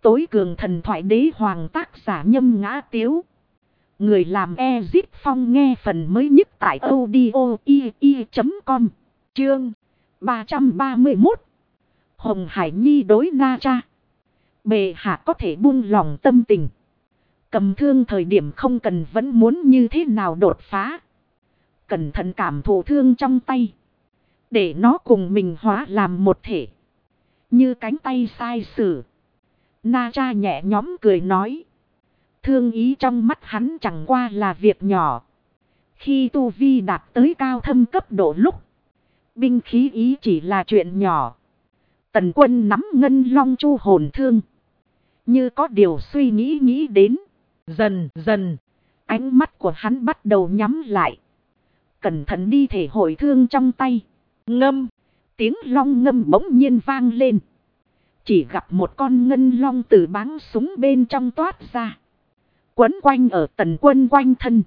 tối cường thần thoại đế hoàng tác giả Nhâm Ngã Tiếu. Người làm Ezip Phong nghe phần mới nhất tại audio.com. Chương 331. Hồng Hải Nhi đối Na Cha. Bệ hạ có thể buông lòng tâm tình. Cầm thương thời điểm không cần vẫn muốn như thế nào đột phá. Cẩn thận cảm thụ thương trong tay. Để nó cùng mình hóa làm một thể. Như cánh tay sai sử. Na Cha nhẹ nhõm cười nói. Thương ý trong mắt hắn chẳng qua là việc nhỏ. Khi tu vi đạt tới cao thâm cấp độ lúc. Binh khí ý chỉ là chuyện nhỏ. Tần Quân nắm ngân long chu hồn thương. Như có điều suy nghĩ đến. Dần dần. Ánh mắt của hắn bắt đầu nhắm lại. Cẩn thận đi thể hội thương trong tay. Ngâm. Tiếng long ngâm bỗng nhiên vang lên. Chỉ gặp một con ngân long từ báng súng bên trong toát ra. Quấn quanh ở Tần Quân quanh thân.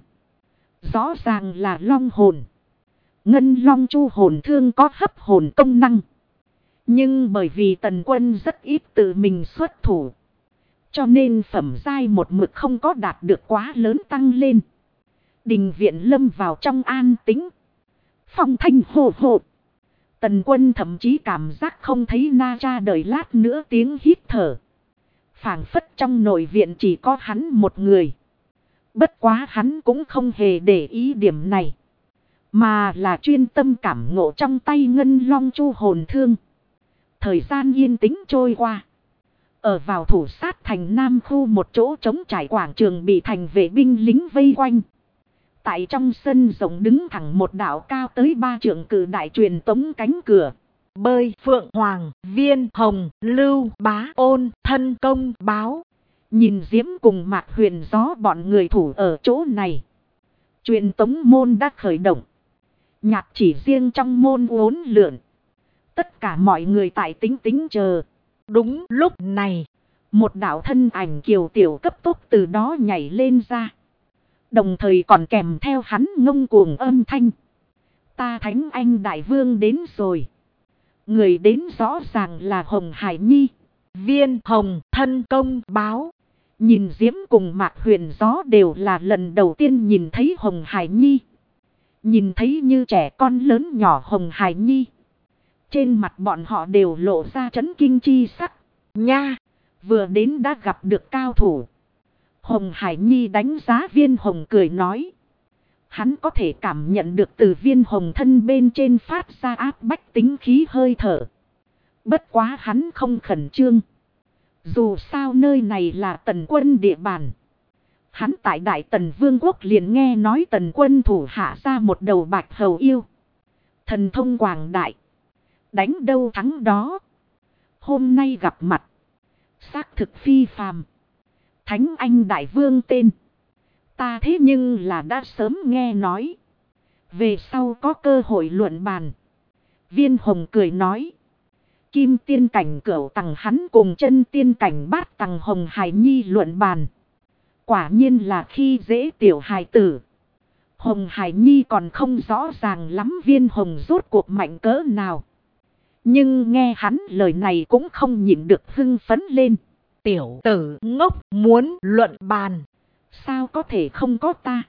Rõ ràng là long hồn. Ngân long chu hồn thương có hấp hồn công năng. Nhưng bởi vì Tần Quân rất ít tự mình xuất thủ. Cho nên phẩm giai một mực không có đạt được quá lớn tăng lên. Đình viện lâm vào trong an tĩnh. Phong thanh hồ hồ. Tần Quân thậm chí cảm giác không thấy Na Cha đợi lát nữa tiếng hít thở. Phảng phất trong nội viện chỉ có hắn một người. Bất quá hắn cũng không hề để ý điểm này. Mà là chuyên tâm cảm ngộ trong tay ngân long chu hồn thương. Thời gian yên tĩnh trôi qua. Ở vào thủ sát thành Nam khu một chỗ trống trải quảng trường bị thành vệ binh lính vây quanh. Tại trong sân rộng đứng thẳng một đạo cao tới 3 trượng cử đại truyền tống cánh cửa. Bơi, Phượng Hoàng, Viên, Hồng, Lưu, Bá, Ôn, Thân Công, Báo. Nhìn Diễm cùng Mạc Huyền Gió bọn người thủ ở chỗ này. Truyền tống môn đã khởi động. Nhạc chỉ riêng trong môn uốn lượn. Tất cả mọi người tại tính chờ. Đúng lúc này, một đạo thân ảnh kiều tiểu cấp tốc từ đó nhảy lên ra. Đồng thời còn kèm theo hắn ngông cuồng âm thanh. Ta Thánh Anh Đại Vương đến rồi. Người đến rõ ràng là Hồng Hải Nhi. Viên, Hồng, Thân Công, Báo. Nhìn Diễm cùng Mạc Huyền Gió đều là lần đầu tiên nhìn thấy Hồng Hải Nhi. Nhìn thấy như trẻ con lớn nhỏ Hồng Hải Nhi. Trên mặt bọn họ đều lộ ra chấn kinh chi sắc. Nha, vừa đến đã gặp được cao thủ. Hồng Hải Nhi đánh giá Viên Hồng cười nói. Hắn có thể cảm nhận được từ Viên Hồng thân bên trên phát ra áp bách tính khí hơi thở. Bất quá hắn không khẩn trương. Dù sao nơi này là Tần Quân địa bàn. Hắn tại Đại Tần Vương quốc liền nghe nói Tần Quân thủ hạ ra một đầu bạch hầu yêu. Thần thông quảng đại. Đánh đâu thắng đó. Hôm nay gặp mặt. Xác thực phi phàm. Thánh Anh Đại Vương tên. Ta thế nhưng là đã sớm nghe nói. Về sau có cơ hội luận bàn. Viên Hồng cười nói. Kim tiên cảnh cửu tầng hắn cùng chân tiên cảnh bát tầng Hồng Hải Nhi luận bàn. Quả nhiên là khi dễ tiểu hài tử. Hồng Hải Nhi còn không rõ ràng lắm Viên Hồng rốt cuộc mạnh cỡ nào. Nhưng nghe hắn lời này cũng không nhịn được hưng phấn lên. Tiểu tử ngốc muốn luận bàn. Sao có thể không có ta?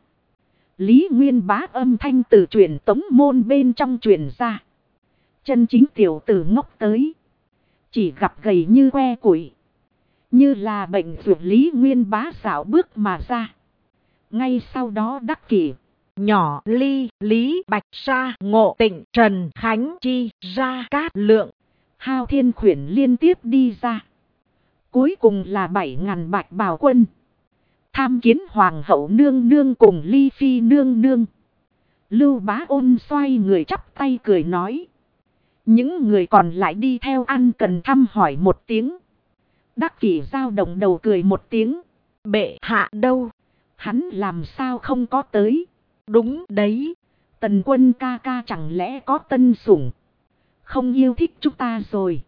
Lý Nguyên Bá âm thanh từ truyền tống môn bên trong truyền ra. Chân chính tiểu tử ngốc tới. Chỉ gặp gầy như que củi. Như là bệnh ruột Lý Nguyên Bá xảo bước mà ra. Ngay sau đó đắc kỷ. Nhỏ Ly, Lý, Bạch Sa, Ngộ Tịnh, Trần, Khánh, Chi, Gia Cát Lượng. Hao Thiên Khuyển liên tiếp đi ra. Cuối cùng là 7.000 bạch bào quân. Tham kiến Hoàng hậu nương nương cùng Ly Phi nương nương. Lưu Bá Ôn xoay người chắp tay cười nói. Những người còn lại đi theo ăn cần thăm hỏi một tiếng. Đắc Kỷ dao động đầu cười một tiếng. Bệ hạ đâu? Hắn làm sao không có tới? Đúng đấy. Tần Quân ca ca chẳng lẽ có tân sủng? Không yêu thích chúng ta rồi.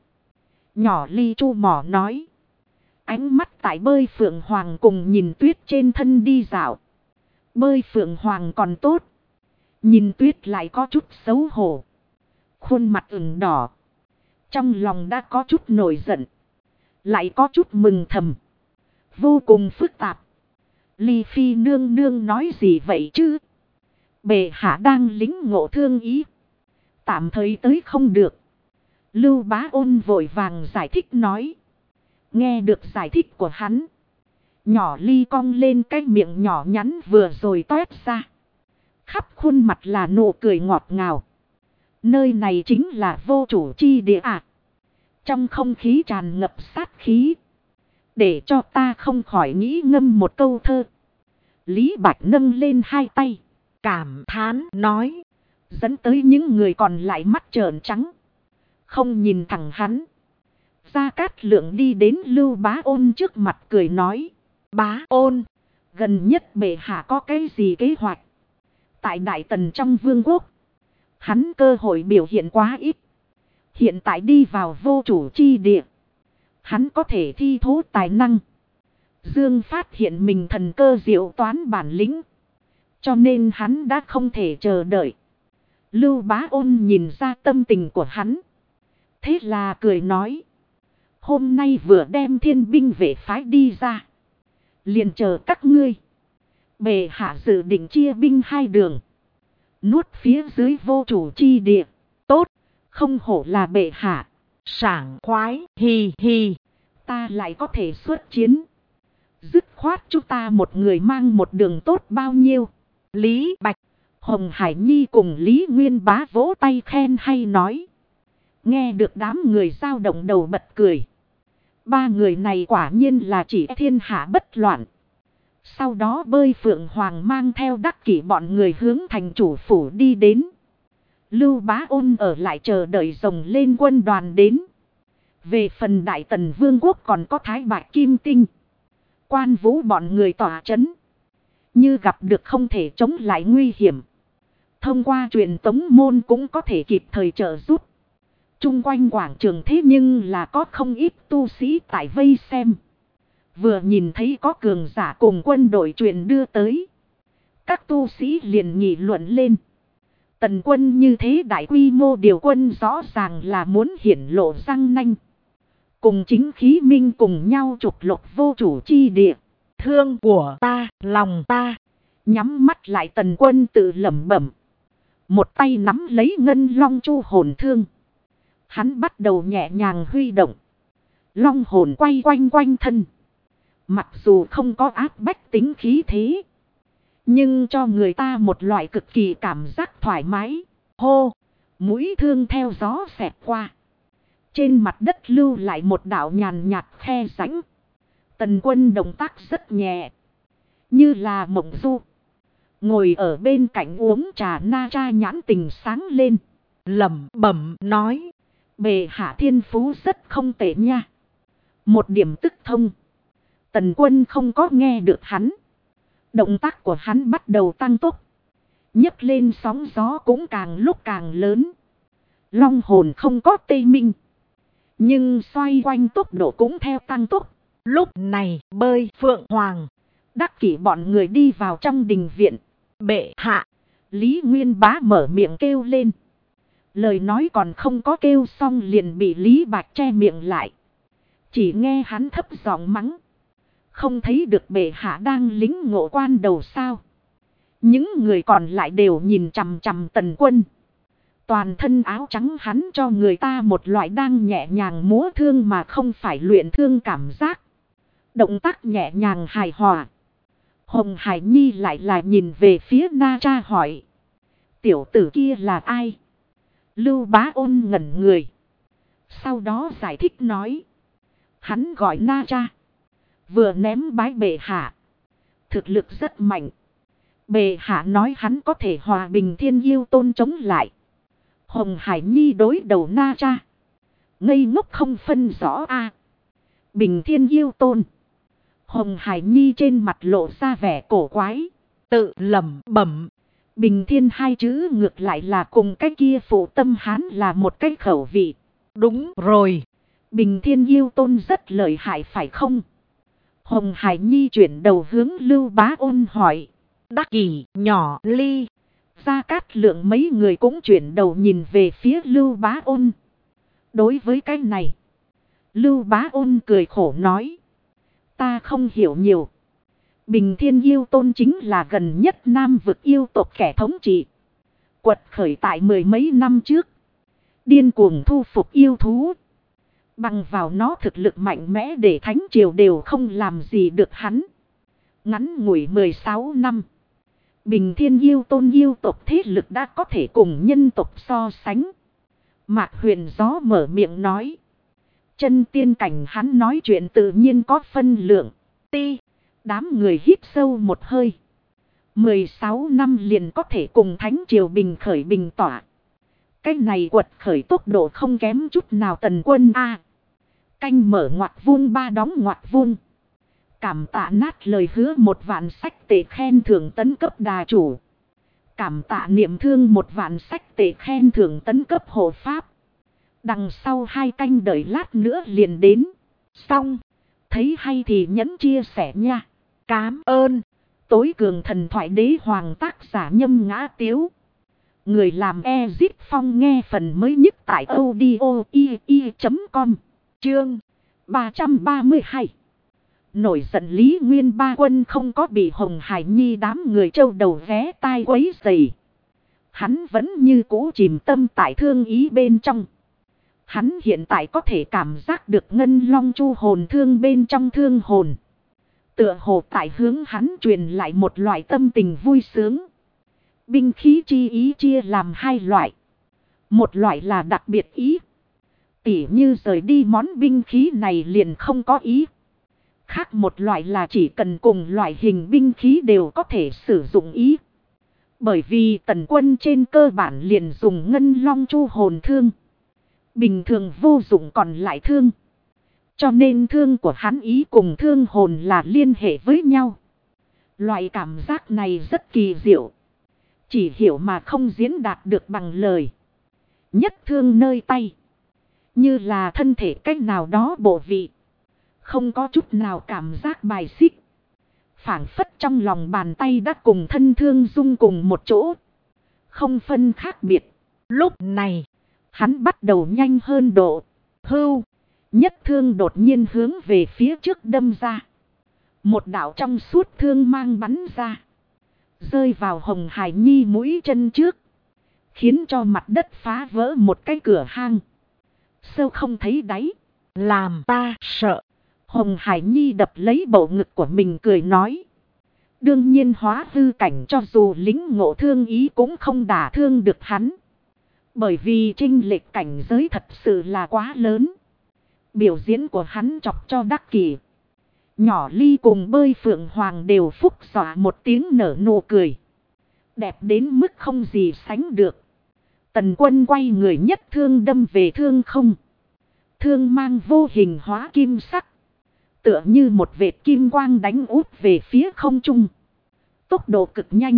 Nhỏ Ly Chu Mỏ nói. Ánh mắt tại Bơi Phượng Hoàng cùng nhìn tuyết trên thân đi dạo. Bơi Phượng Hoàng còn tốt. Nhìn tuyết lại có chút xấu hổ. Khuôn mặt ửng đỏ. Trong lòng đã có chút nổi giận. lại có chút mừng thầm. Vô cùng phức tạp. Ly Phi nương nương nói gì vậy chứ? Bệ hạ đang lính ngộ thương ý. Tạm thời tới không được. Lưu Bá Ôn vội vàng giải thích nói. Nghe được giải thích của hắn. Nhỏ Ly cong lên cái miệng nhỏ nhắn vừa rồi toét ra. Khắp khuôn mặt là nụ cười ngọt ngào. Nơi này chính là vô chủ chi địa à. Trong không khí tràn ngập sát khí. Để cho ta không khỏi nghĩ ngâm một câu thơ. Lý Bạch nâng lên hai tay. Cảm thán nói. Dẫn tới những người còn lại mắt trợn trắng. Không nhìn thẳng hắn. Gia Cát Lượng đi đến Lưu Bá Ôn trước mặt cười nói. Bá Ôn. Gần nhất bệ hạ có cái gì kế hoạch? Tại Đại Tần trong vương quốc. Hắn cơ hội biểu hiện quá ít. Hiện tại đi vào vô chủ chi địa. Hắn có thể thi thố tài năng. Dương phát hiện mình thần cơ diệu toán bản lĩnh. Cho nên hắn đã không thể chờ đợi. Lưu Bá Ôn nhìn ra tâm tình của hắn. Thế là cười nói. Hôm nay vừa đem thiên binh vệ phái đi ra. Liền chờ các ngươi. Bệ hạ dự định chia binh hai đường. Nuốt phía dưới vô chủ chi địa. Tốt, không hổ là bệ hạ. Sảng khoái, hì hì. Ta lại có thể xuất chiến. Dứt khoát chúng ta một người mang một đường tốt bao nhiêu. Lý Bạch, Hồng Hải Nhi cùng Lý Nguyên Bá vỗ tay khen hay nói. Nghe được đám người dao động đầu bật cười. Ba người này quả nhiên là chỉ thiên hạ bất loạn. Sau đó Bơi Phượng Hoàng mang theo đắc kỷ bọn người hướng thành chủ phủ đi đến. Lưu Bá Ôn ở lại chờ đợi rồng lên quân đoàn đến. Về phần Đại Tần Vương quốc còn có Thái Bạch Kim Tinh. Quan Vũ bọn người tỏa chấn. Như gặp được không thể chống lại nguy hiểm. Thông qua truyền tống môn cũng có thể kịp thời trợ giúp. Trung quanh quảng trường thế nhưng là có không ít tu sĩ tại vây xem. Vừa nhìn thấy có cường giả cùng quân đội truyền đưa tới. Các tu sĩ liền nghị luận lên. Tần quân như thế đại quy mô điều quân rõ ràng là muốn hiển lộ răng nanh. Cùng chính khí minh cùng nhau trục lục vô chủ chi địa. Thương của ta, lòng ta. Nhắm mắt lại tần quân tự lẩm bẩm. Một tay nắm lấy ngân long chu hồn thương. Hắn bắt đầu nhẹ nhàng huy động. Long hồn quay quanh quanh thân. Mặc dù không có áp bách tính khí thế. Nhưng cho người ta một loại cực kỳ cảm giác thoải mái. Hô! Mũi thương theo gió xẹt qua. Trên mặt đất lưu lại một đạo nhàn nhạt khe rãnh. Tần quân động tác rất nhẹ. Như là mộng du. Ngồi ở bên cạnh uống trà Na Tra nhãn tình sáng lên. Lẩm bẩm nói. Bệ hạ thiên phú rất không tệ nha. Một điểm tức thông. Tần quân không có nghe được hắn. Động tác của hắn bắt đầu tăng tốc. Nhấc lên sóng gió cũng càng lúc càng lớn. Long hồn không có tê minh. Nhưng xoay quanh tốc độ cũng theo tăng tốc. Lúc này Bơi Phượng Hoàng. Đắc kỷ bọn người đi vào trong đình viện. Bệ hạ. Lý Nguyên Bá mở miệng kêu lên. Lời nói còn không có kêu xong liền bị Lý Bạch che miệng lại. Chỉ nghe hắn thấp giọng mắng. Không thấy được bệ hạ đang lính ngộ quan đầu sao. Những người còn lại đều nhìn chằm chằm Tần quân. Toàn thân áo trắng hắn cho người ta một loại đang nhẹ nhàng múa thương mà không phải luyện thương cảm giác. Động tác nhẹ nhàng hài hòa. Hồng Hải Nhi lại là nhìn về phía Na Tra hỏi. Tiểu tử kia là ai? Lưu Bá Ôn ngẩn người. Sau đó giải thích nói. Hắn gọi Na Tra. Vừa ném bái bệ hạ. Thực lực rất mạnh. Bệ hạ nói hắn có thể hòa bình thiên yêu tôn chống lại. Hồng Hải Nhi đối đầu Na Tra. Ngây ngốc không phân rõ a. Bình thiên yêu tôn. Hồng Hải Nhi trên mặt lộ ra vẻ cổ quái. Tự lẩm bẩm. Bình thiên hai chữ ngược lại là cùng cái kia phụ tâm hán là một cái khẩu vị. Đúng rồi. Bình thiên yêu tôn rất lợi hại phải không? Hồng Hải Nhi chuyển đầu hướng Lưu Bá Ôn hỏi. Đắc kỷ, nhỏ Ly. Gia Cát Lượng mấy người cũng chuyển đầu nhìn về phía Lưu Bá Ôn. Đối với cái này, Lưu Bá Ôn cười khổ nói. Ta không hiểu nhiều. Bình Thiên Yêu Tôn chính là gần nhất Nam vực yêu tộc kẻ thống trị. Quật khởi tại mười mấy năm trước. Điên cuồng thu phục yêu thú. Bằng vào nó thực lực mạnh mẽ để thánh triều đều không làm gì được hắn. Ngắn ngủi 16 năm. Bình Thiên Yêu Tôn yêu tộc thế lực đã có thể cùng nhân tộc so sánh. Mạc Huyền Gió mở miệng nói. Chân tiên cảnh hắn nói chuyện tự nhiên có phân lượng. Ti. Đám người hít sâu một hơi. 16 năm liền có thể cùng thánh triều bình khởi bình tỏa. Cái này quật khởi tốc độ không kém chút nào Tần Quân a. Canh mở ngoặc vuông ba đóng ngoặc vuông. Cảm tạ nát lời hứa 1 vạn sách tệ khen thưởng tấn cấp đà chủ. Cảm tạ niệm thương 1 vạn sách tệ khen thưởng tấn cấp hộ pháp. Đằng sau 2 canh đợi lát nữa liền đến. Xong. Thấy hay thì nhấn chia sẻ nha. Cám ơn. Tối cường thần thoại đế hoàng tác giả Nhâm Ngã Tiếu. Người làm Ezip Phong nghe phần mới nhất tại audio.com. Chương 332. Nổi giận Lý Nguyên Ba Quân không có bị Hồng Hải Nhi đám người châu đầu ghé tai quấy rầy. Hắn vẫn như cũ chìm tâm tại thương ý bên trong. Hắn hiện tại có thể cảm giác được ngân long chu hồn thương bên trong thương hồn. Tựa hồ tại hướng hắn truyền lại một loại tâm tình vui sướng. Binh khí chi ý chia làm 2 loại. Một loại là đặc biệt ý. Tỉ như rời đi món binh khí này liền không có ý. Khác một loại là chỉ cần cùng loại hình binh khí đều có thể sử dụng ý. Bởi vì Tần Quân trên cơ bản liền dùng ngân long chu hồn thương. Bình thường vô dụng còn lại thương. Cho nên thương của hắn ý cùng thương hồn là liên hệ với nhau. Loại cảm giác này rất kỳ diệu. Chỉ hiểu mà không diễn đạt được bằng lời. Nhất thương nơi tay. Như là thân thể cách nào đó bộ vị. Không có chút nào cảm giác bài xích. Phảng phất trong lòng bàn tay đã cùng thân thương dung cùng một chỗ. Không phân khác biệt. Lúc này, hắn bắt đầu nhanh hơn độ. Hưu. Nhất thương đột nhiên hướng về phía trước đâm ra. Một đạo trong suốt thương mang bắn ra. Rơi vào Hồng Hải Nhi mũi chân trước. Khiến cho mặt đất phá vỡ một cái cửa hang. Sâu không thấy đáy. Làm ta sợ. Hồng Hải Nhi đập lấy bầu ngực của mình cười nói. Đương nhiên hóa hư cảnh cho dù lính ngộ thương ý cũng không đả thương được hắn. Bởi vì chênh lệch cảnh giới thật sự là quá lớn. Biểu diễn của hắn chọc cho đắc kỷ. Nhỏ Ly cùng Bơi Phượng Hoàng đều phúc xỏa một tiếng nở nụ cười. Đẹp đến mức không gì sánh được. Tần Quân quay người nhất thương đâm về thương không. Thương mang vô hình hóa kim sắc. Tựa như một vệt kim quang đánh út về phía không trung. Tốc độ cực nhanh.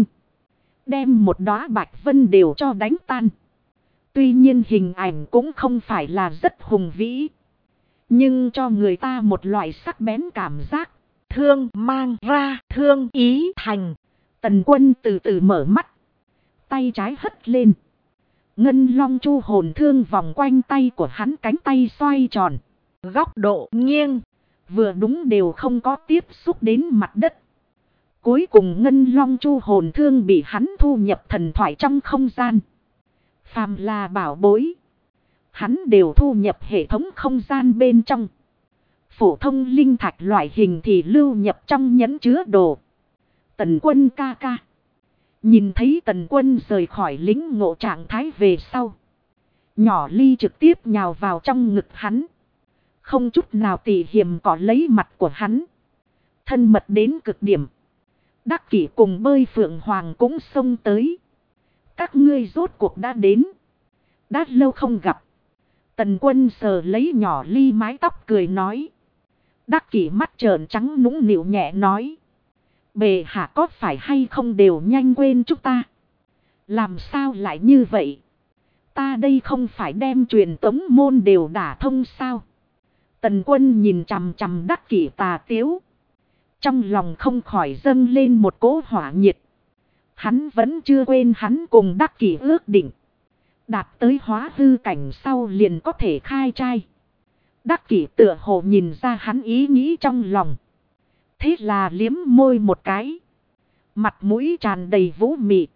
Đem một đóa bạch vân đều cho đánh tan. Tuy nhiên hình ảnh cũng không phải là rất hùng vĩ. Nhưng cho người ta một loại sắc bén cảm giác. Thương mang ra thương ý thành. Tần Quân từ từ mở mắt. Tay trái hất lên. Ngân long chu hồn thương vòng quanh tay của hắn, cánh tay xoay tròn. Góc độ nghiêng. Vừa đúng đều không có tiếp xúc đến mặt đất. Cuối cùng ngân long chu hồn thương bị hắn thu nhập thần thoại trong không gian. Phàm là bảo bối. Hắn đều thu nhập hệ thống không gian bên trong. Phổ thông linh thạch loại hình thì lưu nhập trong nhẫn chứa đồ. Tần Quân ca ca. Nhìn thấy Tần Quân rời khỏi lính ngộ trạng thái về sau. Nhỏ Ly trực tiếp nhào vào trong ngực hắn. Không chút nào tỉ hiềm cỏ lấy mặt của hắn. Thân mật đến cực điểm. Đắc Kỷ cùng Bơi Phượng Hoàng cũng xông tới. Các ngươi rốt cuộc đã đến. Đã lâu không gặp. Tần Quân sờ lấy nhỏ Ly mái tóc cười nói. Đắc Kỷ mắt trợn trắng nũng nịu nhẹ nói. Bệ hạ có phải hay không đều nhanh quên chúng ta. Làm sao lại như vậy? Ta đây không phải đem truyền tống môn đều đả thông sao? Tần Quân nhìn chằm chằm Đắc Kỷ tà tiếu. Trong lòng không khỏi dâng lên một cỗ hỏa nhiệt. Hắn vẫn chưa quên hắn cùng Đắc Kỷ ước định. Đạt tới hóa hư cảnh sau liền có thể khai trai. Đắc Kỷ tựa hồ nhìn ra hắn ý nghĩ trong lòng. Thế là liếm môi một cái. Mặt mũi tràn đầy vũ mị.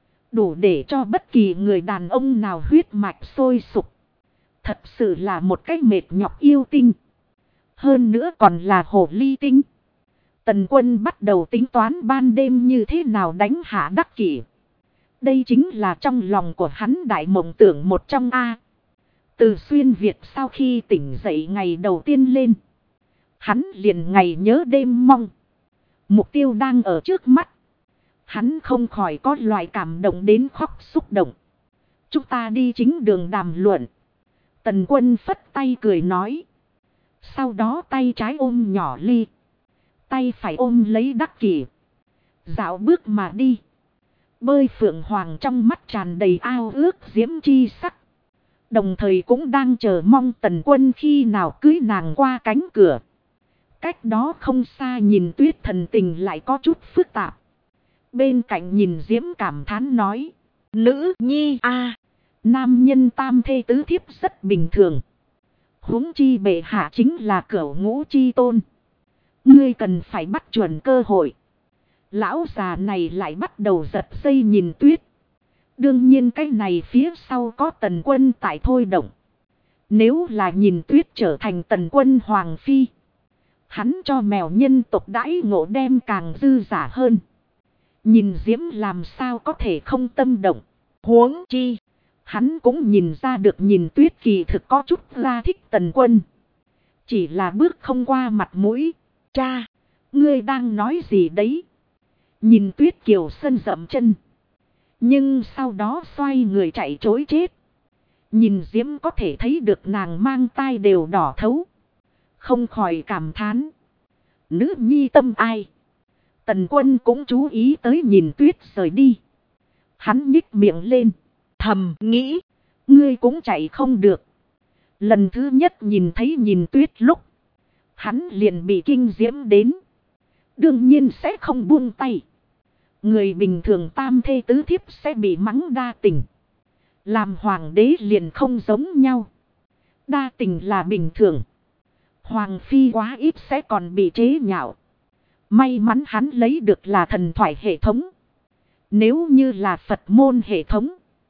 Đủ để cho bất kỳ người đàn ông nào huyết mạch sôi sục. Thật sự là một cái mệt nhọc yêu tinh. Hơn nữa còn là hồ ly tinh. Tần Quân bắt đầu tính toán ban đêm như thế nào đánh hạ Đắc Kỷ. Đây chính là trong lòng của hắn đại mộng tưởng một trong A. Từ xuyên Việt sau khi tỉnh dậy ngày đầu tiên lên. Hắn liền ngày nhớ đêm mong. Mục tiêu đang ở trước mắt. Hắn không khỏi có loại cảm động đến khóc xúc động. Chúng ta đi chính đường đàm luận. Tần Quân phất tay cười nói. Sau đó tay trái ôm nhỏ Ly. Tay phải ôm lấy Đắc Kỷ. Dạo bước mà đi. Bơi Phượng Hoàng trong mắt tràn đầy ao ước diễm chi sắc. Đồng thời cũng đang chờ mong Tần Quân khi nào cưới nàng qua cánh cửa. Cách đó không xa nhìn Tuyết thần tình lại có chút phức tạp. Bên cạnh nhìn diễm cảm thán nói. Nữ nhi a, nam nhân tam thê tứ thiếp rất bình thường. Huống chi bệ hạ chính là cửu ngũ chi tôn. Ngươi cần phải bắt chuẩn cơ hội. Lão già này lại bắt đầu giật dây nhìn Tuyết. Đương nhiên cái này phía sau có Tần Quân tại thôi động. Nếu là nhìn Tuyết trở thành Tần Quân hoàng phi. Hắn cho mèo nhân tộc đãi ngộ đem càng dư giả hơn. Nhìn diễm làm sao có thể không tâm động. Huống chi. Hắn cũng nhìn ra được nhìn Tuyết kỳ thực có chút ra thích Tần Quân. Chỉ là bước không qua mặt mũi. Cha, ngươi đang nói gì đấy? Nhìn Tuyết Kiều Sân dậm chân. Nhưng sau đó xoay người chạy trối chết. Nhìn diễm có thể thấy được nàng mang tai đều đỏ thấu. Không khỏi cảm thán. Nữ nhi tâm ai? Tần Quân cũng chú ý tới nhìn Tuyết rời đi. Hắn nhích miệng lên. Thầm nghĩ. Ngươi cũng chạy không được. Lần thứ nhất nhìn thấy nhìn Tuyết lúc. Hắn liền bị kinh diễm đến. Đương nhiên sẽ không buông tay. Người bình thường tam thê tứ thiếp sẽ bị mắng đa tình. Làm hoàng đế liền không giống nhau. Đa tình là bình thường. Hoàng phi quá ít sẽ còn bị chế nhạo. May mắn hắn lấy được là thần thoại hệ thống. Nếu như là Phật môn hệ thống.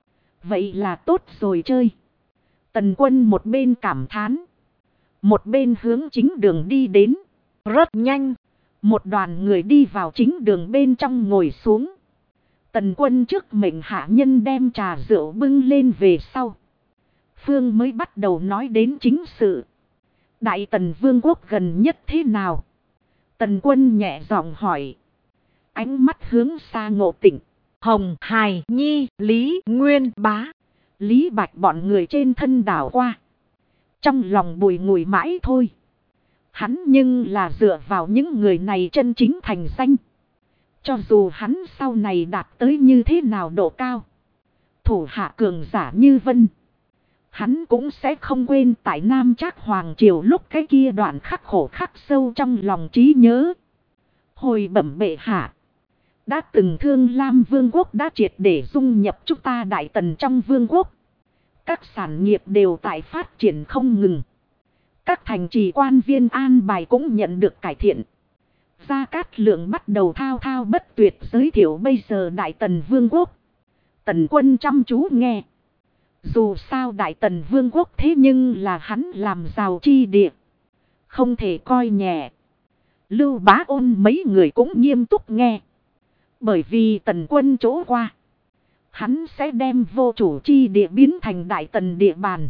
Vậy là tốt rồi chơi. Tần Quân một bên cảm thán. Một bên hướng chính đường đi đến. Rất nhanh. Một đoàn người đi vào chính đường bên trong ngồi xuống. Tần Quân trước mệnh hạ nhân đem trà rượu bưng lên về sau. Phương mới bắt đầu nói đến chính sự. Đại Tần Vương quốc gần nhất thế nào? Tần Quân nhẹ giọng hỏi. Ánh mắt hướng xa Ngộ Tịnh, Hồng Hài Nhi, Lý Nguyên Bá, Lý Bạch bọn người trên thân đảo qua. Trong lòng bùi ngùi mãi thôi. Hắn nhưng là dựa vào những người này chân chính thành danh. Cho dù hắn sau này đạt tới như thế nào độ cao. Thủ hạ cường giả như Vân. Hắn cũng sẽ không quên tại Nam Trác Hoàng Triều lúc cái kia đoạn khắc khổ khắc sâu trong lòng trí nhớ. Hồi bẩm bệ hạ. Đã từng Thương Lam Vương quốc đã triệt để dung nhập chúng ta Đại Tần trong Vương quốc. Các sản nghiệp đều tại phát triển không ngừng. Các thành trì quan viên an bài cũng nhận được cải thiện. Gia Cát Lượng bắt đầu thao thao bất tuyệt giới thiệu bây giờ Đại Tần Vương quốc. Tần Quân chăm chú nghe. Dù sao Đại Tần Vương quốc thế nhưng là hắn làm giàu chi địa. Không thể coi nhẹ. Lưu Bá Ôn mấy người cũng nghiêm túc nghe. Bởi vì Tần Quân chỗ qua. Hắn sẽ đem vô chủ chi địa biến thành Đại Tần địa bàn.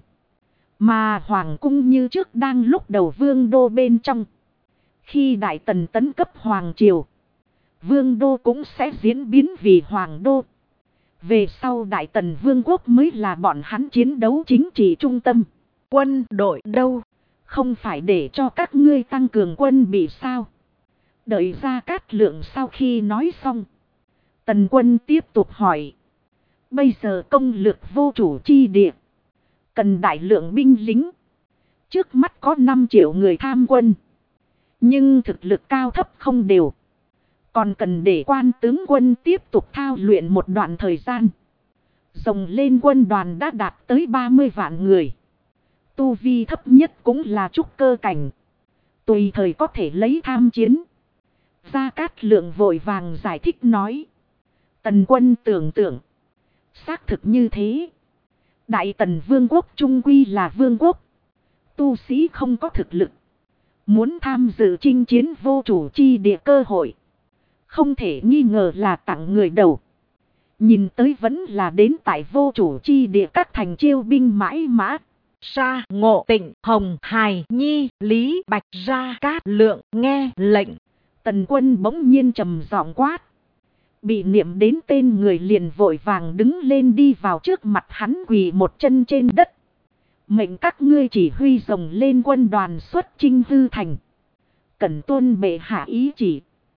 Mà Hoàng cung như trước đang lúc đầu vương đô bên trong. Khi Đại Tần tấn cấp Hoàng Triều. Vương đô cũng sẽ diễn biến vì Hoàng đô. Về sau Đại Tần Vương quốc mới là bọn hắn chiến đấu chính trị trung tâm. Quân đội đâu? Không phải để cho các ngươi tăng cường quân bị sao? Đợi Gia Cát Lượng sau khi nói xong. Tần Quân tiếp tục hỏi. Bây giờ công lược vô chủ chi địa. Cần đại lượng binh lính. Trước mắt có 5 triệu người tham quân. Nhưng thực lực cao thấp không đều. Còn cần để quan tướng quân tiếp tục thao luyện một đoạn thời gian. Rồng lên quân đoàn đã đạt tới 30 vạn người. Tu vi thấp nhất cũng là trúc cơ cảnh. Tùy thời có thể lấy tham chiến. Gia Cát Lượng vội vàng giải thích nói. Tần quân tưởng tượng. Xác thực như thế. Đại Tần vương quốc trung quy là vương quốc. Tu sĩ không có thực lực. Muốn tham dự chinh chiến vô chủ chi địa cơ hội. Không thể nghi ngờ là tặng người đầu. Nhìn tới vẫn là đến tại vô chủ chi địa các thành chiêu binh mãi mã. Sa Ngộ Tịnh Hồng Hải Nhi Lý Bạch Gia Cát Lượng nghe lệnh. Tần quân bỗng nhiên trầm giọng quát. Bị niệm đến tên người liền vội vàng đứng lên đi vào trước mặt hắn quỳ một chân trên đất. Mệnh các ngươi chỉ huy rồng lên quân đoàn xuất chinh hư thành. Cẩn tuân bệ hạ ý chỉ.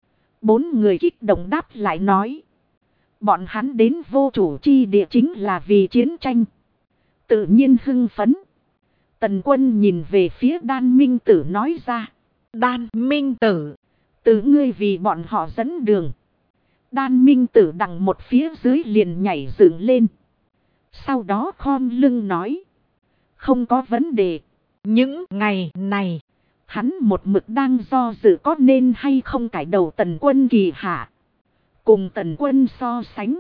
4 người kích động đáp lại nói. Bọn hắn đến vô chủ chi địa chính là vì chiến tranh. Tự nhiên hưng phấn. Tần quân nhìn về phía Đan Minh Tử nói ra. Đan Minh Tử. Từ ngươi vì bọn họ dẫn đường. Đan Minh Tử đằng một phía dưới liền nhảy dựng lên. Sau đó khom lưng nói. Không có vấn đề. Những ngày này. Hắn một mực đang do dự có nên hay không cải đầu Tần quân kỳ hạ. Cùng Tần quân so sánh.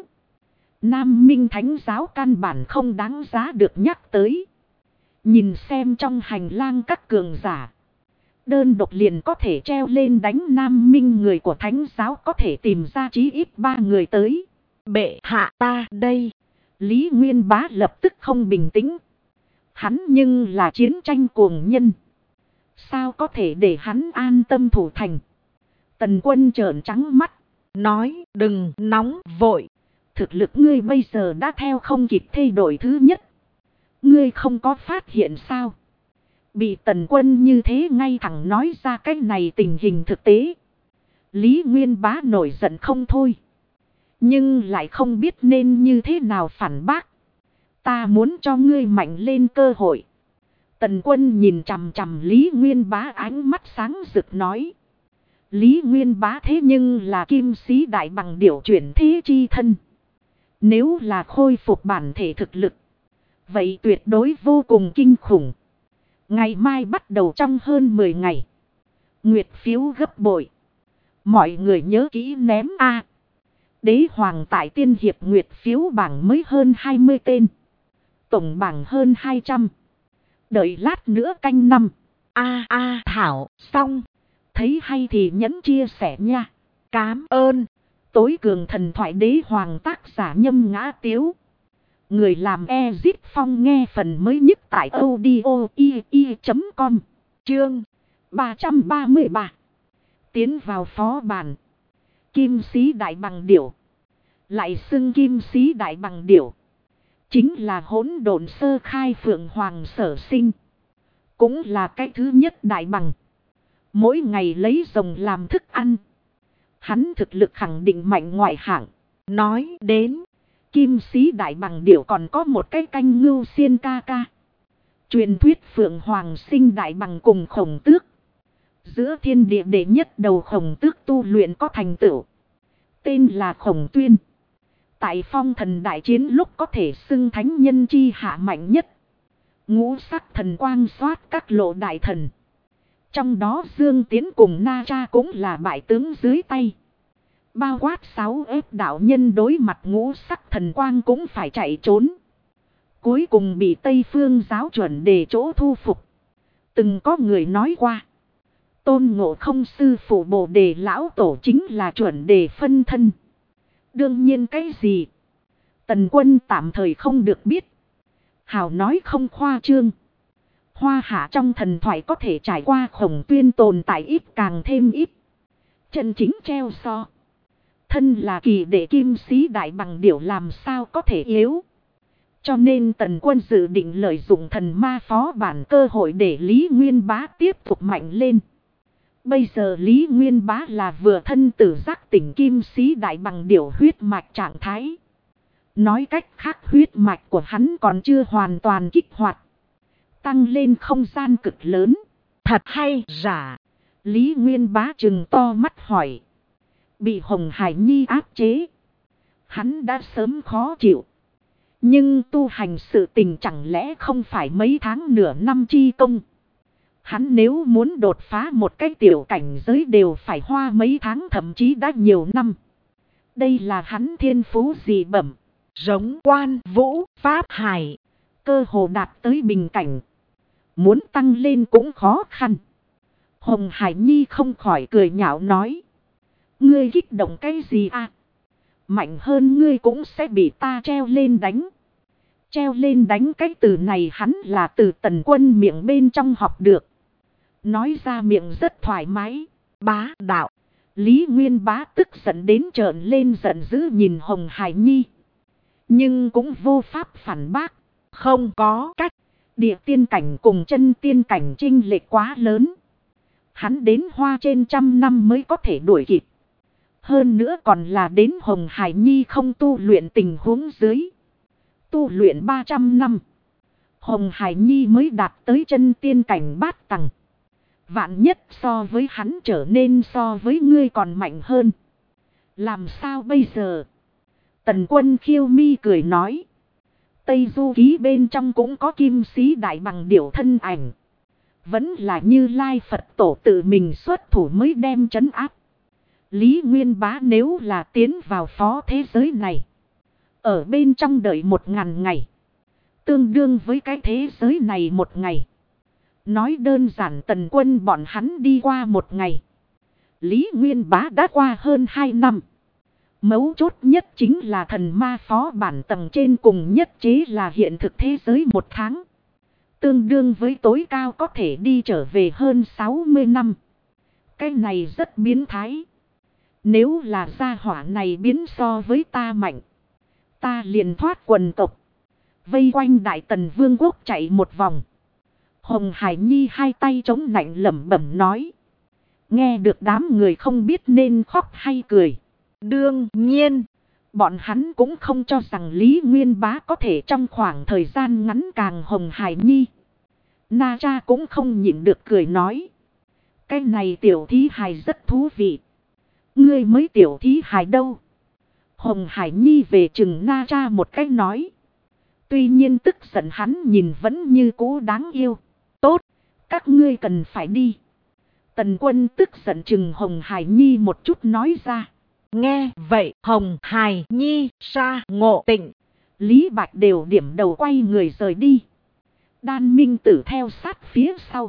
Nam Minh Thánh giáo căn bản không đáng giá được nhắc tới. Nhìn xem trong hành lang các cường giả. Đơn độc liền có thể treo lên đánh Nam Minh người của Thánh giáo có thể tìm ra chí ít 3 người tới. Bệ hạ ta đây. Lý Nguyên Bá lập tức không bình tĩnh. Hắn nhưng là chiến tranh cuồng nhân. Sao có thể để hắn an tâm thủ thành. Tần quân trợn trắng mắt. Nói đừng nóng vội. Thực lực ngươi bây giờ đã theo không kịp thay đổi thứ nhất. Ngươi không có phát hiện sao. Bị Tần quân như thế ngay thẳng nói ra cái này tình hình thực tế. Lý Nguyên Bá nổi giận không thôi. Nhưng lại không biết nên như thế nào phản bác. Ta muốn cho ngươi mạnh lên cơ hội. Tần quân nhìn chằm chằm Lý Nguyên Bá ánh mắt sáng rực nói. Lý Nguyên Bá thế nhưng là kim sĩ đại bằng điểu chuyển thế chi thân. Nếu là khôi phục bản thể thực lực. Vậy tuyệt đối vô cùng kinh khủng. Ngày mai bắt đầu trong hơn 10 ngày. Nguyệt phiếu gấp bội. Mọi người nhớ kỹ ném A. Đế hoàng tại tiên hiệp nguyệt phiếu bảng mới hơn 20 tên. Tổng bảng hơn 200. Đợi lát nữa canh năm. Thảo xong. Thấy hay thì nhấn chia sẻ nha. Cám ơn. Tối cường thần thoại đế hoàng tác giả Nhâm Ngã Tiếu. Người làm Ezit Phong nghe phần mới nhất tại audio.com. Chương 333. Tiến vào phó bản. Kim sĩ đại bằng điểu. Lại xưng kim sĩ đại bằng điểu. Chính là hỗn độn sơ khai phượng hoàng sở sinh. Cũng là cái thứ nhất đại bằng. Mỗi ngày lấy rồng làm thức ăn. Hắn thực lực khẳng định mạnh ngoại hạng. Nói đến. Kim sĩ đại bằng điểu còn có một cái canh ngưu xiên ca ca. Truyền thuyết phượng hoàng sinh đại bằng cùng khổng tước. Giữa thiên địa đệ nhất đầu khổng tước tu luyện có thành tựu. Tên là Khổng Tuyên. Tại phong thần đại chiến lúc có thể xưng thánh nhân chi hạ mạnh nhất. Ngũ sắc thần quang soát các lộ đại thần. Trong đó Dương Tiến cùng Na Cha cũng là bại tướng dưới tay. Bao quát 6 ép đạo nhân đối mặt ngũ sắc thần quang cũng phải chạy trốn. Cuối cùng bị Tây Phương giáo chuẩn đề chỗ thu phục. Từng có người nói qua. Tôn Ngộ Không sư phụ Bồ Đề lão tổ chính là chuẩn đề phân thân. Đương nhiên cái gì? Tần quân tạm thời không được biết. Hào nói không khoa trương. Hoa hạ trong thần thoại có thể trải qua Khổng Tuyên tồn tại ít càng thêm ít. Chân chính treo so. Thân là kỳ đệ kim sĩ đại bằng điểu làm sao có thể yếu. Cho nên tần quân dự định lợi dụng thần ma phó bản cơ hội để Lý Nguyên Bá tiếp tục mạnh lên. Bây giờ Lý Nguyên Bá là vừa thân tử giác tỉnh kim sĩ đại bằng điểu huyết mạch trạng thái. Nói cách khác huyết mạch của hắn còn chưa hoàn toàn kích hoạt. Tăng lên không gian cực lớn. Thật hay giả? Lý Nguyên Bá trừng to mắt hỏi. Bị Hồng Hải Nhi áp chế. Hắn đã sớm khó chịu. Nhưng tu hành sự tình chẳng lẽ không phải mấy tháng nửa năm chi công. Hắn nếu muốn đột phá một cái tiểu cảnh giới đều phải hoa mấy tháng thậm chí đã nhiều năm. Đây là hắn thiên phú dị bẩm. Giống Quan Vũ Pháp Hải. Cơ hồ đạt tới bình cảnh. Muốn tăng lên cũng khó khăn. Hồng Hải Nhi không khỏi cười nhạo nói. Ngươi kích động cái gì à? Mạnh hơn ngươi cũng sẽ bị ta treo lên đánh. Treo lên đánh cái từ này hắn là từ Tần Quân miệng bên trong học được. Nói ra miệng rất thoải mái. Bá đạo. Lý Nguyên Bá tức giận đến trợn lên giận dữ nhìn Hồng Hải Nhi. Nhưng cũng vô pháp phản bác. Không có cách. Địa tiên cảnh cùng chân tiên cảnh chênh lệch quá lớn. Hắn đến hoa trên 100 năm mới có thể đuổi kịp. Hơn nữa còn là đến Hồng Hải Nhi không tu luyện tình huống dưới. Tu luyện 300 năm. Hồng Hải Nhi mới đạt tới chân tiên cảnh bát tầng. Vạn nhất so với hắn trở nên so với ngươi còn mạnh hơn. Làm sao bây giờ? Tần Quân khiêu mi cười nói. Tây Du Ký bên trong cũng có kim sĩ đại bằng điểu thân ảnh. Vẫn là Như Lai Phật tổ tự mình xuất thủ mới đem trấn áp. Lý Nguyên Bá nếu là tiến vào phó thế giới này. Ở bên trong đợi 1000 ngày. Tương đương với cái thế giới này 1 ngày. Nói đơn giản Tần Quân bọn hắn đi qua 1 ngày. Lý Nguyên Bá đã qua hơn 2 năm. Mấu chốt nhất chính là thần ma phó bản tầng trên cùng nhất chế là hiện thực thế giới 1 tháng. Tương đương với tối cao có thể đi trở về hơn 60 năm. Cái này rất biến thái. Nếu là gia hỏa này biến so với ta mạnh. Ta liền thoát quần tộc. Vây quanh Đại Tần Vương quốc chạy một vòng. Hồng Hải Nhi hai tay chống nạnh lẩm bẩm nói. Nghe được đám người không biết nên khóc hay cười. Đương nhiên, bọn hắn cũng không cho rằng Lý Nguyên Bá có thể trong khoảng thời gian ngắn càng Hồng Hải Nhi. Na Cha cũng không nhịn được cười nói. Cái này tiểu thí hài rất thú vị. Ngươi mới tiểu thí hài đâu? Hồng Hải Nhi về chừng Na Cha một cách nói. Tuy nhiên tức giận hắn nhìn vẫn như cũ đáng yêu. Tốt, các ngươi cần phải đi. Tần Quân tức giận chừng Hồng Hải Nhi một chút nói ra. Nghe vậy Hồng Hải Nhi Sa Ngộ Tịnh. Lý Bạch đều điểm đầu quay người rời đi. Đan Minh Tử theo sát phía sau.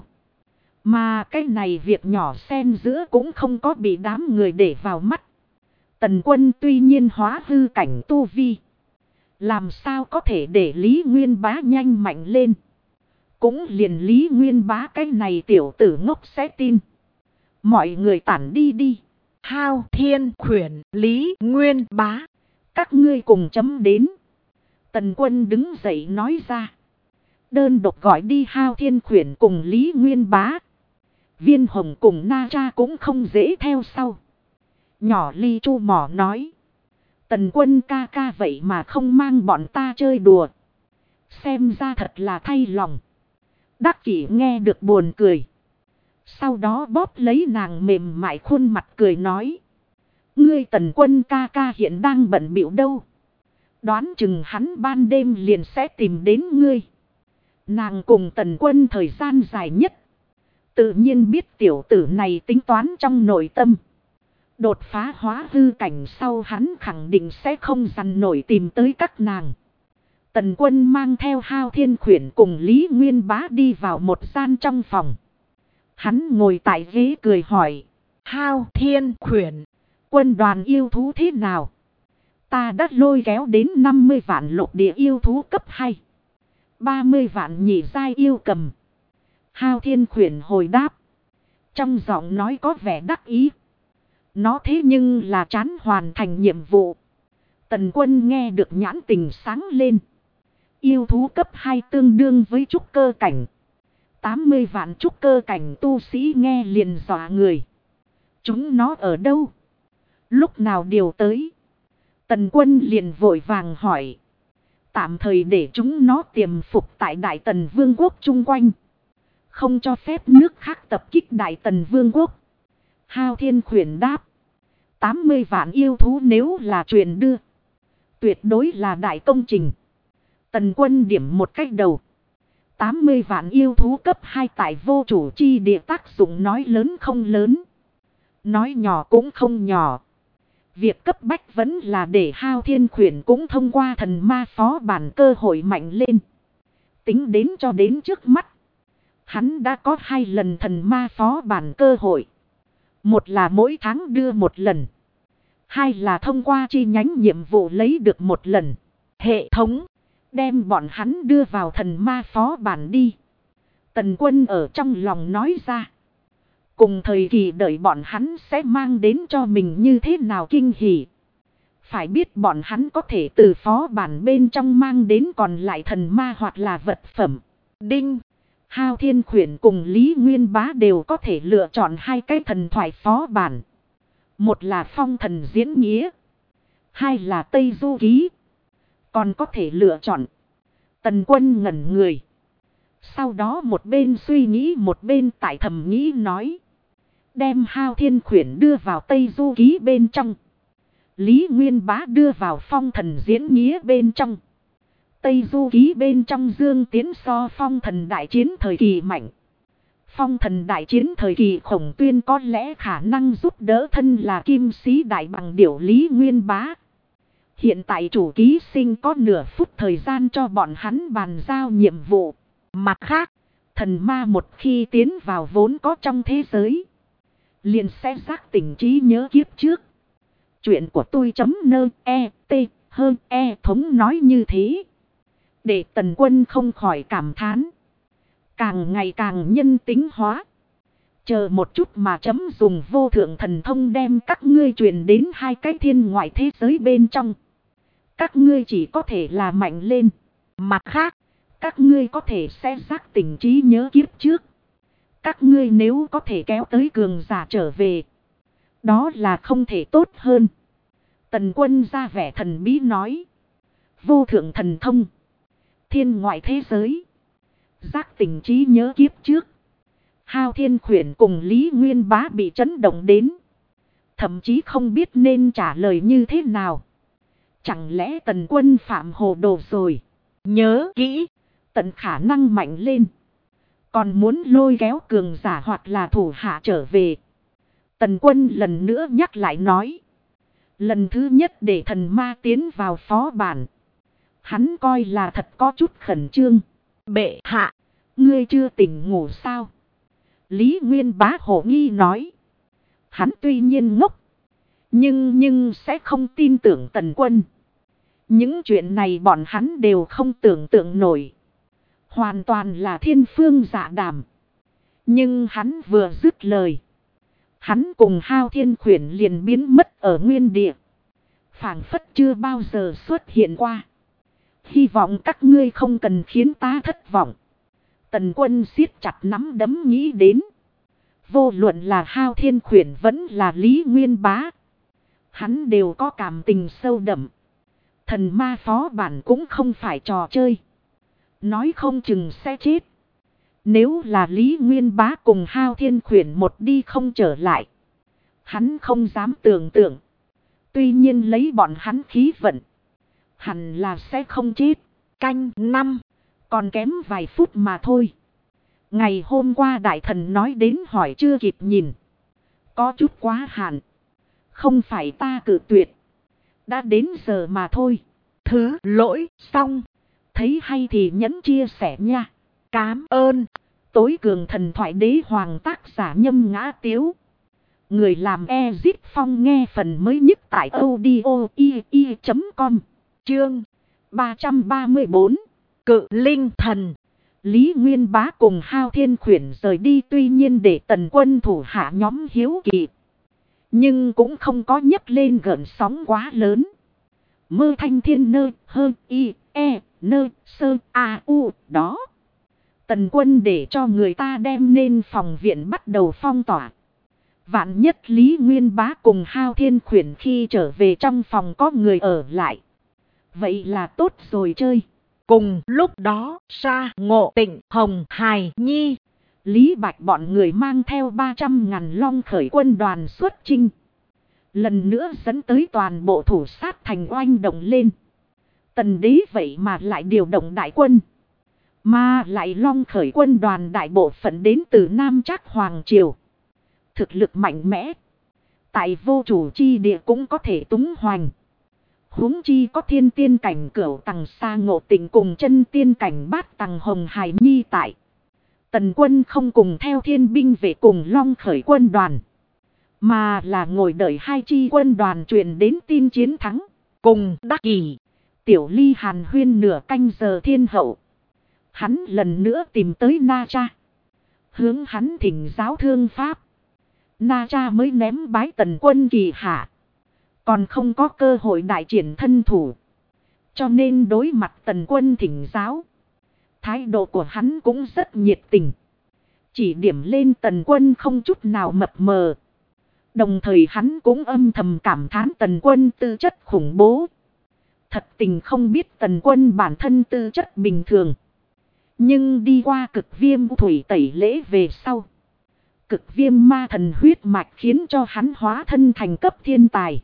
Mà cái này việc nhỏ xen giữa cũng không có bị đám người để vào mắt. Tần Quân tuy nhiên hóa hư cảnh tu vi. Làm sao có thể để Lý Nguyên Bá nhanh mạnh lên. Cũng liền Lý Nguyên Bá cái này tiểu tử ngốc sẽ tin. Mọi người tản đi đi. Hao Thiên Khuyển Lý Nguyên Bá. Các ngươi cùng chấm đến. Tần Quân đứng dậy nói ra. Đơn độc gọi đi Hao Thiên Khuyển cùng Lý Nguyên Bá. Viên Hồng cùng Na Cha cũng không dễ theo sau. Nhỏ Ly Chu Mỏ nói. Tần Quân ca ca vậy mà không mang bọn ta chơi đùa. Xem ra thật là thay lòng. Đắc Kỷ nghe được buồn cười. Sau đó bóp lấy nàng mềm mại khuôn mặt cười nói. Ngươi Tần Quân ca ca hiện đang bận bịu đâu. Đoán chừng hắn ban đêm liền sẽ tìm đến ngươi. Nàng cùng Tần Quân thời gian dài nhất. Tự nhiên biết tiểu tử này tính toán trong nội tâm. Đột phá hóa hư cảnh sau hắn khẳng định sẽ không dằn nổi tìm tới các nàng. Tần Quân mang theo Hao Thiên Khuyển cùng Lý Nguyên Bá đi vào một gian trong phòng. Hắn ngồi tại ghế cười hỏi. Hao Thiên Khuyển, quân đoàn yêu thú thế nào? Ta đã lôi kéo đến 50 vạn lục địa yêu thú cấp 2. 30 vạn nhị giai yêu cầm. Hao Thiên Khuyển hồi đáp. Trong giọng nói có vẻ đắc ý. Nó thế nhưng là chán hoàn thành nhiệm vụ. Tần Quân nghe được nhãn tình sáng lên. Yêu thú cấp 2 tương đương với trúc cơ cảnh. 80 vạn trúc cơ cảnh tu sĩ nghe liền dọa người. Chúng nó ở đâu? Lúc nào điều tới? Tần Quân liền vội vàng hỏi. Tạm thời để chúng nó tiềm phục tại Đại Tần Vương quốc chung quanh. Không cho phép nước khác tập kích Đại Tần Vương quốc. Hao Thiên Khuyển đáp. 80 vạn yêu thú nếu là truyền đưa. Tuyệt đối là đại công trình. Tần Quân điểm một cách đầu. 80 vạn yêu thú cấp 2 tại vô chủ chi địa tác dụng nói lớn không lớn. Nói nhỏ cũng không nhỏ. Việc cấp bách vẫn là để Hao Thiên Khuyển cũng thông qua thần ma phó bản cơ hội mạnh lên. Tính đến cho đến trước mắt. Hắn đã có 2 lần thần ma phó bản cơ hội. Một là mỗi tháng đưa một lần. 2 là thông qua chi nhánh nhiệm vụ lấy được một lần. Hệ thống đem bọn hắn đưa vào thần ma phó bản đi. Tần Quân ở trong lòng nói ra. Cùng thời kỳ đợi bọn hắn sẽ mang đến cho mình như thế nào kinh hỉ. Phải biết bọn hắn có thể từ phó bản bên trong mang đến còn lại thần ma hoặc là vật phẩm. Đinh. Hao Thiên Khuyển cùng Lý Nguyên Bá đều có thể lựa chọn 2 cái thần thoại phó bản. Một là Phong Thần Diễn Nghĩa. 2 là Tây Du Ký. Còn có thể lựa chọn. Tần Quân ngẩn người. Sau đó một bên suy nghĩ một bên tại thầm nghĩ nói. Đem Hao Thiên Khuyển đưa vào Tây Du Ký bên trong. Lý Nguyên Bá đưa vào Phong Thần Diễn Nghĩa bên trong. Tây Du Ký bên trong Dương Tiến so Phong Thần Đại Chiến thời kỳ mạnh. Phong Thần Đại Chiến thời kỳ Khổng Tuyên có lẽ khả năng giúp đỡ thân là kim sĩ đại bằng điểu Lý Nguyên Bá. Hiện tại chủ ký sinh có nửa phút thời gian cho bọn hắn bàn giao nhiệm vụ. Mặt khác, thần ma một khi tiến vào vốn có trong thế giới, liền sẽ giác tỉnh trí nhớ kiếp trước. Chuyện của tôi .net thống nói như thế. Để Tần Quân không khỏi cảm thán. Càng ngày càng nhân tính hóa. Chờ một chút mà chấm dùng vô thượng thần thông đem các ngươi truyền đến 2 cái thiên ngoại thế giới bên trong. Các ngươi chỉ có thể là mạnh lên. Mặt khác, các ngươi có thể sẽ giác tỉnh trí nhớ kiếp trước. Các ngươi nếu có thể kéo tới cường giả trở về, đó là không thể tốt hơn. Tần Quân ra vẻ thần bí nói. Vô thượng thần thông. Thiên ngoại thế giới. Giác tỉnh trí nhớ kiếp trước. Hao Thiên Khuyển cùng Lý Nguyên Bá bị chấn động đến. Thậm chí không biết nên trả lời như thế nào. Chẳng lẽ Tần Quân phạm hồ đồ rồi. Nhớ kỹ. Tận khả năng mạnh lên. Còn muốn lôi kéo cường giả hoặc là thủ hạ trở về. Tần Quân lần nữa nhắc lại nói. Lần thứ nhất để thần ma tiến vào phó bản. Hắn coi là thật có chút khẩn trương. Bệ hạ. Ngươi chưa tỉnh ngủ sao? Lý Nguyên Bá hổ nghi nói. Hắn tuy nhiên ngốc. Nhưng sẽ không tin tưởng Tần Quân. Những chuyện này bọn hắn đều không tưởng tượng nổi. Hoàn toàn là thiên phương dạ đàm. Nhưng hắn vừa dứt lời. Hắn cùng Hao Thiên Khuyển liền biến mất ở nguyên địa. Phảng phất chưa bao giờ xuất hiện qua. Hy vọng các ngươi không cần khiến ta thất vọng. Tần Quân siết chặt nắm đấm nghĩ đến. Vô luận là Hao Thiên Khuyển vẫn là Lý Nguyên Bá. Hắn đều có cảm tình sâu đậm. Thần ma phó bản cũng không phải trò chơi. Nói không chừng sẽ chết. Nếu là Lý Nguyên Bá cùng Hao Thiên Khuyển một đi không trở lại. Hắn không dám tưởng tượng. Tuy nhiên lấy bọn hắn khí vận. Hẳn là sẽ không chết. Canh 5. Còn kém vài phút mà thôi. Ngày hôm qua đại thần nói đến hỏi chưa kịp nhìn. Có chút quá hạn. Không phải ta cự tuyệt. Đã đến giờ mà thôi. Thứ lỗi xong. Thấy hay thì nhấn chia sẻ nha. Cám ơn. Tối cường thần thoại đế hoàng tác giả Nhâm Ngã Tiếu. Người làm Ezit Phong nghe phần mới nhất tại audio.com. Chương 334. Cự Linh Thần. Lý Nguyên Bá cùng Hao Thiên Khuyển rời đi tuy nhiên để Tần Quân thủ hạ nhóm hiếu kỳ. Nhưng cũng không có nhấc lên gợn sóng quá lớn. Mơ thanh thiên nơ hơ y e nơ sơ a u đó. Tần Quân để cho người ta đem nên phòng viện bắt đầu phong tỏa. Vạn nhất Lý Nguyên Bá cùng Hao Thiên Khuyển khi trở về trong phòng có người ở lại. Vậy là tốt rồi chơi. Cùng lúc đó, Sa Ngộ Tịnh, Hồng Hải Nhi, Lý Bạch bọn người mang theo 300.000 long khởi quân đoàn xuất chinh. Lần nữa dẫn tới toàn bộ thủ sát thành oanh động lên. Tần đế vậy mà lại điều động đại quân. Mà lại Long khởi quân đoàn đại bộ phận đến từ Nam Trác Hoàng Triều. Thực lực mạnh mẽ. Tại vô chủ chi địa cũng có thể túng hoành. Huống chi có thiên tiên cảnh cửu tầng xa Ngộ Tịnh cùng chân tiên cảnh bát tầng Hồng Hải Nhi tại. Tần quân không cùng theo thiên binh về cùng Long khởi quân đoàn. Mà là ngồi đợi hai chi quân đoàn truyền đến tin chiến thắng. Cùng Đắc Kỷ. Tiểu Ly hàn huyên nửa canh giờ thiên hậu. Hắn lần nữa tìm tới Na Cha. Hướng hắn thỉnh giáo thương pháp. Na Cha mới ném bái tần quân kỳ hạ. Còn không có cơ hội đại triển thân thủ. Cho nên đối mặt tần quân thỉnh giáo. Thái độ của hắn cũng rất nhiệt tình. Chỉ điểm lên tần quân không chút nào mập mờ. Đồng thời hắn cũng âm thầm cảm thán tần quân tư chất khủng bố. Thật tình không biết tần quân bản thân tư chất bình thường. Nhưng đi qua cực viêm thủy tẩy lễ về sau. Cực viêm ma thần huyết mạch khiến cho hắn hóa thân thành cấp thiên tài.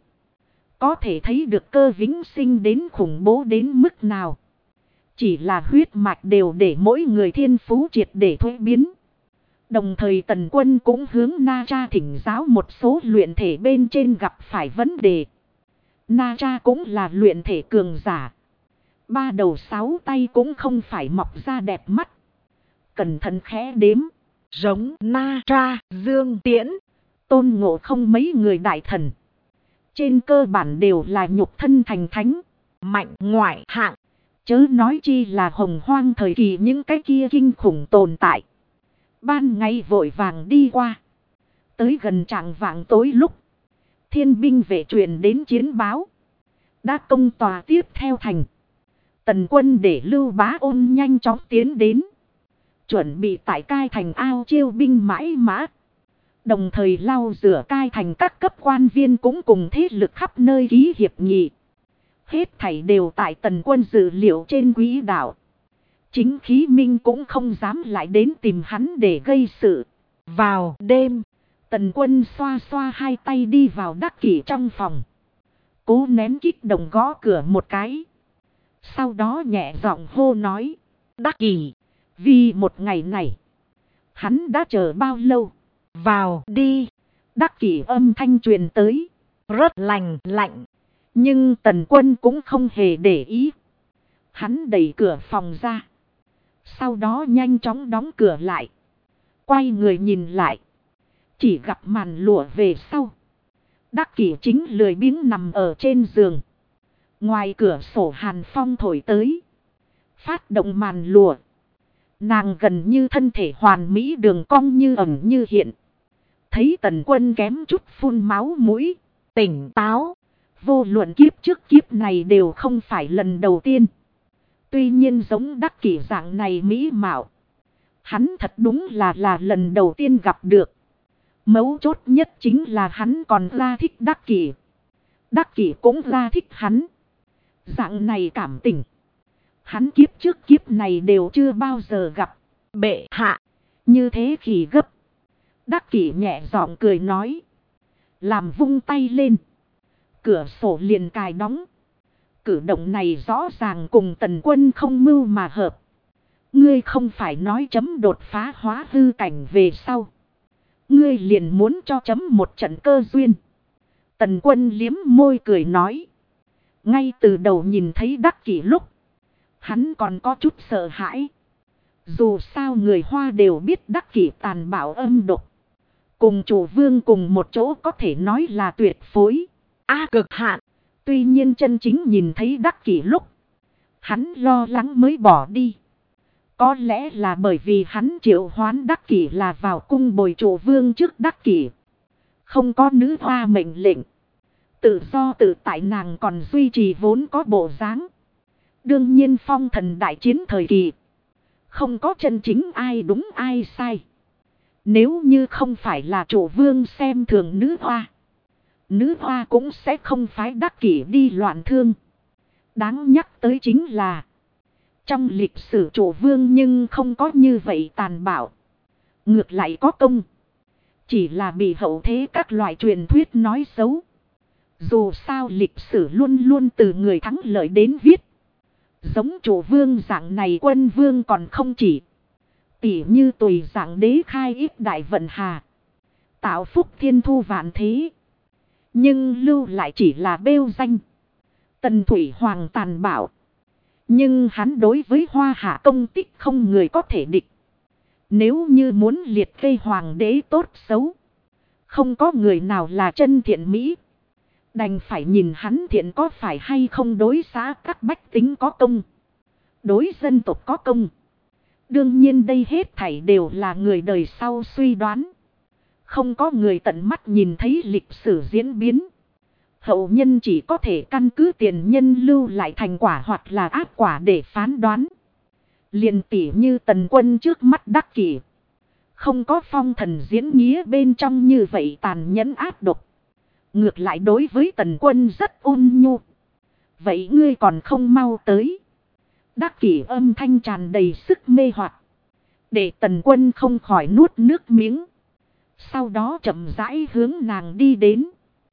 Có thể thấy được cơ vĩnh sinh đến khủng bố đến mức nào. Chỉ là huyết mạch đều để mỗi người thiên phú triệt để thuế biến. Đồng thời tần quân cũng hướng Na Cha thỉnh giáo một số luyện thể bên trên gặp phải vấn đề. Na Cha cũng là luyện thể cường giả. 3 đầu 6 tay cũng không phải mọc ra đẹp mắt. Cẩn thận khẽ đếm. Giống Na Cha, Dương Tiễn, Tôn Ngộ Không mấy người đại thần. Trên cơ bản đều là nhục thân thành thánh. mạnh ngoại hạng. Chớ nói chi là hồng hoang thời kỳ những cái kia kinh khủng tồn tại. Ban ngày vội vàng đi qua. Tới gần trạng vạng tối lúc. Thiên binh vệ truyền đến chiến báo. Đã công tòa tiếp theo thành. Tần quân để Lưu Bá Ôn nhanh chóng tiến đến. Chuẩn bị tại Cai Thành ao chiêu binh mãi mã. Đồng thời lau rửa Cai Thành các cấp quan viên cũng cùng thế lực khắp nơi ký hiệp nghị. Hết thảy đều tại tần quân dự liệu trên quỹ đạo. Chính Khí Minh cũng không dám lại đến tìm hắn để gây sự. Vào đêm, tần quân xoa xoa hai tay đi vào Đắc Kỷ trong phòng. Cố nén kích động gõ cửa một cái. Sau đó nhẹ giọng hô nói. Đắc Kỷ, vì một ngày này, hắn đã chờ bao lâu? vào đi. Đắc Kỷ âm thanh truyền tới. Rất lành lạnh. Nhưng tần quân cũng không hề để ý. Hắn đẩy cửa phòng ra. Sau đó nhanh chóng đóng cửa lại. Quay người nhìn lại. Chỉ gặp màn lụa về sau. Đắc Kỷ chính lười biếng nằm ở trên giường. Ngoài cửa sổ hàn phong thổi tới. Phát động màn lụa. Nàng gần như thân thể hoàn mỹ đường cong như ẩn như hiện. Thấy tần quân kém chút phun máu mũi. Tỉnh táo. Vô luận kiếp trước kiếp này đều không phải lần đầu tiên. Tuy nhiên giống Đắc Kỷ dạng này mỹ mạo. Hắn thật đúng là lần đầu tiên gặp được. Mấu chốt nhất chính là hắn còn ra thích Đắc Kỷ. Đắc Kỷ cũng ra thích hắn. Dạng này cảm tình. Hắn kiếp trước kiếp này đều chưa bao giờ gặp. Bệ hạ. Như thế khỉ gấp. Đắc Kỷ nhẹ giọng cười nói. Làm vung tay lên. Cửa sổ liền cài đóng. Cử động này rõ ràng cùng tần quân không mưu mà hợp. Ngươi không phải nói chấm đột phá hóa hư cảnh về sau. Ngươi liền muốn cho chấm một trận cơ duyên. Tần quân liếm môi cười nói. Ngay từ đầu nhìn thấy Đắc Kỷ lúc. Hắn còn có chút sợ hãi. Dù sao người Hoa đều biết Đắc Kỷ tàn bạo âm độc. Cùng chủ vương cùng một chỗ có thể nói là tuyệt phối. Cực hạn. Tuy nhiên chân chính nhìn thấy Đắc Kỷ lúc. Hắn lo lắng mới bỏ đi. Có lẽ là bởi vì hắn triệu hoán Đắc Kỷ là vào cung bồi chủ vương trước Đắc Kỷ. Không có nữ hoa mệnh lệnh. Tự do tự tại nàng còn duy trì vốn có bộ dáng. Đương nhiên phong thần đại chiến thời kỳ. Không có chân chính ai đúng ai sai. Nếu như không phải là chủ vương xem thường nữ hoa. Nữ hoa cũng sẽ không phái Đắc Kỷ đi loạn thương. Đáng nhắc tới chính là. Trong lịch sử chủ vương nhưng không có như vậy tàn bạo. Ngược lại có công. Chỉ là bị hậu thế các loại truyền thuyết nói xấu. Dù sao lịch sử luôn luôn từ người thắng lợi đến viết. Giống chủ vương dạng này quân vương còn không chỉ. Tỉ như tùy dạng đế khai ít đại vận hà. Tạo phúc thiên thu vạn thế. Nhưng lưu lại chỉ là bêu danh. Tần Thủy Hoàng tàn bạo. Nhưng hắn đối với Hoa Hạ công tích không người có thể địch. Nếu như muốn liệt kê hoàng đế tốt xấu. Không có người nào là chân thiện mỹ. Đành phải nhìn hắn thiện có phải hay không đối xã các bách tính có công. Đối dân tộc có công. Đương nhiên đây hết thảy đều là người đời sau suy đoán. Không có người tận mắt nhìn thấy lịch sử diễn biến. Hậu nhân chỉ có thể căn cứ tiền nhân lưu lại thành quả hoặc là ác quả để phán đoán. Liền tỉ như Tần Quân trước mắt đắc kỷ. Không có phong thần diễn nghĩa bên trong như vậy tàn nhẫn ác độc. Ngược lại đối với Tần Quân rất ôn nhu. Vậy ngươi còn không mau tới. Đắc kỷ âm thanh tràn đầy sức mê hoặc. Để Tần Quân không khỏi nuốt nước miếng. Sau đó chậm rãi hướng nàng đi đến.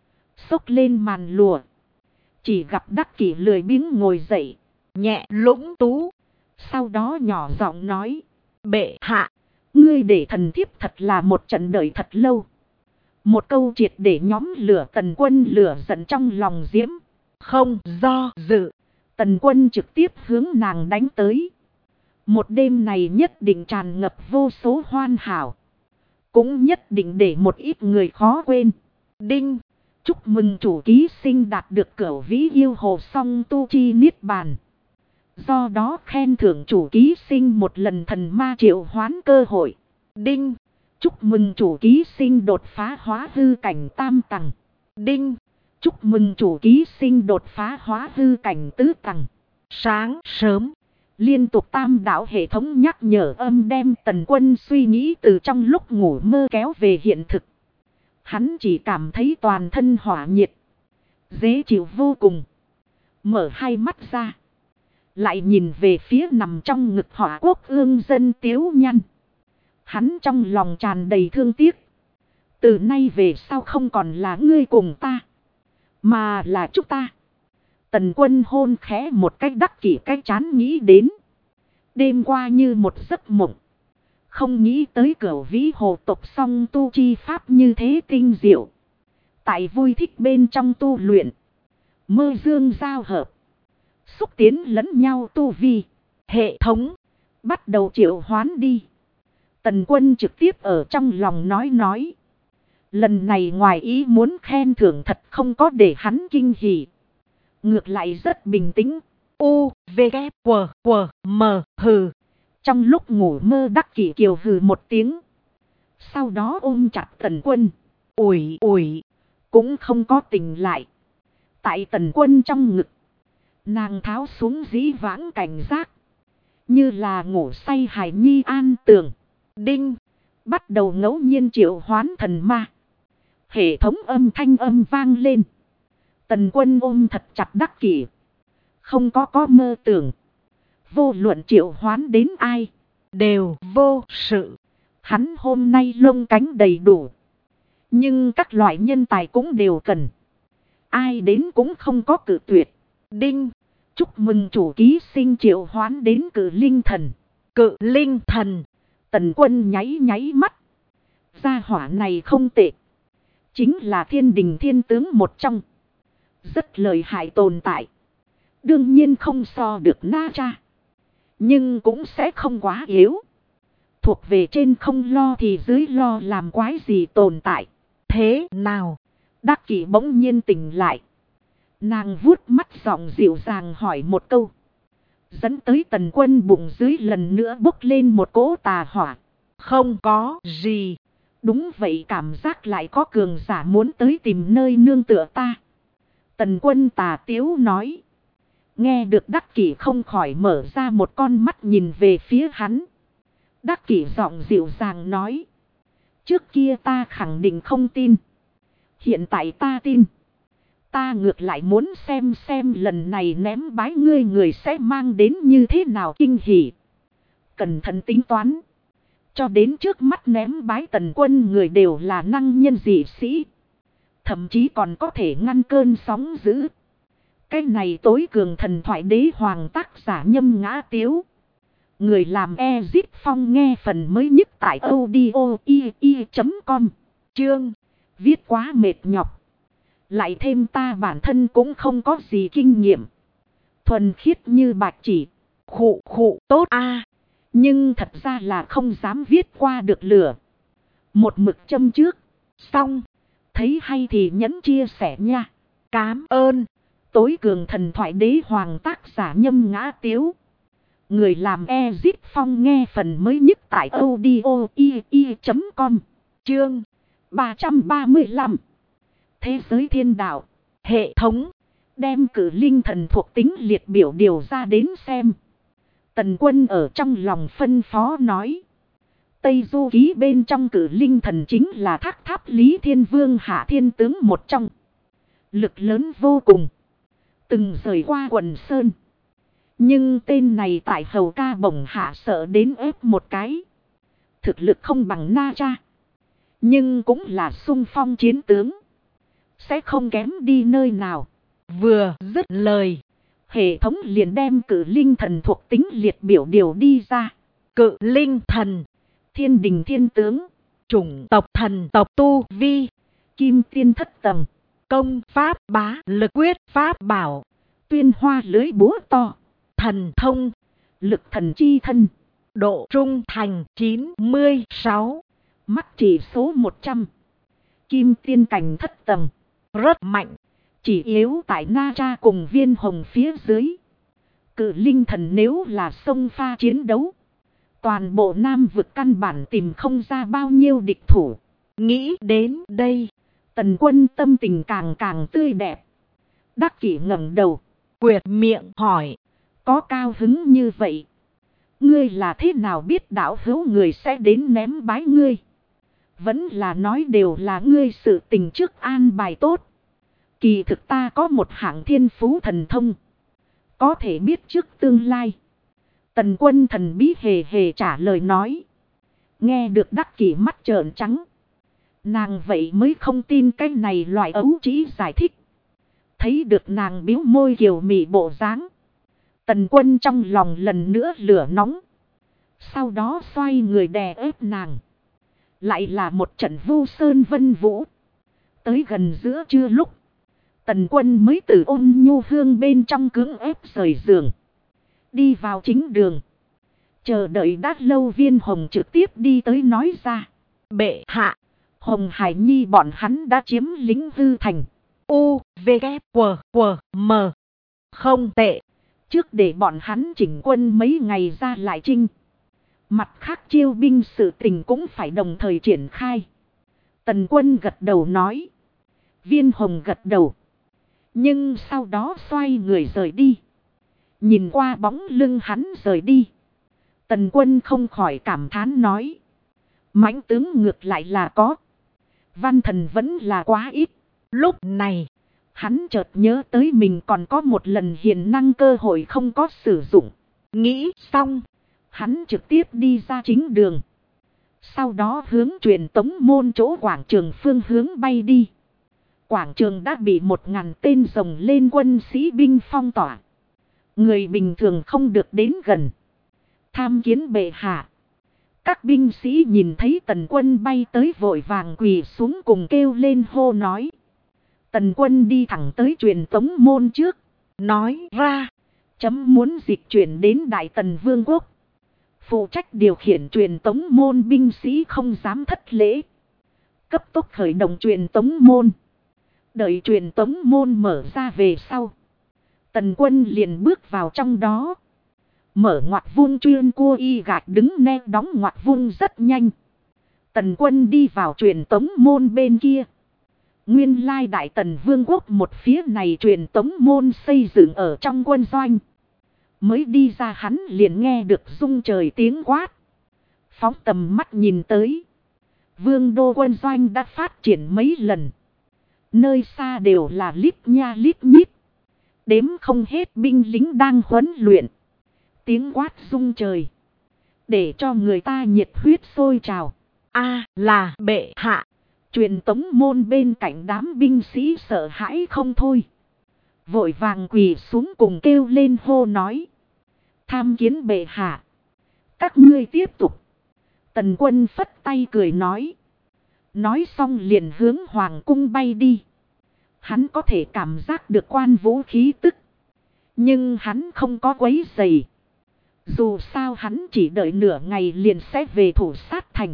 Xốc lên màn lụa. Chỉ gặp Đắc kỷ lười biếng ngồi dậy. Nhẹ lũng tú. Sau đó nhỏ giọng nói. Bệ hạ. Ngươi để thần thiếp thật là một trận đợi thật lâu. Một câu triệt để nhóm lửa Tần Quân lửa giận trong lòng diễm. Không do dự. Tần Quân trực tiếp hướng nàng đánh tới. Một đêm này nhất định tràn ngập vô số hoan hảo. Cũng nhất định để một ít người khó quên. Đinh. Chúc mừng chủ ký sinh đạt được cửu vĩ yêu hồ song tu chi niết bàn. Do đó khen thưởng chủ ký sinh một lần thần ma triệu hoán cơ hội. Đinh. Chúc mừng chủ ký sinh đột phá hóa hư cảnh tam tầng. Đinh. Chúc mừng chủ ký sinh đột phá hóa hư cảnh tứ tầng. Sáng sớm. Liên tục tam đạo hệ thống nhắc nhở âm đem Tần Quân suy nghĩ từ trong lúc ngủ mơ kéo về hiện thực. Hắn chỉ cảm thấy toàn thân hỏa nhiệt. Dễ chịu vô cùng. Mở hai mắt ra. Lại nhìn về phía nằm trong ngực Hỏa Quốc ương dân Tiếu Nhăn. Hắn trong lòng tràn đầy thương tiếc. Từ nay về sau không còn là ngươi cùng ta. Mà là chúng ta. Tần Quân hôn khẽ một cách đắc kỷ cách chán nghĩ đến. Đêm qua như một giấc mộng. Không nghĩ tới cửu vĩ hồ tộc song tu chi pháp như thế tinh diệu. Tại vui thích bên trong tu luyện. Mơ dương giao hợp. Xúc tiến lẫn nhau tu vi. Hệ thống. Bắt đầu triệu hoán đi. Tần Quân trực tiếp ở trong lòng nói. Lần này ngoài ý muốn khen thưởng thật không có để hắn kinh hỉ. Ngược lại rất bình tĩnh. U, V, K, W, M, hừ. Trong lúc ngủ mơ Đắc kỷ kiều hừ một tiếng. Sau đó ôm chặt Tần Quân. Ủi ủi. Cũng không có tỉnh lại. Tại Tần Quân trong ngực. Nàng tháo xuống dĩ vãng cảnh giác. Như là ngủ say hài nhi an tường. Đinh. Bắt đầu ngẫu nhiên triệu hoán thần ma. Hệ thống âm thanh âm vang lên. Tần Quân ôm thật chặt Đắc kỷ. Không có mơ tưởng. Vô luận triệu hoán đến ai. Đều vô sự. Hắn hôm nay lông cánh đầy đủ. Nhưng các loại nhân tài cũng đều cần. Ai đến cũng không có cự tuyệt. Đinh. Chúc mừng chủ ký sinh triệu hoán đến cự linh thần. Cự linh thần. Tần Quân nháy mắt. Gia hỏa này không tệ. Chính là thiên đình thiên tướng một trong. Rất lợi hại tồn tại. Đương nhiên không so được Na Cha. Nhưng cũng sẽ không quá yếu. Thuộc về trên không lo thì dưới lo làm quái gì tồn tại. Thế nào? Đắc kỷ bỗng nhiên tỉnh lại. Nàng vuốt mắt giọng dịu dàng hỏi một câu. Dẫn tới Tần Quân bụng dưới lần nữa bốc lên một cỗ tà hỏa. Không có gì. Đúng vậy, cảm giác lại có cường giả muốn tới tìm nơi nương tựa ta. Tần Quân tà tiếu nói. Nghe được Đắc kỷ không khỏi mở ra một con mắt nhìn về phía hắn. Đắc kỷ giọng dịu dàng nói. Trước kia ta khẳng định không tin. Hiện tại ta tin. Ta ngược lại muốn xem lần này ném bái ngươi người sẽ mang đến như thế nào kinh hỉ. Cẩn thận tính toán. Cho đến trước mắt ném bái Tần Quân người đều là năng nhân dị sĩ. Thậm chí còn có thể ngăn cơn sóng dữ. Cái này tối cường thần thoại đế hoàng tác giả Nhâm Ngã Tiếu. Người làm Ezit Phong nghe phần mới nhất tại audio.com. Chương. Viết quá mệt nhọc. Lại thêm ta bản thân cũng không có gì kinh nghiệm. Thuần khiết như bạch chỉ. Khụ khụ tốt a. Nhưng thật ra là không dám viết qua được lửa. Một mực châm trước. Xong. Thấy hay thì nhấn chia sẻ nha. Cám ơn. Tối cường thần thoại đế hoàng tác giả Nhâm Ngã Tiếu. Người làm Ezit Phong nghe phần mới nhất tại audio.com. Chương 335. Thế giới thiên đạo. Hệ thống. Đem cử linh thần thuộc tính liệt biểu điều ra đến xem. Tần Quân ở trong lòng phân phó nói. Tây Du Ký bên trong cử linh thần chính là Thác Tháp Lý Thiên Vương Hạ Thiên Tướng một trong. Lực lớn vô cùng. Từng rời qua quần sơn. Nhưng tên này tại hầu ca bổng hạ sợ đến ép một cái. Thực lực không bằng Na Cha. Nhưng cũng là xung phong chiến tướng. Sẽ không kém đi nơi nào. Vừa dứt lời. Hệ thống liền đem cử linh thần thuộc tính liệt biểu điều đi ra. Cự linh thần. Thiên đình thiên tướng. Chủng tộc thần tộc tu vi. Kim tiên thất tầng. Công pháp bá lực quyết pháp bảo. Tuyên hoa lưới búa to. Thần thông. Lực thần chi thân. Độ trung thành 96. Mắc chỉ số 100. Kim tiên cảnh thất tầng. Rất mạnh. Chỉ yếu tại Na Cha cùng Viên Hồng phía dưới. Cự linh thần nếu là sông pha chiến đấu. Toàn bộ Nam vực căn bản tìm không ra bao nhiêu địch thủ. Nghĩ đến đây. Tần Quân tâm tình càng càng tươi đẹp. Đắc kỷ ngẩng đầu. Quyệt miệng hỏi. Có cao hứng như vậy. Ngươi là thế nào biết đạo hữu người sẽ đến ném bái ngươi? Vẫn là nói đều là ngươi sự tình trước an bài tốt. Kỳ thực ta có một hạng thiên phú thần thông. Có thể biết trước tương lai. Tần Quân thần bí hề hề trả lời nói. Nghe được Đắc kỷ mắt trợn trắng. Nàng vậy mới không tin cái này loại ấu trĩ giải thích. Thấy được nàng biếu môi kiều mị bộ dáng. Tần Quân trong lòng lần nữa lửa nóng. Sau đó xoay người đè ép nàng. Lại là một trận vu sơn vân vũ. Tới gần giữa trưa lúc. Tần Quân mới từ ôn nhu hương bên trong cưỡng ép rời giường. Đi vào chính đường. Chờ đợi đã lâu Viên Hồng trực tiếp đi tới nói ra. Bệ hạ. Hồng Hải Nhi bọn hắn đã chiếm lĩnh Hư Thành. U, V, K, W, M. Không tệ. Trước để bọn hắn chỉnh quân mấy ngày ra lại chinh. Mặt khác chiêu binh sự tình cũng phải đồng thời triển khai. Tần Quân gật đầu nói. Viên Hồng gật đầu. Nhưng sau đó xoay người rời đi. Nhìn qua bóng lưng hắn rời đi. Tần Quân không khỏi cảm thán nói. Mãnh tướng ngược lại là có. Văn thần vẫn là quá ít. Lúc này. Hắn chợt nhớ tới mình còn có một lần hiền năng cơ hội không có sử dụng. Nghĩ xong. Hắn trực tiếp đi ra chính đường. Sau đó hướng truyền tống môn chỗ quảng trường phương hướng bay đi. Quảng trường đã bị 1000 tên rồng lên quân sĩ binh phong tỏa. Người bình thường không được đến gần. Tham kiến bệ hạ. Các binh sĩ nhìn thấy Tần Quân bay tới vội vàng quỳ xuống cùng kêu lên hô nói. Tần Quân đi thẳng tới truyền tống môn trước. Nói ra. Chấm muốn dịch chuyển đến Đại Tần Vương quốc. Phụ trách điều khiển truyền tống môn binh sĩ không dám thất lễ. Cấp tốc khởi động truyền tống môn. Đợi truyền tống môn mở ra về sau. Tần Quân liền bước vào trong đó. Mở ngoặt vuông chuyên cua y gạch đứng ne đóng ngoặt vuông rất nhanh. Tần Quân đi vào truyền tống môn bên kia. Nguyên lai Đại Tần Vương quốc một phía này truyền tống môn xây dựng ở trong quân doanh. Mới đi ra hắn liền nghe được rung trời tiếng quát. Phóng tầm mắt nhìn tới. Vương đô quân doanh đã phát triển mấy lần. Nơi xa đều là lít nha lít nhít. Đếm không hết binh lính đang huấn luyện. Tiếng quát rung trời. Để cho người ta nhiệt huyết sôi trào. A là bệ hạ. Truyền tống môn bên cạnh đám binh sĩ sợ hãi không thôi. vội vàng quỳ xuống cùng kêu lên hô nói. Tham kiến bệ hạ. Các ngươi tiếp tục. Tần Quân phất tay cười nói. Nói xong liền hướng hoàng cung bay đi. Hắn có thể cảm giác được Quan Vũ khí tức. Nhưng hắn không có quấy rầy. Dù sao hắn chỉ đợi nửa ngày liền sẽ về thủ sát thành.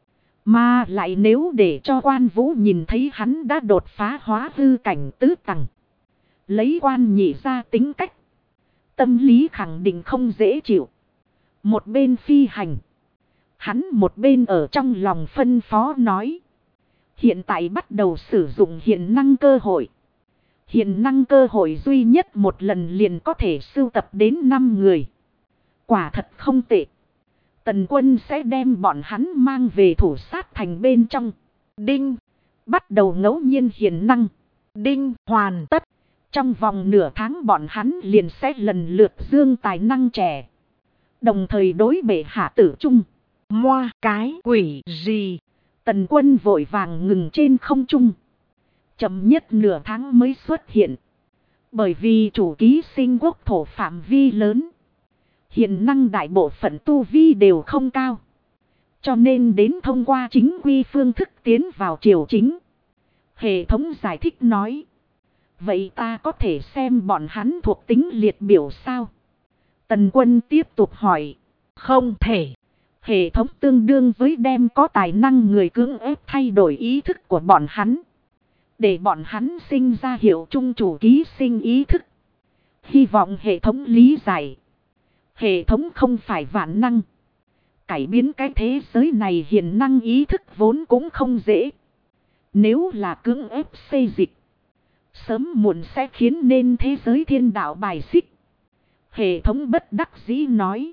Mà lại nếu để cho Quan Vũ nhìn thấy hắn đã đột phá hóa hư cảnh tứ tầng. Lấy Quan Nhị ra tính cách. Tâm lý khẳng định không dễ chịu. Một bên phi hành. Hắn một bên ở trong lòng phân phó nói. Hiện tại bắt đầu sử dụng hiện năng cơ hội. Hiện năng cơ hội duy nhất một lần liền có thể sưu tập đến 5 người. Quả thật không tệ. Tần Quân sẽ đem bọn hắn mang về thủ sát thành bên trong. Đinh. Bắt đầu ngẫu nhiên hiện năng. Đinh. Hoàn tất. Trong vòng nửa tháng bọn hắn liền sẽ lần lượt dương tài năng trẻ. Đồng thời đối bệ hạ tử trung. Moa cái quỷ gì. Tần Quân vội vàng ngừng trên không trung. Chậm nhất nửa tháng mới xuất hiện. Bởi vì chủ ký sinh quốc thổ phạm vi lớn. Hiện năng đại bộ phận tu vi đều không cao. Cho nên đến thông qua chính quy phương thức tiến vào triều chính. Hệ thống giải thích nói. Vậy ta có thể xem bọn hắn thuộc tính liệt biểu sao? Tần Quân tiếp tục hỏi. Không thể. Hệ thống tương đương với đem có tài năng người cưỡng ép thay đổi ý thức của bọn hắn. Để bọn hắn sinh ra hiệu chung chủ ký sinh ý thức. Hy vọng hệ thống lý giải. Hệ thống không phải vạn năng. Cải biến cái thế giới này hiện năng ý thức vốn cũng không dễ. Nếu là cưỡng ép xây dịch. Sớm muộn sẽ khiến nên thế giới thiên đạo bài xích. Hệ thống bất đắc dĩ nói.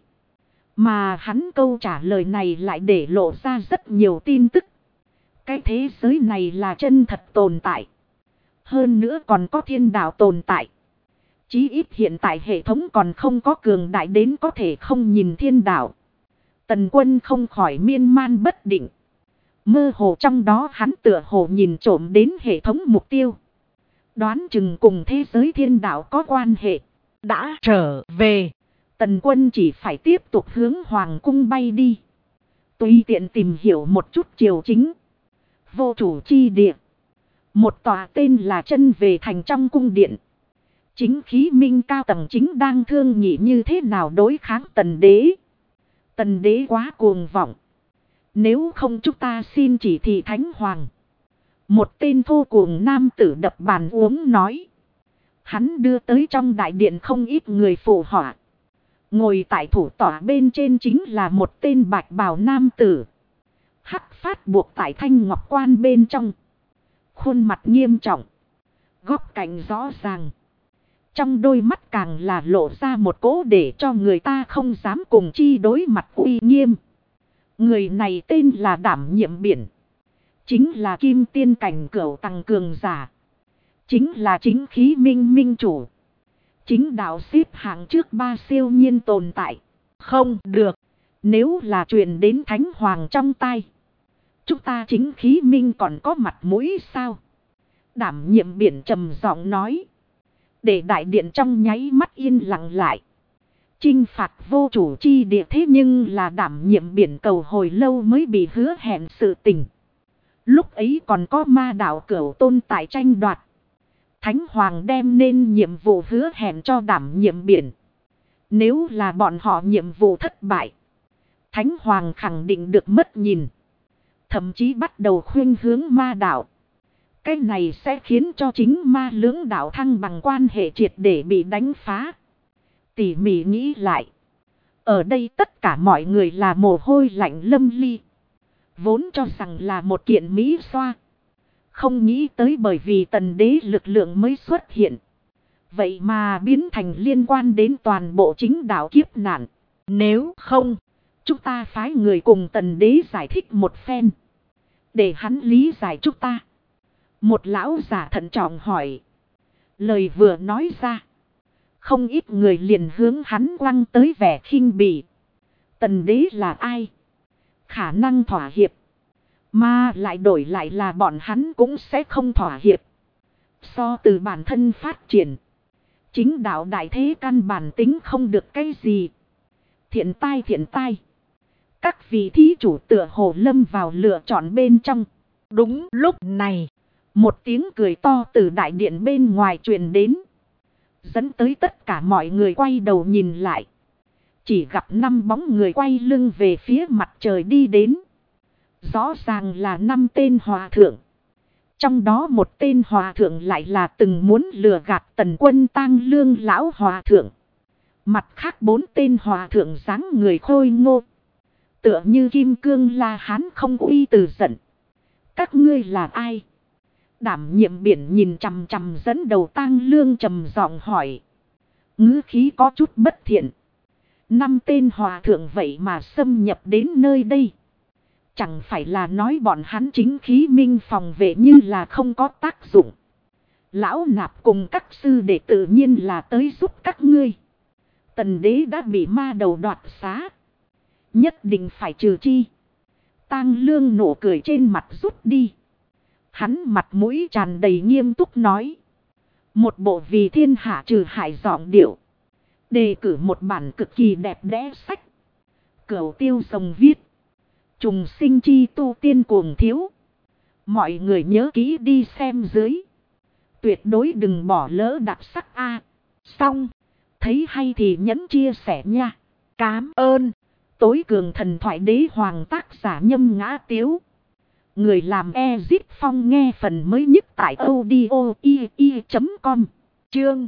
Mà hắn câu trả lời này lại để lộ ra rất nhiều tin tức. Cái thế giới này là chân thật tồn tại. Hơn nữa còn có thiên đạo tồn tại. Chí ít hiện tại hệ thống còn không có cường đại đến có thể không nhìn thiên đạo. Tần Quân không khỏi miên man bất định. Mơ hồ trong đó hắn tựa hồ nhìn trộm đến hệ thống mục tiêu. Đoán chừng cùng thế giới thiên đạo có quan hệ. Đã trở về. Tần Quân chỉ phải tiếp tục hướng hoàng cung bay đi. Tùy tiện tìm hiểu một chút triều chính. Vô chủ chi địa. Một tòa tên là Chân Về Thành trong cung điện. Chính khí minh cao tầng chính đang thương nghị như thế nào đối kháng tần đế. Tần đế quá cuồng vọng. Nếu không chúng ta xin chỉ thị thánh hoàng. Một tên vô cuồng nam tử đập bàn uống nói. Hắn đưa tới trong đại điện không ít người phụ họa. Ngồi tại thủ tọa bên trên chính là một tên bạch bào nam tử. Hắc phát buộc tại thanh ngọc quan bên trong. Khuôn mặt nghiêm trọng. Góc cạnh rõ ràng. Trong đôi mắt càng là lộ ra một cỗ để cho người ta không dám cùng chi đối mặt uy nghiêm. Người này tên là Đảm Nhiệm Biển. Chính là kim tiên cảnh cửu tầng cường giả. Chính là chính khí minh minh chủ. Chính đạo xếp hạng trước 3 siêu nhiên tồn tại. Không được. Nếu là truyền đến thánh hoàng trong tay. Chúng ta chính khí minh còn có mặt mũi sao? Đảm Nhiệm Biển trầm giọng nói. Để đại điện trong nháy mắt yên lặng lại. Chinh phạt vô chủ chi địa thế nhưng là Đảm Nhiệm Biển cầu hồi lâu mới bị hứa hẹn sự tình. Lúc ấy còn có ma đạo cửu tôn tại tranh đoạt. Thánh Hoàng đem nên nhiệm vụ hứa hẹn cho Đảm Nhiệm Biển. Nếu là bọn họ nhiệm vụ thất bại. Thánh Hoàng khẳng định được mất nhìn. Thậm chí bắt đầu khuyên hướng ma đạo. Cái này sẽ khiến cho chính ma lưỡng đạo thăng bằng quan hệ triệt để bị đánh phá. Tỉ mỉ nghĩ lại. Ở đây tất cả mọi người là mồ hôi lạnh lâm ly. Vốn cho rằng là một kiện mỹ xoa. Không nghĩ tới bởi vì tần đế lực lượng mới xuất hiện. Vậy mà biến thành liên quan đến toàn bộ chính đạo kiếp nạn. Nếu không, chúng ta phái người cùng tần đế giải thích một phen. Để hắn lý giải chúng ta. Một lão giả thận trọng hỏi. Lời vừa nói ra. Không ít người liền hướng hắn quăng tới vẻ khinh bỉ. Tần đế là ai? Khả năng thỏa hiệp. Mà lại đổi lại là bọn hắn cũng sẽ không thỏa hiệp. So từ bản thân phát triển. Chính đạo đại thế căn bản tính không được cái gì. Thiện tai. Các vị thí chủ tựa hồ lâm vào lựa chọn bên trong. Đúng lúc này, một tiếng cười to từ đại điện bên ngoài truyền đến. Dẫn tới tất cả mọi người quay đầu nhìn lại. Chỉ gặp 5 bóng người quay lưng về phía mặt trời đi đến. Rõ ràng là 5 tên hòa thượng. Trong đó một tên hòa thượng lại là từng muốn lừa gạt Tần Quân Tang Lương lão hòa thượng. Mặt khác 4 tên hòa thượng dáng người khôi ngô. Tựa như kim cương La Hán không uy từ giận. Các ngươi là ai? Đảm nhiệm biển nhìn chằm chằm dẫn đầu Tang Lương trầm giọng hỏi. Ngữ khí có chút bất thiện. 5 tên hòa thượng vậy mà xâm nhập đến nơi đây. Chẳng phải là nói bọn hắn chính khí minh phòng vệ như là không có tác dụng. Lão Nạp cùng các sư đệ tự nhiên là tới giúp các ngươi. Tần đế đã bị ma đầu đoạt xá. Nhất định phải trừ chi. Tang Lương nụ cười trên mặt rút đi. Hắn mặt mũi tràn đầy nghiêm túc nói. Một bộ vì thiên hạ trừ hại giọng điệu. Đề cử một bản cực kỳ đẹp đẽ sách. Cửu Tiêu Rồng viết. Trùng sinh chi tu tiên cuồng thiếu. Mọi người nhớ kỹ đi xem dưới. Tuyệt đối đừng bỏ lỡ đặc sắc a. Xong. Thấy hay thì nhấn chia sẻ nha. Cám ơn. Tối cường thần thoại đế hoàng tác giả Nhâm Ngã Tiếu. Người làm Ezip Phong nghe phần mới nhất tại audio.com. Chương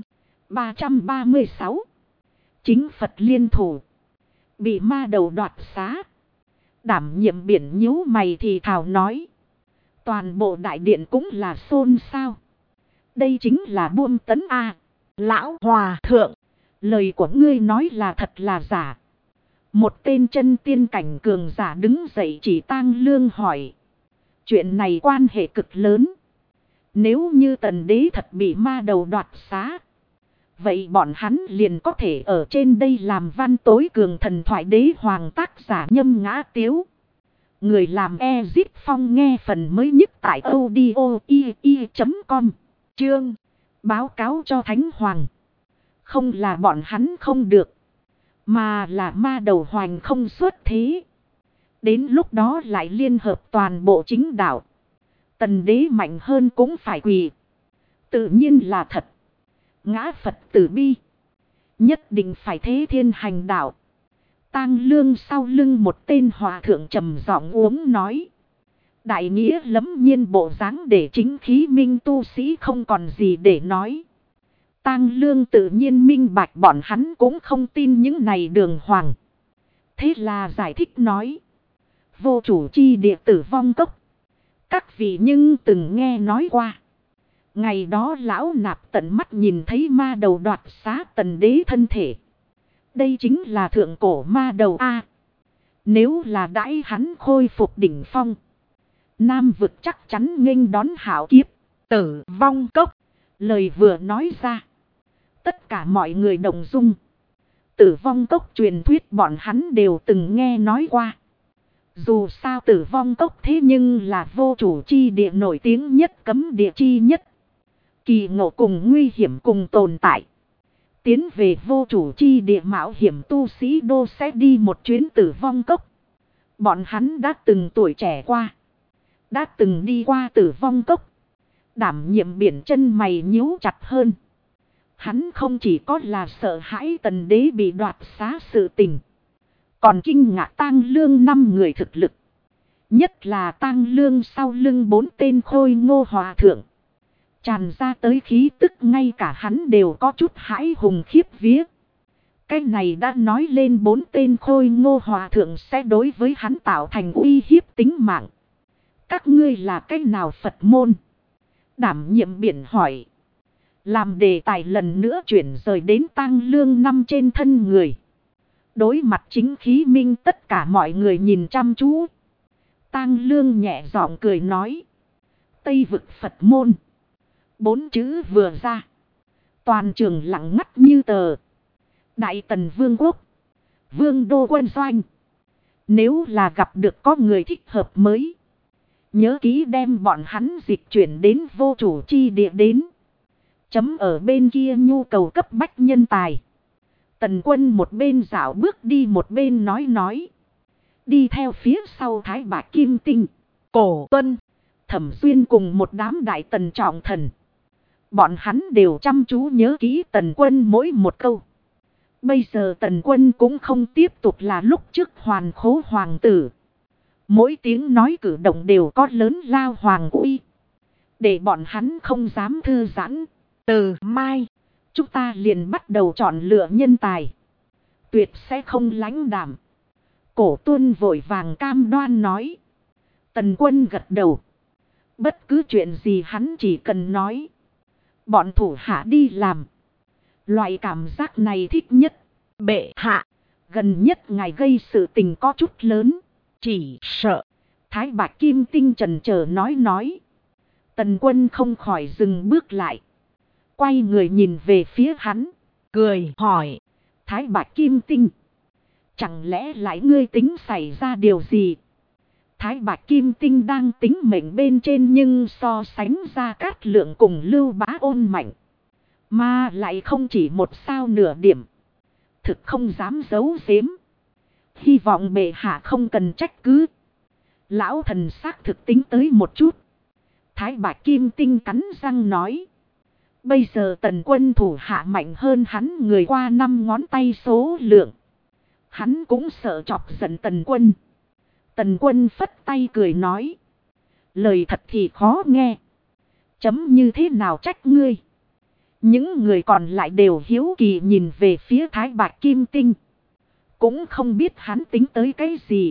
336. Chính Phật liên thủ. Bị ma đầu đoạt xá. Đảm nhiệm biển nhíu mày thì thảo nói. Toàn bộ đại điện cũng là xôn xao. Đây chính là buông tấn a. Lão hòa thượng. Lời của ngươi nói là thật là giả. Một tên chân tiên cảnh cường giả đứng dậy chỉ Tang Lương hỏi. Chuyện này quan hệ cực lớn. Nếu như Tần đế thật bị ma đầu đoạt xá. Vậy bọn hắn liền có thể ở trên đây làm văn tối cường thần thoại đế hoàng tác giả Nhâm Ngã Tiếu. Người làm Ezip Phong nghe phần mới nhất tại audio.com. Chương báo cáo cho Thánh Hoàng. Không là bọn hắn không được. Mà là ma đầu hoành không xuất thế. Đến lúc đó lại liên hợp toàn bộ chính đạo. Tần đế mạnh hơn cũng phải quỳ. Tự nhiên là thật. Ngã Phật tử bi. Nhất định phải thế thiên hành đạo. Tang Lương sau lưng một tên hòa thượng trầm giọng uống nói. Đại nghĩa lẫm nhiên bộ dáng để chính khí minh tu sĩ không còn gì để nói. Tang Lương tự nhiên minh bạch bọn hắn cũng không tin những này đường hoàng. Thế là giải thích nói. Vô chủ chi địa tử vong cốc. Các vị nhưng từng nghe nói qua. Ngày đó lão nạp tận mắt nhìn thấy ma đầu đoạt xá Tần đế thân thể. Đây chính là thượng cổ ma đầu A. Nếu là đãi hắn khôi phục đỉnh phong. Nam vực chắc chắn nghênh đón hảo kiếp. Tử vong cốc. Lời vừa nói ra. Tất cả mọi người đồng dung. Tử vong cốc truyền thuyết bọn hắn đều từng nghe nói qua. Dù sao tử vong cốc thế nhưng là vô chủ chi địa nổi tiếng nhất cấm địa chi nhất. Kỳ ngộ cùng nguy hiểm cùng tồn tại. Tiến về vô chủ chi địa mạo hiểm tu sĩ đô sẽ đi một chuyến tử vong cốc. Bọn hắn đã từng tuổi trẻ qua. Đã từng đi qua tử vong cốc. Đảm nhiệm biển chân mày nhíu chặt hơn. Hắn không chỉ có là sợ hãi Tần đế bị đoạt xá sự tình. Còn kinh ngạc Tang Lương 5 người thực lực. Nhất là Tang Lương sau lưng 4 tên khôi ngô hòa thượng. Tràn ra tới khí tức ngay cả hắn đều có chút hãi hùng khiếp vía. Cái này đã nói lên 4 tên khôi ngô hòa thượng sẽ đối với hắn tạo thành uy hiếp tính mạng. Các ngươi là cái nào Phật môn? Đảm nhiệm biển hỏi. Làm đề tài lần nữa chuyển rời đến Tang Lương 5 trên thân người. Đối mặt chính khí minh tất cả mọi người nhìn chăm chú. Tang Lương nhẹ giọng cười nói. Tây vực Phật môn. 4 chữ vừa ra. Toàn trường lặng ngắt như tờ. Đại Tần Vương quốc. Vương đô quân doanh. Nếu là gặp được có người thích hợp mới. Nhớ kỹ đem bọn hắn dịch chuyển đến vô chủ chi địa đến. Chấm ở bên kia nhu cầu cấp bách nhân tài. Tần Quân một bên dạo bước đi một bên nói. Đi theo phía sau Thái Bạc Kim Tinh, Cổ Tuân, Thẩm Xuyên cùng một đám đại tần trọng thần. Bọn hắn đều chăm chú nhớ kỹ Tần Quân mỗi một câu. Bây giờ Tần Quân cũng không tiếp tục là lúc trước hoàn khố hoàng tử. Mỗi tiếng nói cử động đều có lớn lao hoàng uy. Để bọn hắn không dám thư giãn. từ mai, Chúng ta liền bắt đầu chọn lựa nhân tài. Tuyệt sẽ không lãnh đạm. Cổ Tuân vội vàng cam đoan nói. Tần Quân gật đầu. Bất cứ chuyện gì hắn chỉ cần nói. Bọn thủ hạ đi làm. Loại cảm giác này thích nhất. bệ hạ, Gần nhất ngài gây sự tình có chút lớn. chỉ sợ. Thái Bạc Kim Tinh chần chờ nói. Tần Quân không khỏi dừng bước lại. Quay người nhìn về phía hắn. Cười hỏi. Thái Bạc Kim Tinh, chẳng lẽ lại ngươi tính xảy ra điều gì? Thái Bạc Kim Tinh đang tính mệnh bên trên nhưng so sánh Gia Cát Lượng cùng Lưu Bá Ôn mạnh. Mà lại không chỉ một sao nửa điểm. Thực không dám giấu giếm. Hy vọng bệ hạ không cần trách cứ. Lão thần xác thực tính tới một chút. Thái Bạc Kim Tinh cắn răng nói. Bây giờ Tần Quân thủ hạ mạnh hơn hắn người qua 5 ngón tay số lượng. Hắn cũng sợ chọc giận Tần Quân. Tần Quân phất tay cười nói. Lời thật thì khó nghe. Chấm như thế nào trách ngươi? Những người còn lại đều hiếu kỳ nhìn về phía Thái Bạc Kim Tinh. Cũng không biết hắn tính tới cái gì.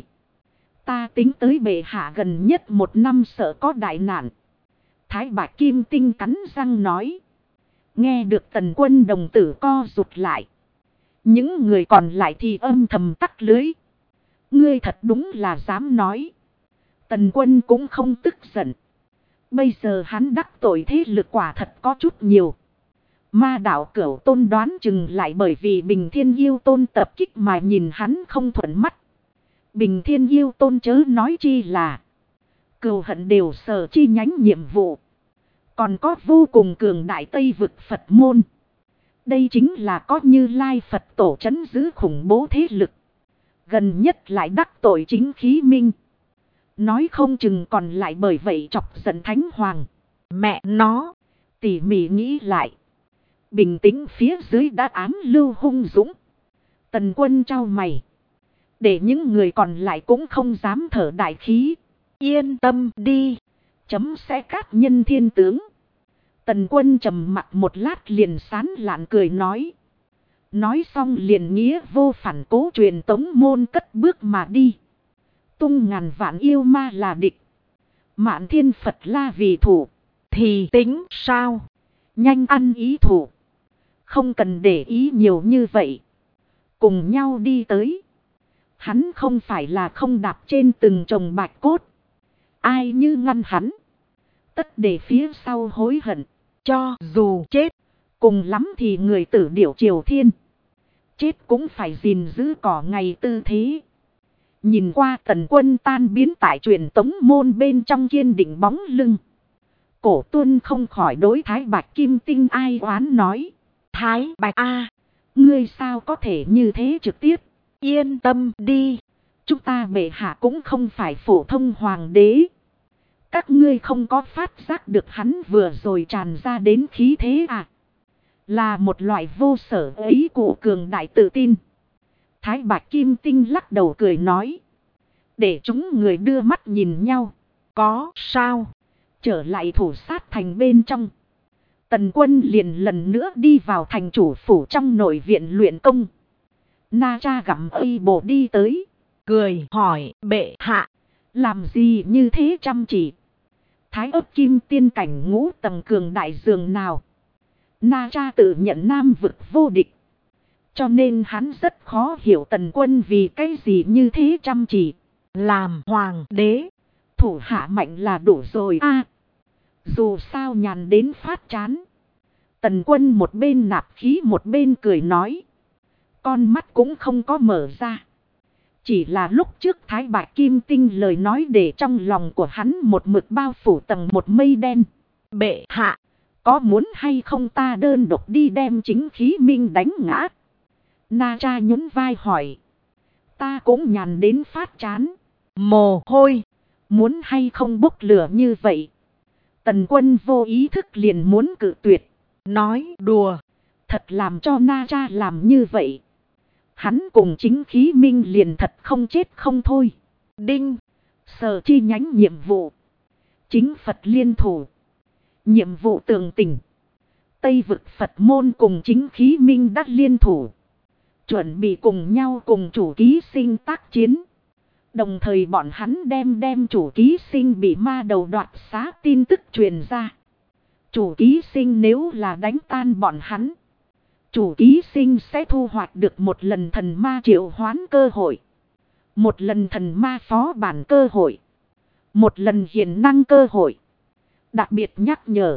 Ta tính tới bệ hạ gần nhất 1 năm sợ có đại nạn. Thái Bạc Kim Tinh cắn răng nói. Nghe được Tần Quân đồng tử co rụt lại. Những người còn lại thì âm thầm tắc lưới. Ngươi thật đúng là dám nói. Tần Quân cũng không tức giận. Bây giờ hắn đắc tội thế lực quả thật có chút nhiều. Ma đạo Cửu Tôn đoán chừng lại bởi vì Bình Thiên Yêu Tôn tập kích mà nhìn hắn không thuận mắt. Bình Thiên Yêu Tôn chớ nói chi là cừu hận đều sở chi nhánh nhiệm vụ. Còn có vô cùng cường đại Tây vực Phật môn. Đây chính là có Như Lai Phật tổ trấn giữ khủng bố thế lực. Gần nhất lại đắc tội chính khí minh. Nói không chừng còn lại bởi vậy chọc giận Thánh Hoàng. Mẹ nó, Tỉ mỉ nghĩ lại. Bình tĩnh phía dưới đã ám lưu hung dũng. Tần Quân trao mày. Để những người còn lại cũng không dám thở đại khí. yên tâm đi. Chấm sẽ cát nhân thiên tướng. Tần Quân trầm mặt một lát liền sán lạn cười nói. Nói xong liền nghĩa vô phản cố truyền tống môn cất bước mà đi. Tung ngàn vạn yêu ma là địch. Mạn thiên Phật la vì thủ. Thì tính sao? Nhanh ăn ý thủ. Không cần để ý nhiều như vậy. Cùng nhau đi tới. Hắn không phải là không đạp trên từng chồng bạch cốt. Ai như ngăn hắn. Tất để phía sau hối hận. Cho dù chết. Cùng lắm thì người tử điểu triều thiên. Chết cũng phải gìn giữ cỏ ngày tư thế. Nhìn qua Tần Quân tan biến tại truyền tống môn bên trong kiên định bóng lưng. Cổ Tuân không khỏi đối Thái Bạc Kim Tinh ai oán nói. Thái Bạch A, Ngươi sao có thể như thế trực tiếp. yên tâm đi. Chúng ta bệ hạ cũng không phải phổ thông hoàng đế. Các ngươi không có phát giác được hắn vừa rồi tràn ra đến khí thế à. Là một loại vô sở ấy cụ cường đại tự tin. Thái Bạc Kim Tinh lắc đầu cười nói. Để chúng người đưa mắt nhìn nhau. Có sao? Trở lại thủ sát thành bên trong. Tần Quân liền lần nữa đi vào thành chủ phủ trong nội viện luyện công. Na Cha gặm uy bổ đi tới. Cười hỏi bệ hạ. Làm gì như thế chăm chỉ. Thái ấp kim tiên cảnh ngũ tầng cường đại dường nào. Na Cha tự nhận nam vực vô địch. Cho nên hắn rất khó hiểu Tần Quân vì cái gì như thế chăm chỉ. Làm hoàng đế. Thủ hạ mạnh là đủ rồi a. Dù sao nhàn đến phát chán. Tần Quân một bên nạp khí một bên cười nói. Con mắt cũng không có mở ra. Chỉ là lúc trước Thái Bạc Kim Tinh lời nói để trong lòng của hắn một mực bao phủ tầng một mây đen. Bệ hạ. Có muốn hay không ta đơn độc đi đem Chính Khí Minh đánh ngã? Na Tra nhún vai hỏi. Ta cũng nhàn đến phát chán. Mồ hôi. Muốn hay không bốc lửa như vậy? Tần Quân vô ý thức liền muốn cự tuyệt. Nói đùa. Thật làm cho Na Tra làm như vậy. Hắn cùng Chính Khí Minh liền thật không chết không thôi. Đinh. Sở chi nhánh nhiệm vụ. Chính Phật liên thủ. Nhiệm vụ tường tình. Tây vực Phật môn cùng Chính Khí Minh đã liên thủ. Chuẩn bị cùng nhau cùng chủ ký sinh tác chiến. Đồng thời bọn hắn đem chủ ký sinh bị ma đầu đoạt xá tin tức truyền ra. Chủ ký sinh nếu là đánh tan bọn hắn, chủ ký sinh sẽ thu hoạch được một lần thần ma triệu hoán cơ hội. Một lần thần ma phó bản cơ hội. Một lần hiển năng cơ hội. Đặc biệt nhắc nhở.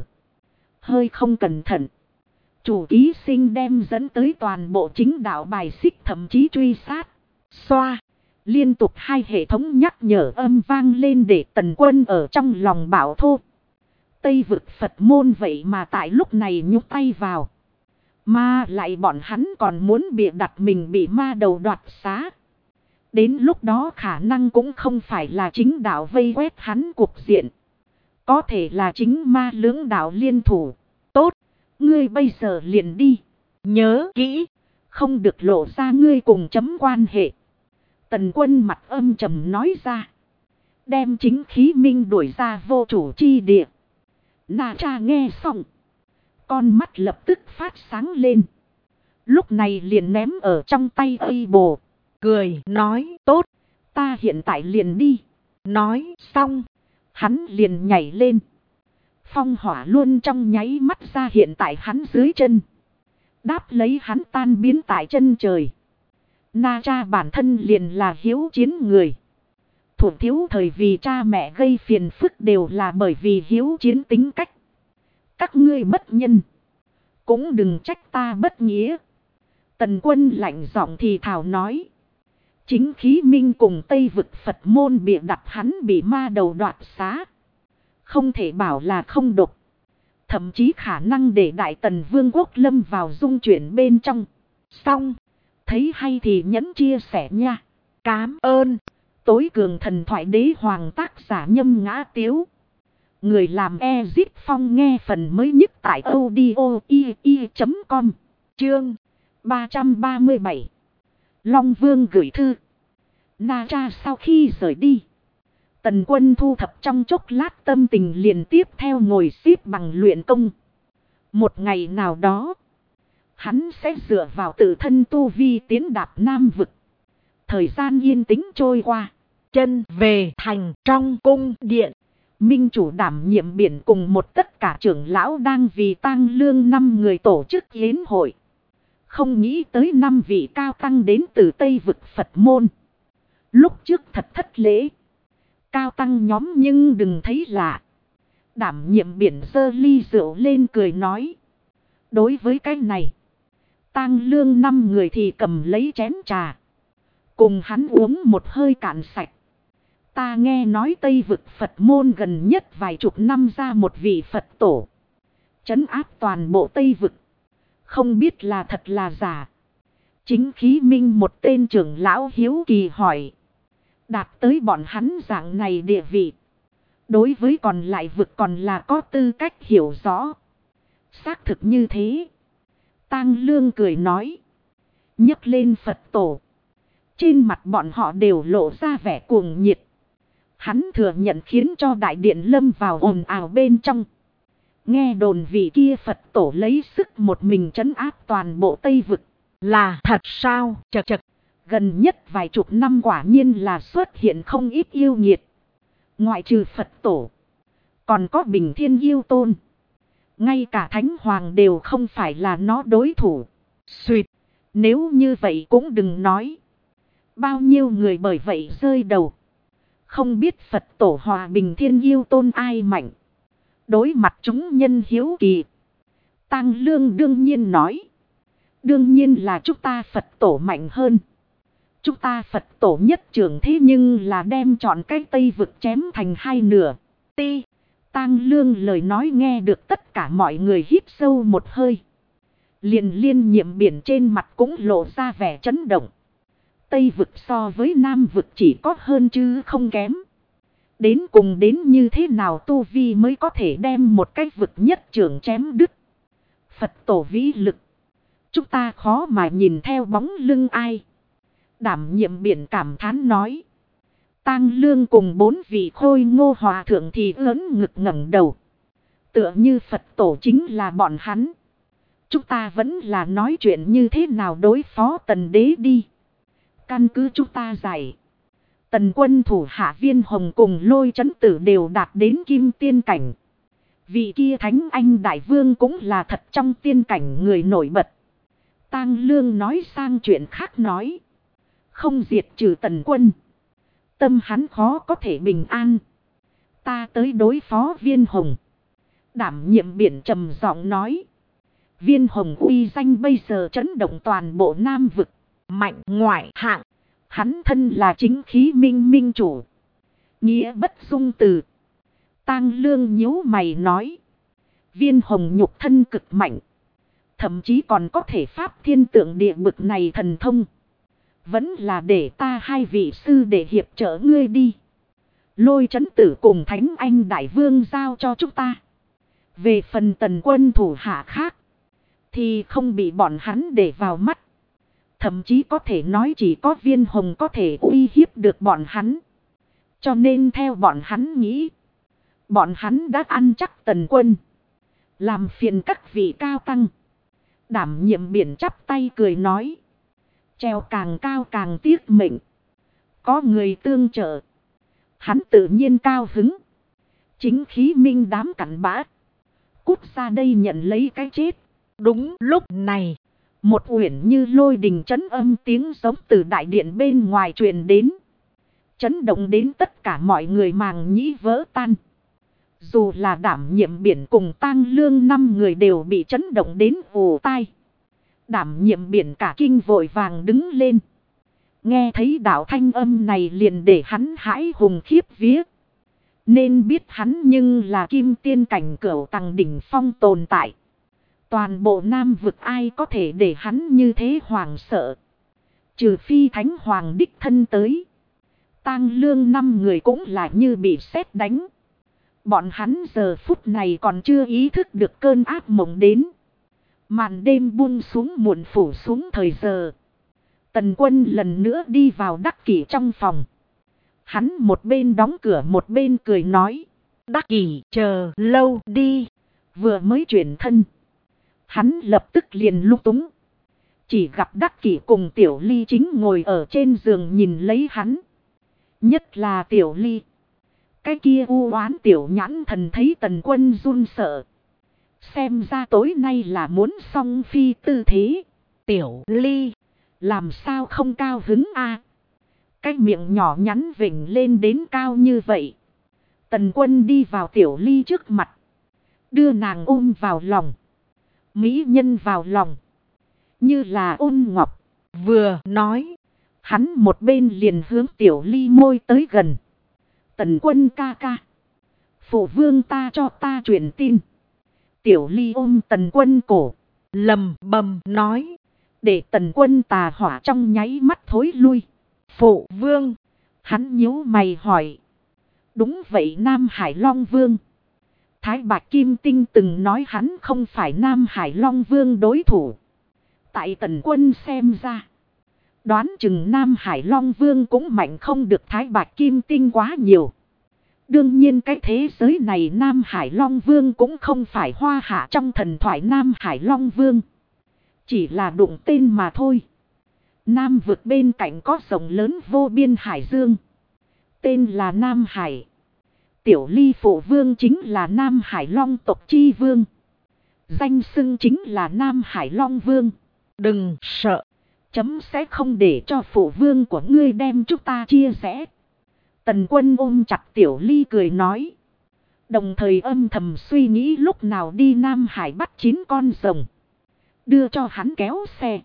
Hơi không cẩn thận. Chủ ký sinh đem dẫn tới toàn bộ chính đạo bài xích thậm chí truy sát. Xoa. Liên tục hai hệ thống nhắc nhở âm vang lên để Tần Quân ở trong lòng bảo thô. Tây vực Phật môn vậy mà tại lúc này nhúc tay vào. Mà lại bọn hắn còn muốn bịa đặt mình bị ma đầu đoạt xá. Đến lúc đó khả năng cũng không phải là chính đạo vây quét hắn cuộc diện. Có thể là chính ma lưỡng đạo liên thủ. Tốt, ngươi bây giờ liền đi. Nhớ kỹ, không được lộ ra ngươi cùng chấm quan hệ. Tần Quân mặt âm trầm nói ra. Đem Chính Khí Minh đuổi ra vô chủ chi địa. Na Tra nghe xong. Con mắt lập tức phát sáng lên. Lúc này liền ném ở trong tay Able. Cười nói tốt. Ta hiện tại liền đi. Nói xong. Hắn liền nhảy lên. Phong hỏa luôn trong nháy mắt ra hiện tại hắn dưới chân. Đáp lấy hắn tan biến tại chân trời. Na Tra bản thân liền là hiếu chiến người. Thủ thiếu thời vì cha mẹ gây phiền phức đều là bởi vì hiếu chiến tính cách. Các ngươi bất nhân. Cũng đừng trách ta bất nghĩa. Tần Quân lạnh giọng thì thào nói. Chính Khí Minh cùng Tây vực Phật môn bịa đặt hắn bị ma đầu đoạt xá. Không thể bảo là không độc. Thậm chí khả năng để Đại Tần Vương quốc lâm vào dung chuyển bên trong. Xong. Thấy hay thì nhấn chia sẻ nha. Cám ơn. Tối cường thần thoại đế hoàng tác giả Nhâm Ngã Tiếu. Người làm Ezit Phong nghe phần mới nhất tại audio.com. Chương 337. Long Vương gửi thư. Na Tra sau khi rời đi. Tần Quân thu thập trong chốc lát tâm tình liền tiếp theo ngồi xếp bằng luyện công. Một ngày nào đó. Hắn sẽ dựa vào tự thân tu vi tiến đạp Nam vực. Thời gian yên tĩnh trôi qua. Chân về thành trong cung điện. Minh chủ đảm nhiệm biển cùng một tất cả trưởng lão đang vì tang lương 5 người tổ chức yến hội. Không nghĩ tới 5 vị cao tăng đến từ Tây vực Phật môn. Lúc trước thật thất lễ. Cao tăng nhóm nhưng đừng thấy lạ. Đảm nhiệm biển giơ ly rượu lên cười nói. Đối với cái này. Tang lương 5 người thì cầm lấy chén trà. Cùng hắn uống một hơi cạn sạch. Ta nghe nói Tây vực Phật môn gần nhất vài chục năm ra một vị Phật tổ. Trấn áp toàn bộ Tây vực. Không biết là thật là giả. Chính Khí Minh một tên trưởng lão hiếu kỳ hỏi. Đạt tới bọn hắn dạng này địa vị. Đối với còn lại vực còn là có tư cách hiểu rõ. Xác thực như thế. Tang Lương cười nói. Nhấc lên Phật tổ. Trên mặt bọn họ đều lộ ra vẻ cuồng nhiệt. Hắn thừa nhận khiến cho đại điện lâm vào ồn ào bên trong. Nghe đồn vị kia Phật tổ lấy sức một mình trấn áp toàn bộ Tây vực. Là thật sao? Chật chật. Gần nhất vài chục năm quả nhiên là xuất hiện không ít yêu nghiệt. Ngoại trừ Phật tổ. Còn có Bình Thiên Yêu Tôn. Ngay cả Thánh Hoàng đều không phải là nó đối thủ. Xuyệt. Nếu như vậy cũng đừng nói. Bao nhiêu người bởi vậy rơi đầu. Không biết Phật tổ hòa Bình Thiên Yêu Tôn ai mạnh. Đối mặt chúng nhân hiếu kỳ. Tang Lương đương nhiên nói. Đương nhiên là chúng ta Phật tổ mạnh hơn. Chúng ta Phật tổ nhất trưởng thế nhưng là đem chọn cái Tây vực chém thành hai nửa. Tang Lương lời nói nghe được tất cả mọi người hít sâu một hơi. Liền liên nhiệm biển trên mặt cũng lộ ra vẻ chấn động. Tây vực so với Nam vực chỉ có hơn chứ không kém. Đến cùng đến như thế nào tu vi mới có thể đem một cái vực nhất trưởng chém đứt. Phật tổ vĩ lực. Chúng ta khó mà nhìn theo bóng lưng ai. Đảm nhiệm biển cảm thán nói. Tang Lương cùng 4 vị khôi ngô hòa thượng thì ớn ngực ngẩng đầu. Tựa như Phật tổ chính là bọn hắn. Chúng ta vẫn là nói chuyện như thế nào đối phó Tần đế đi. Căn cứ chúng ta giải. Tần quân thủ hạ Viên Hồng cùng Lôi Chấn Tử đều đạt đến kim tiên cảnh. Vị kia Thánh Anh Đại Vương cũng là thật trong tiên cảnh người nổi bật. Tang Lương nói sang chuyện khác nói. Không diệt trừ Tần quân. Tâm hắn khó có thể bình an. Ta tới đối phó Viên Hồng. Đảm nhiệm biển trầm giọng nói. Viên Hồng uy danh bây giờ chấn động toàn bộ Nam vực. Mạnh ngoại hạng. Hắn thân là chính khí minh minh chủ. Nghĩa bất dung từ. Tang Lương nhíu mày nói. Viên Hồng nhục thân cực mạnh. Thậm chí còn có thể pháp thiên tượng địa bực này thần thông. Vẫn là để ta hai vị sư để hiệp trợ ngươi đi. Lôi Chấn Tử cùng Thánh Anh Đại Vương giao cho chúng ta. Về phần Tần quân thủ hạ khác. Thì không bị bọn hắn để vào mắt. Thậm chí có thể nói chỉ có Viên Hồng có thể uy hiếp được bọn hắn. Cho nên theo bọn hắn nghĩ. Bọn hắn đã ăn chắc Tần quân. Làm phiền các vị cao tăng. Đảm nhiệm biển chắp tay cười nói. Treo càng cao càng tiếc mệnh. Có người tương trợ. Hắn tự nhiên cao hứng. Chính khí minh đám cặn bã. Cút ra đây nhận lấy cái chết. Đúng lúc này. Một uyển như lôi đình chấn âm tiếng giống từ đại điện bên ngoài truyền đến. Chấn động đến tất cả mọi người màng nhĩ vỡ tan. Dù là đảm nhiệm biển cùng Tang Lương 5 người đều bị chấn động đến ù tai. Đảm nhiệm biển cả kinh vội vàng đứng lên. Nghe thấy đạo thanh âm này liền để hắn hãi hùng khiếp vía. Nên biết hắn nhưng là kim tiên cảnh cửu tầng đỉnh phong tồn tại. Toàn bộ Nam vực ai có thể để hắn như thế hoàng sợ. Trừ phi Thánh Hoàng đích thân tới. Tang Lương 5 người cũng là như bị sét đánh. Bọn hắn giờ phút này còn chưa ý thức được cơn ác mộng đến. Màn đêm buông xuống muộn phủ xuống thời giờ. Tần quân lần nữa đi vào Đắc Kỷ trong phòng. Hắn một bên đóng cửa một bên cười nói. Đắc Kỷ chờ lâu đi. Vừa mới chuyển thân. Hắn lập tức liền lung túng. Chỉ gặp Đắc Kỷ cùng Tiểu Ly chính ngồi ở trên giường nhìn lấy hắn. Nhất là Tiểu Ly. Cái kia u oán tiểu nhãn thần thấy Tần quân run sợ. Xem ra tối nay là muốn song phi tư thế. Tiểu Ly. Làm sao không cao hứng a? Cái miệng nhỏ nhắn vểnh lên đến cao như vậy. Tần quân đi vào Tiểu Ly trước mặt. Đưa nàng ôm vào lòng. Mỹ nhân vào lòng. Như là ôn ngọc. Vừa nói. Hắn một bên liền hướng Tiểu Ly môi tới gần. Tần quân ca ca. Phụ vương ta cho ta truyền tin. Tiểu Ly ôm Tần quân cổ. Lầm bầm nói. Để Tần quân tà hỏa trong nháy mắt thối lui. Phụ vương. Hắn nhíu mày hỏi. Đúng vậy Nam Hải Long Vương. Thái Bạch Kim Tinh từng nói hắn không phải Nam Hải Long Vương đối thủ. Tại Tần quân xem ra. Đoán chừng Nam Hải Long Vương cũng mạnh không được Thái Bạch Kim Tinh quá nhiều. Đương nhiên cái thế giới này Nam Hải Long Vương cũng không phải hoa hạ trong thần thoại Nam Hải Long Vương. Chỉ là đụng tên mà thôi. Nam vực bên cạnh có rộng lớn vô biên hải dương. Tên là Nam Hải. Tiểu Ly phụ vương chính là Nam Hải Long tộc chi vương. Danh xưng chính là Nam Hải Long Vương. Đừng sợ. Chấm sẽ không để cho phụ vương của ngươi đem chúng ta chia rẽ. Tần quân ôm chặt Tiểu Ly cười nói. Đồng thời âm thầm suy nghĩ lúc nào đi Nam Hải bắt 9 con rồng. Đưa cho hắn kéo xe.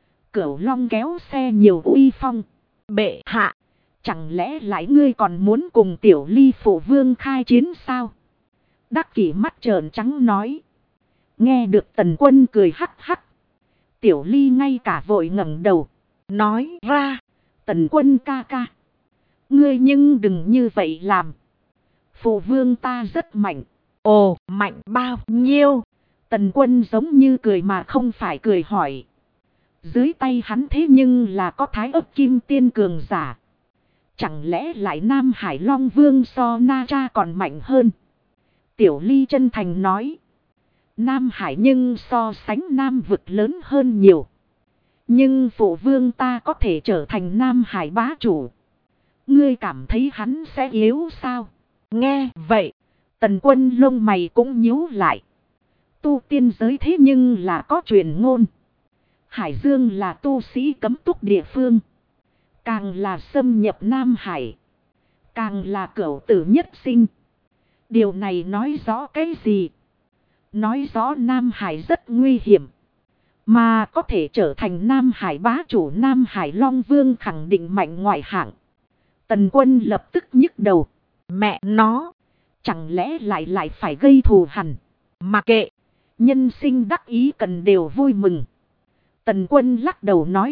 Cửu Long kéo xe nhiều uy phong. Bệ hạ. Chẳng lẽ lại ngươi còn muốn cùng Tiểu Ly phụ vương khai chiến sao? Đắc Kỷ mắt trợn trắng nói. Nghe được Tần Quân cười hắc hắc. Tiểu Ly ngay cả vội ngẩng đầu. Nói ra. Tần Quân ca ca. Ngươi nhưng đừng như vậy làm. Phụ vương ta rất mạnh. Ồ, mạnh bao nhiêu? Tần Quân giống như cười mà không phải cười hỏi. Dưới tay hắn thế nhưng là có Thái Ấp Kim Tiên cường giả. Chẳng lẽ lại Nam Hải Long Vương so Na Cha còn mạnh hơn? Tiểu Ly chân thành nói. Nam Hải nhưng so sánh Nam vực lớn hơn nhiều. Nhưng phụ vương ta có thể trở thành Nam Hải bá chủ. Ngươi cảm thấy hắn sẽ yếu sao? Nghe vậy, Tần Quân lông mày cũng nhíu lại. Tu tiên giới thế nhưng là có truyền ngôn. Hải Dương là tu sĩ cấm túc địa phương. Càng là xâm nhập Nam Hải. Càng là cửu tử nhất sinh. Điều này nói rõ cái gì? Nói rõ Nam Hải rất nguy hiểm. Mà có thể trở thành Nam Hải bá chủ Nam Hải Long Vương khẳng định mạnh ngoại hạng. Tần Quân lập tức nhức đầu. Mẹ nó. Chẳng lẽ lại phải gây thù hằn? Mặc kệ. Nhân sinh đắc ý cần đều vui mừng. Tần Quân lắc đầu nói.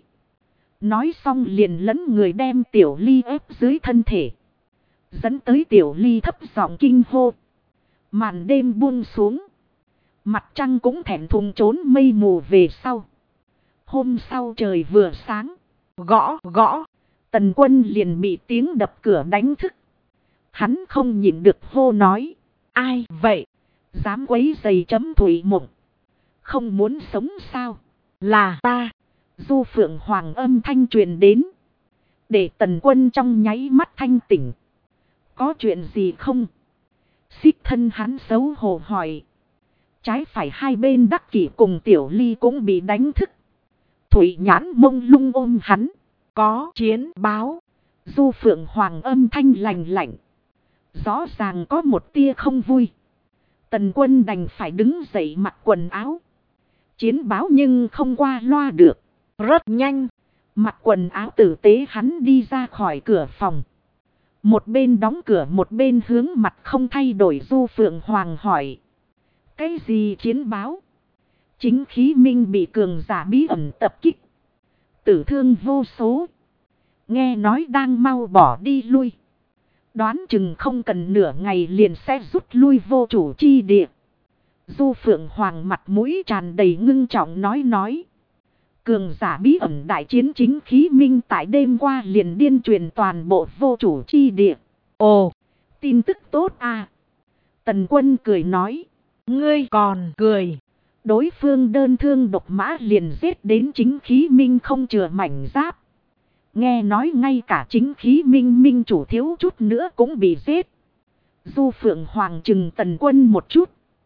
Nói xong liền lấn người đem Tiểu Ly ép dưới thân thể. Dẫn tới Tiểu Ly thấp giọng kinh hô. Màn đêm buông xuống. Mặt trăng cũng thẹn thùng trốn mây mù về sau. Hôm sau trời vừa sáng. Gõ. Tần Quân liền bị tiếng đập cửa đánh thức. Hắn không nhịn được hô nói. Ai vậy? Dám quấy giày chấm thủy mộng. Không muốn sống sao? Là ta. Du Phượng Hoàng âm thanh truyền đến. Để Tần Quân trong nháy mắt thanh tỉnh. Có chuyện gì không? Xích thân hắn xấu hổ hỏi. Trái phải hai bên Đắc Kỷ cùng Tiểu Ly cũng bị đánh thức. Thủy Nhãn mông lung ôm hắn. Có chiến báo. Du Phượng Hoàng âm thanh lạnh lạnh. Rõ ràng có một tia không vui. Tần Quân đành phải đứng dậy mặc quần áo. Chiến báo nhưng không qua loa được. Rất nhanh. Mặc quần áo tử tế hắn đi ra khỏi cửa phòng. Một bên đóng cửa một bên hướng mặt không thay đổi Du Phượng Hoàng hỏi. Cái gì chiến báo? Chính khí minh bị cường giả bí ẩn tập kích. Tử thương vô số. Nghe nói đang mau bỏ đi lui. Đoán chừng không cần nửa ngày liền sẽ rút lui vô chủ chi địa. Du Phượng Hoàng mặt mũi tràn đầy ngưng trọng nói. Cường giả bí ẩn đại chiến chính khí minh tại đêm qua liền điên truyền toàn bộ vô chủ chi địa. Ồ, tin tức tốt à. Tần Quân cười nói. Ngươi còn cười. Đối phương đơn thương độc mã liền giết đến chính khí minh không chừa mảnh giáp. Nghe nói ngay cả chính khí minh chủ thiếu chút nữa cũng bị giết. Du Phượng Hoàng chừng Tần Quân một chút.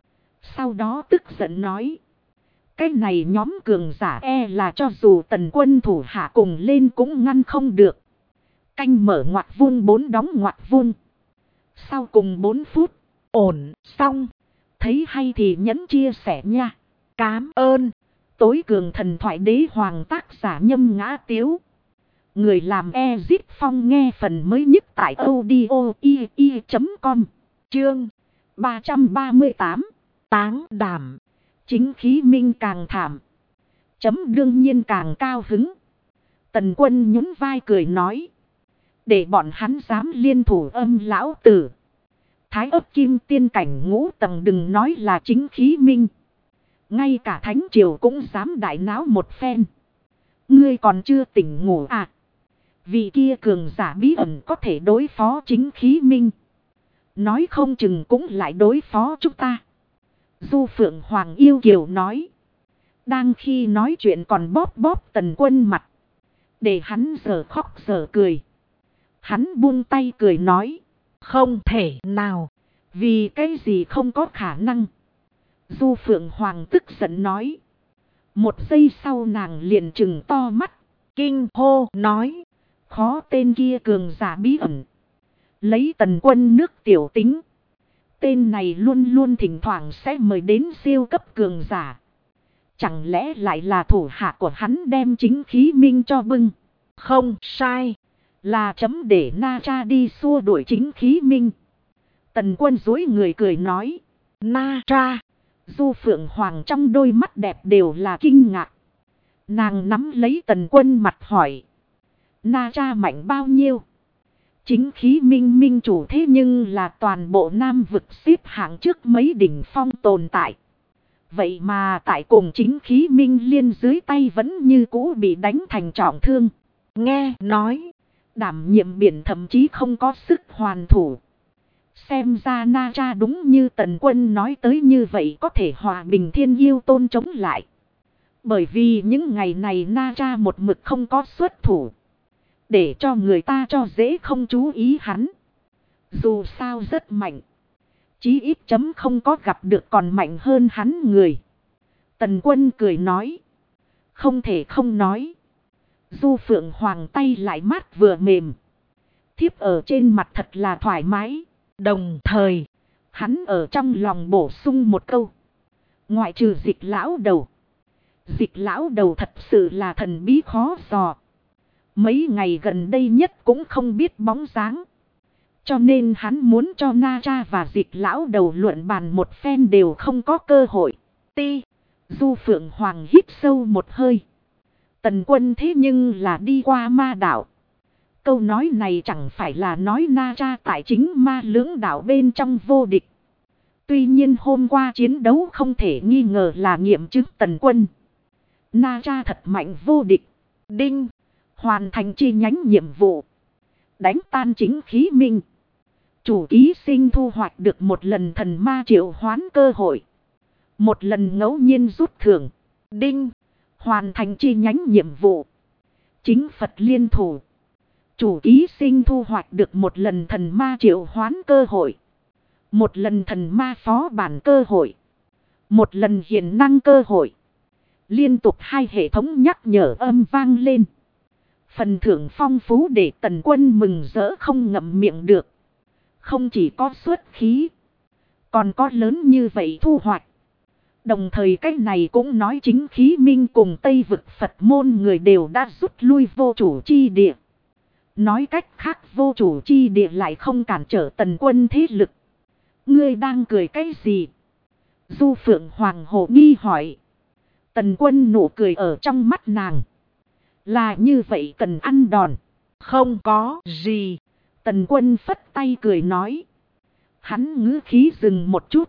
Sau đó tức giận nói. Cái này nhóm cường giả là cho dù Tần Quân thủ hạ cùng lên cũng ngăn không được. Canh mở ngoặc vuông 4 đóng ngoặc vuông. Sau cùng 4 phút. Ổn, xong. Thấy hay thì nhấn chia sẻ nha. Cám ơn. Tối cường thần thoại đế hoàng tác giả Nhâm Ngã Tiếu. Người làm Ezit Phong nghe phần mới nhất tại audio.com. Chương 338. Táng đảm. Chính khí minh càng thảm. Chấm đương nhiên càng cao hứng. Tần Quân nhún vai cười nói. Để bọn hắn dám liên thủ âm lão tử. Thái Ấp Kim Tiên cảnh ngũ tầng đừng nói là chính khí minh. Ngay cả Thánh Triều cũng dám đại náo một phen. Ngươi còn chưa tỉnh ngủ à? Vị kia cường giả bí ẩn có thể đối phó chính khí minh. Nói không chừng cũng lại đối phó chúng ta. Du Phượng Hoàng yêu kiều nói. Đang khi nói chuyện còn bóp Tần Quân mặt. Để hắn giờ khóc giờ cười. Hắn buông tay cười nói. Không thể nào. Vì cái gì không có khả năng. Du Phượng Hoàng tức giận nói. Một giây sau nàng liền trừng to mắt. Kinh hô nói. Khó tên kia cường giả bí ẩn. Lấy Tần Quân nước tiểu tính. Tên này luôn luôn thỉnh thoảng sẽ mời đến siêu cấp cường giả. Chẳng lẽ lại là thủ hạ của hắn đem chính khí minh cho bưng. Không sai. Là chấm để Na Cha đi xua đuổi chính khí minh. Tần Quân dối người cười nói. Na Tra. Du Phượng Hoàng trong đôi mắt đẹp đều là kinh ngạc. Nàng nắm lấy Tần Quân mặt hỏi. Na Tra mạnh bao nhiêu? Chính khí minh minh chủ thế nhưng là toàn bộ Nam vực xếp hạng trước mấy đỉnh phong tồn tại. Vậy mà tại cùng chính khí minh liên dưới tay vẫn như cũ bị đánh thành trọng thương. Nghe nói, đảm nhiệm biển thậm chí không có sức hoàn thủ. Xem ra Na Tra đúng như Tần Quân nói tới như vậy có thể hòa bình thiên yêu tôn chống lại. Bởi vì những ngày này Na Tra một mực không có xuất thủ. Để cho người ta cho dễ không chú ý hắn. Dù sao rất mạnh. Chí ít chấm không có gặp được còn mạnh hơn hắn người. Tần Quân cười nói. Không thể không nói. Du Phượng Hoàng tay lại mát vừa mềm. Thiếp ở trên mặt thật là thoải mái. đồng thời, Hắn ở trong lòng bổ sung một câu. Ngoại trừ Dịch lão đầu. Dịch lão đầu thật sự là thần bí khó dò. Mấy ngày gần đây nhất cũng không biết bóng dáng. Cho nên hắn muốn cho Na Tra và Dịch lão đầu luận bàn một phen đều không có cơ hội. ti, Du Phượng Hoàng hít sâu một hơi. Tần Quân thế nhưng là đi qua ma đảo. Câu nói này chẳng phải là nói Na Tra tại chính ma lưỡng đảo bên trong vô địch. Tuy nhiên hôm qua chiến đấu không thể nghi ngờ là nghiệm chứng Tần Quân. Na Tra thật mạnh vô địch. đinh, Hoàn thành chi nhánh nhiệm vụ. Đánh tan chính khí minh. Chủ ký sinh thu hoạch được một lần thần ma triệu hoán cơ hội. Một lần ngẫu nhiên rút thưởng. đinh, Hoàn thành chi nhánh nhiệm vụ. Chính Phật liên thủ. Chủ ký sinh thu hoạch được một lần thần ma triệu hoán cơ hội. Một lần thần ma phó bản cơ hội. Một lần hiển năng cơ hội. Liên tục 2 hệ thống nhắc nhở âm vang lên. Phần thưởng phong phú để Tần Quân mừng rỡ không ngậm miệng được. Không chỉ có xuất khí. Còn có lớn như vậy thu hoạch. Đồng thời cách này cũng nói chính khí minh cùng Tây vực Phật môn người đều đã rút lui vô chủ chi địa. Nói cách khác vô chủ chi địa lại không cản trở Tần Quân thế lực. Ngươi đang cười cái gì? Du Phượng Hoàng hồ nghi hỏi. Tần Quân nụ cười ở trong mắt nàng. Là như vậy cần ăn đòn. không có gì. Tần Quân phất tay cười nói. Hắn ngữ khí dừng một chút.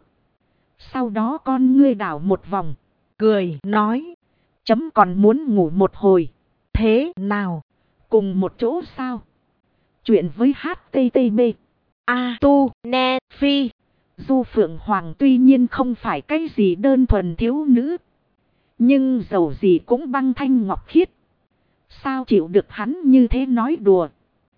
Sau đó con ngươi đảo một vòng. Cười nói, Chấm còn muốn ngủ một hồi. thế nào? Cùng một chỗ sao? Chuyện với HTTP. A tu ne phi. Du Phượng Hoàng tuy nhiên không phải cái gì đơn thuần thiếu nữ. Nhưng dầu gì cũng băng thanh ngọc khiết. Sao chịu được hắn như thế nói đùa.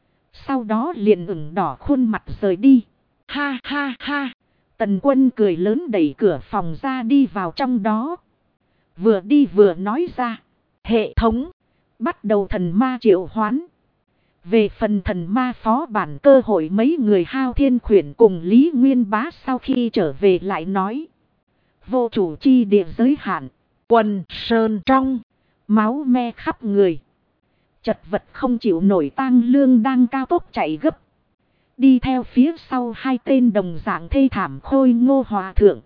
Sau đó liền ửng đỏ khuôn mặt rời đi. Ha ha ha. Tần Quân cười lớn đẩy cửa phòng ra đi vào trong đó. Vừa đi vừa nói ra. Hệ thống. Bắt đầu thần ma triệu hoán. Về phần thần ma phó bản cơ hội mấy người Hao Thiên Khuyển cùng Lý Nguyên Bá sau khi trở về lại nói. Vô chủ chi địa giới hạn. Quần sơn trong. Máu me khắp người. Chật vật không chịu nổi tang lương đang cao tốc chạy gấp. Đi theo phía sau 2 tên đồng dạng thê thảm khôi ngô hòa thượng.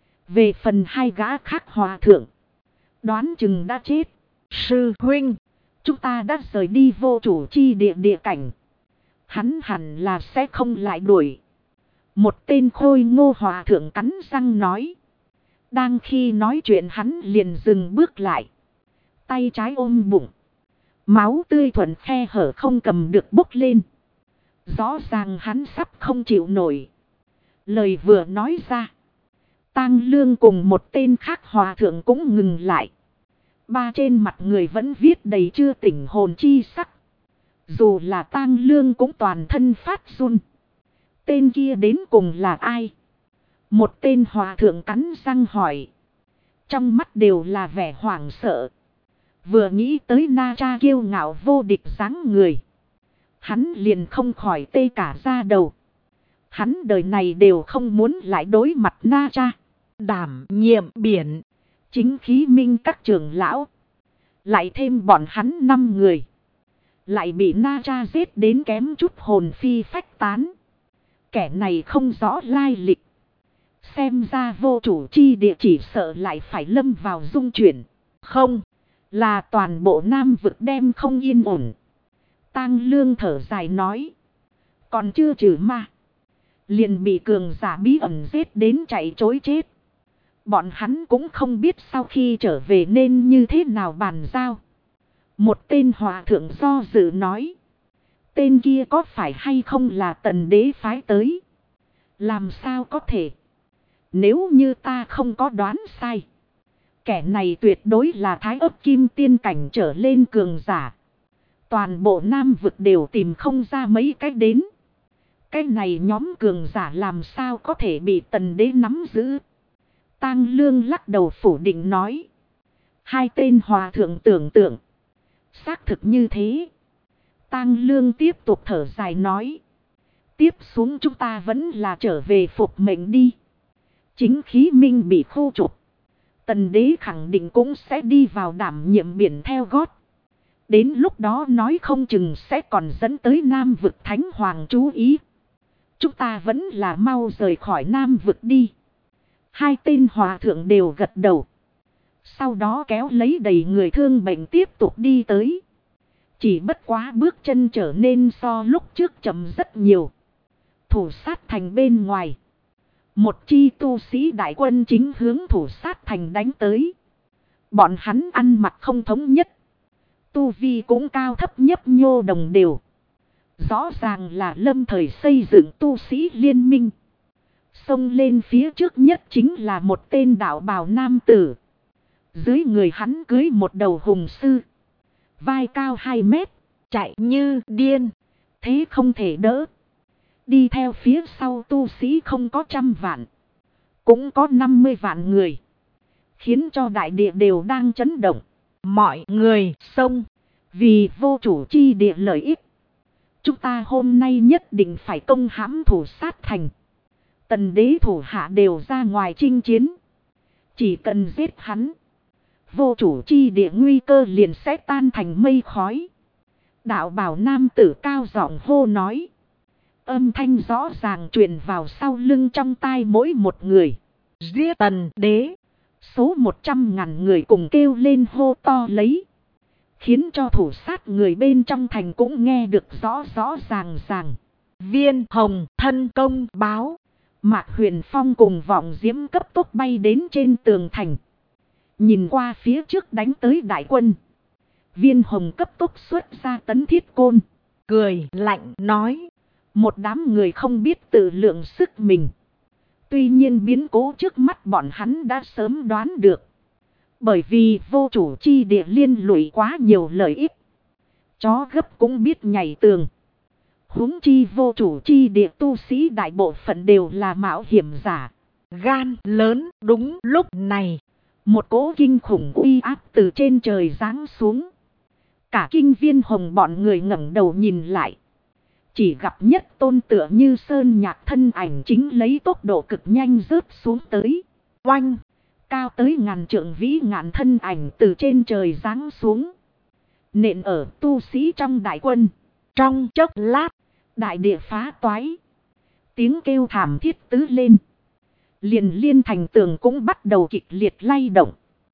Về phần 2 gã khác hòa thượng. Đoán chừng đã chết. Sư huynh. Chúng ta đã rời đi vô chủ chi địa cảnh. Hắn hẳn là sẽ không lại đuổi. Một tên khôi ngô hòa thượng cắn răng nói. Đang khi nói chuyện hắn liền dừng bước lại. Tay trái ôm bụng. Máu tươi thuận khe hở không cầm được bốc lên. Rõ ràng hắn sắp không chịu nổi. Lời vừa nói ra. Tang Lương cùng một tên khác hòa thượng cũng ngừng lại. 3 trên mặt người vẫn viết đầy chưa tỉnh hồn chi sắc. Dù là Tang Lương cũng toàn thân phát run. Tên kia đến cùng là ai? Một tên hòa thượng cắn răng hỏi. Trong mắt đều là vẻ hoảng sợ. Vừa nghĩ tới Na Tra kiêu ngạo vô địch dáng người. Hắn liền không khỏi tê cả da đầu. Hắn đời này đều không muốn lại đối mặt Na Tra. Đảm nhiệm biển. Chính khí minh các trưởng lão. Lại thêm bọn hắn 5 người. Lại bị Na Tra giết đến kém chút hồn phi phách tán. Kẻ này không rõ lai lịch. Xem ra vô chủ chi địa chỉ sợ lại phải lâm vào dung chuyển. Không, là toàn bộ Nam vực đem không yên ổn. Tang Lương thở dài nói. Còn chưa trừ ma, liền bị cường giả bí ẩn giết đến chạy trối chết. Bọn hắn cũng không biết sau khi trở về nên như thế nào bàn giao. Một tên hòa thượng do dự nói. Tên kia có phải hay không là Tần đế phái tới? Làm sao có thể? Nếu như ta không có đoán sai, kẻ này tuyệt đối là thái ấp kim tiên cảnh trở lên cường giả. Toàn bộ Nam vực đều tìm không ra mấy cách đến. Cái này nhóm cường giả làm sao có thể bị Tần đế nắm giữ? Tang Lương lắc đầu phủ định nói. Hai tên hòa thượng tưởng tượng. Xác thực như thế. Tang Lương tiếp tục thở dài nói. Tiếp xuống chúng ta vẫn là trở về phục mệnh đi. Chính khí minh bị khu trục. Tần đế khẳng định cũng sẽ đi vào đảm nhiệm biển theo gót. Đến lúc đó nói không chừng sẽ còn dẫn tới Nam vực Thánh Hoàng chú ý. Chúng ta vẫn là mau rời khỏi Nam vực đi. Hai tên hòa thượng đều gật đầu. Sau đó kéo lấy đầy người thương bệnh tiếp tục đi tới. Chỉ bất quá bước chân trở nên so lúc trước chậm rất nhiều. Thủ sát thành bên ngoài. Một chi tu sĩ đại quân chính hướng thủ sát thành đánh tới. Bọn hắn ăn mặc không thống nhất. Tu vi cũng cao thấp nhấp nhô đồng đều. Rõ ràng là lâm thời xây dựng tu sĩ liên minh. Xông lên phía trước nhất chính là một tên đạo bào nam tử. Dưới người hắn cưới một đầu hùng sư. Vai cao 2 mét. Chạy như điên. Thế không thể đỡ. Đi theo phía sau tu sĩ không có 100 vạn. Cũng có 50 vạn người. Khiến cho đại địa đều đang chấn động. Mọi người xông. Vì vô chủ chi địa lợi ích. Chúng ta hôm nay nhất định phải công hãm thủ sát thành. Tần đế thủ hạ đều ra ngoài chinh chiến. Chỉ cần giết hắn. Vô chủ chi địa nguy cơ liền sẽ tan thành mây khói. Đạo bảo nam tử cao giọng hô nói. Âm thanh rõ ràng truyền vào sau lưng trong tai mỗi một người. Giết Tần đế. Số 100.000 người cùng kêu lên hô to lấy. Khiến cho thủ sát người bên trong thành cũng nghe được rõ rõ ràng ràng. Viên Hồng thân công báo. Mạc Huyền Phong cùng Vọng Diễm cấp tốc bay đến trên tường thành. Nhìn qua phía trước đánh tới đại quân. Viên Hồng cấp tốc xuất ra tấn thiết côn. Cười lạnh nói. Một đám người không biết tự lượng sức mình. Tuy nhiên biến cố trước mắt bọn hắn đã sớm đoán được. Bởi vì vô chủ chi địa liên lụy quá nhiều lợi ích. Chó gấp cũng biết nhảy tường. Huống chi vô chủ chi địa tu sĩ đại bộ phận đều là mạo hiểm giả. Gan lớn đúng lúc này. Một cỗ kinh khủng uy áp từ trên trời giáng xuống. Cả kinh Viên Hồng bọn người ngẩng đầu nhìn lại. Chỉ gặp nhất tôn tựa như sơn nhạc thân ảnh chính lấy tốc độ cực nhanh rớt xuống tới. Oanh! Cao tới ngàn trượng vĩ ngạn thân ảnh từ trên trời giáng xuống. Nện ở tu sĩ trong đại quân. Trong chốc lát, đại địa phá toái. Tiếng kêu thảm thiết tứ lên. Liền liên thành tường cũng bắt đầu kịch liệt lay động.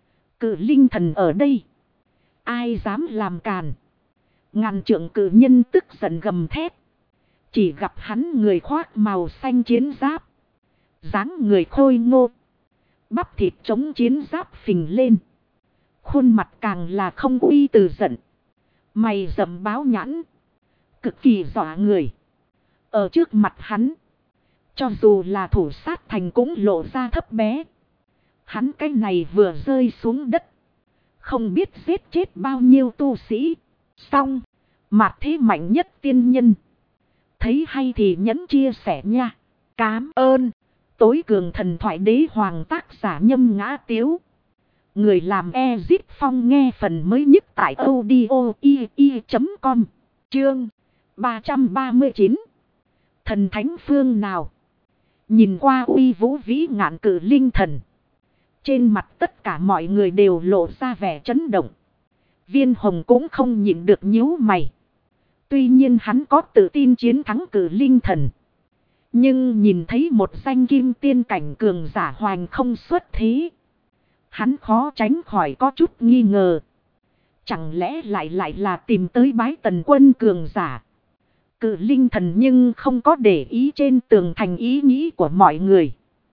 Cự linh thần ở đây. Ai dám làm càn. Ngàn trượng cự nhân tức giận gầm thét. Chỉ gặp hắn người khoác màu xanh chiến giáp. Dáng người khôi ngô. Bắp thịt chống chiến giáp phình lên. Khuôn mặt càng là không uy từ giận. Mày rậm báo nhãn. Cực kỳ dọa người. Ở trước mặt hắn. Cho dù là thủ sát thành cũng lộ ra thấp bé. Hắn cái này vừa rơi xuống đất. Không biết giết chết bao nhiêu tu sĩ. Xong. Mạt thế mạnh nhất tiên nhân. Thấy hay thì nhấn chia sẻ nha. Cám ơn. Tối cường thần thoại đế hoàng tác giả Nhâm Ngã Tiếu. Người làm Ezit Phong nghe phần mới nhất tại audio.com. Chương 339. Thần thánh phương nào. Nhìn qua uy vũ vĩ ngạn cử linh thần. Trên mặt tất cả mọi người đều lộ ra vẻ chấn động. Viên Hồng cũng không nhịn được nhíu mày. Tuy nhiên hắn có tự tin chiến thắng cử linh thần. Nhưng nhìn thấy một danh kim tiên cảnh cường giả hoành không xuất thế. Hắn khó tránh khỏi có chút nghi ngờ. Chẳng lẽ lại là tìm tới bái Tần Quân cường giả. Cự linh thần nhưng không có để ý trên tường thành ý nghĩ của mọi người.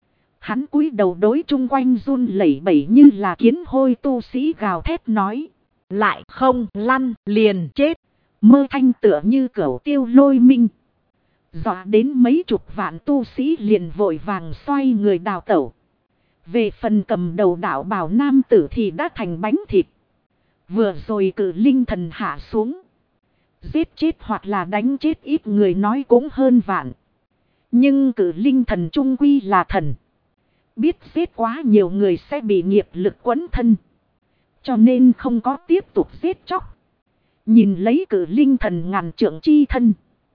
Hắn cúi đầu đối chung quanh run lẩy bẩy như là kiến hôi tu sĩ gào thét nói. Lại không lăn liền chết. Mơ thanh tựa như cẩu tiêu lôi minh. Dọa đến mấy chục vạn tu sĩ liền vội vàng xoay người đào tẩu. Về phần cầm đầu đạo bảo nam tử thì đã thành bánh thịt. Vừa rồi cự linh thần hạ xuống. Giết chết hoặc là đánh chết ít người nói cũng hơn vạn. Nhưng cự linh thần trung quy là thần. Biết giết quá nhiều người sẽ bị nghiệp lực quấn thân. Cho nên không có tiếp tục giết chóc. Nhìn lấy cự linh thần ngàn trượng chi thân.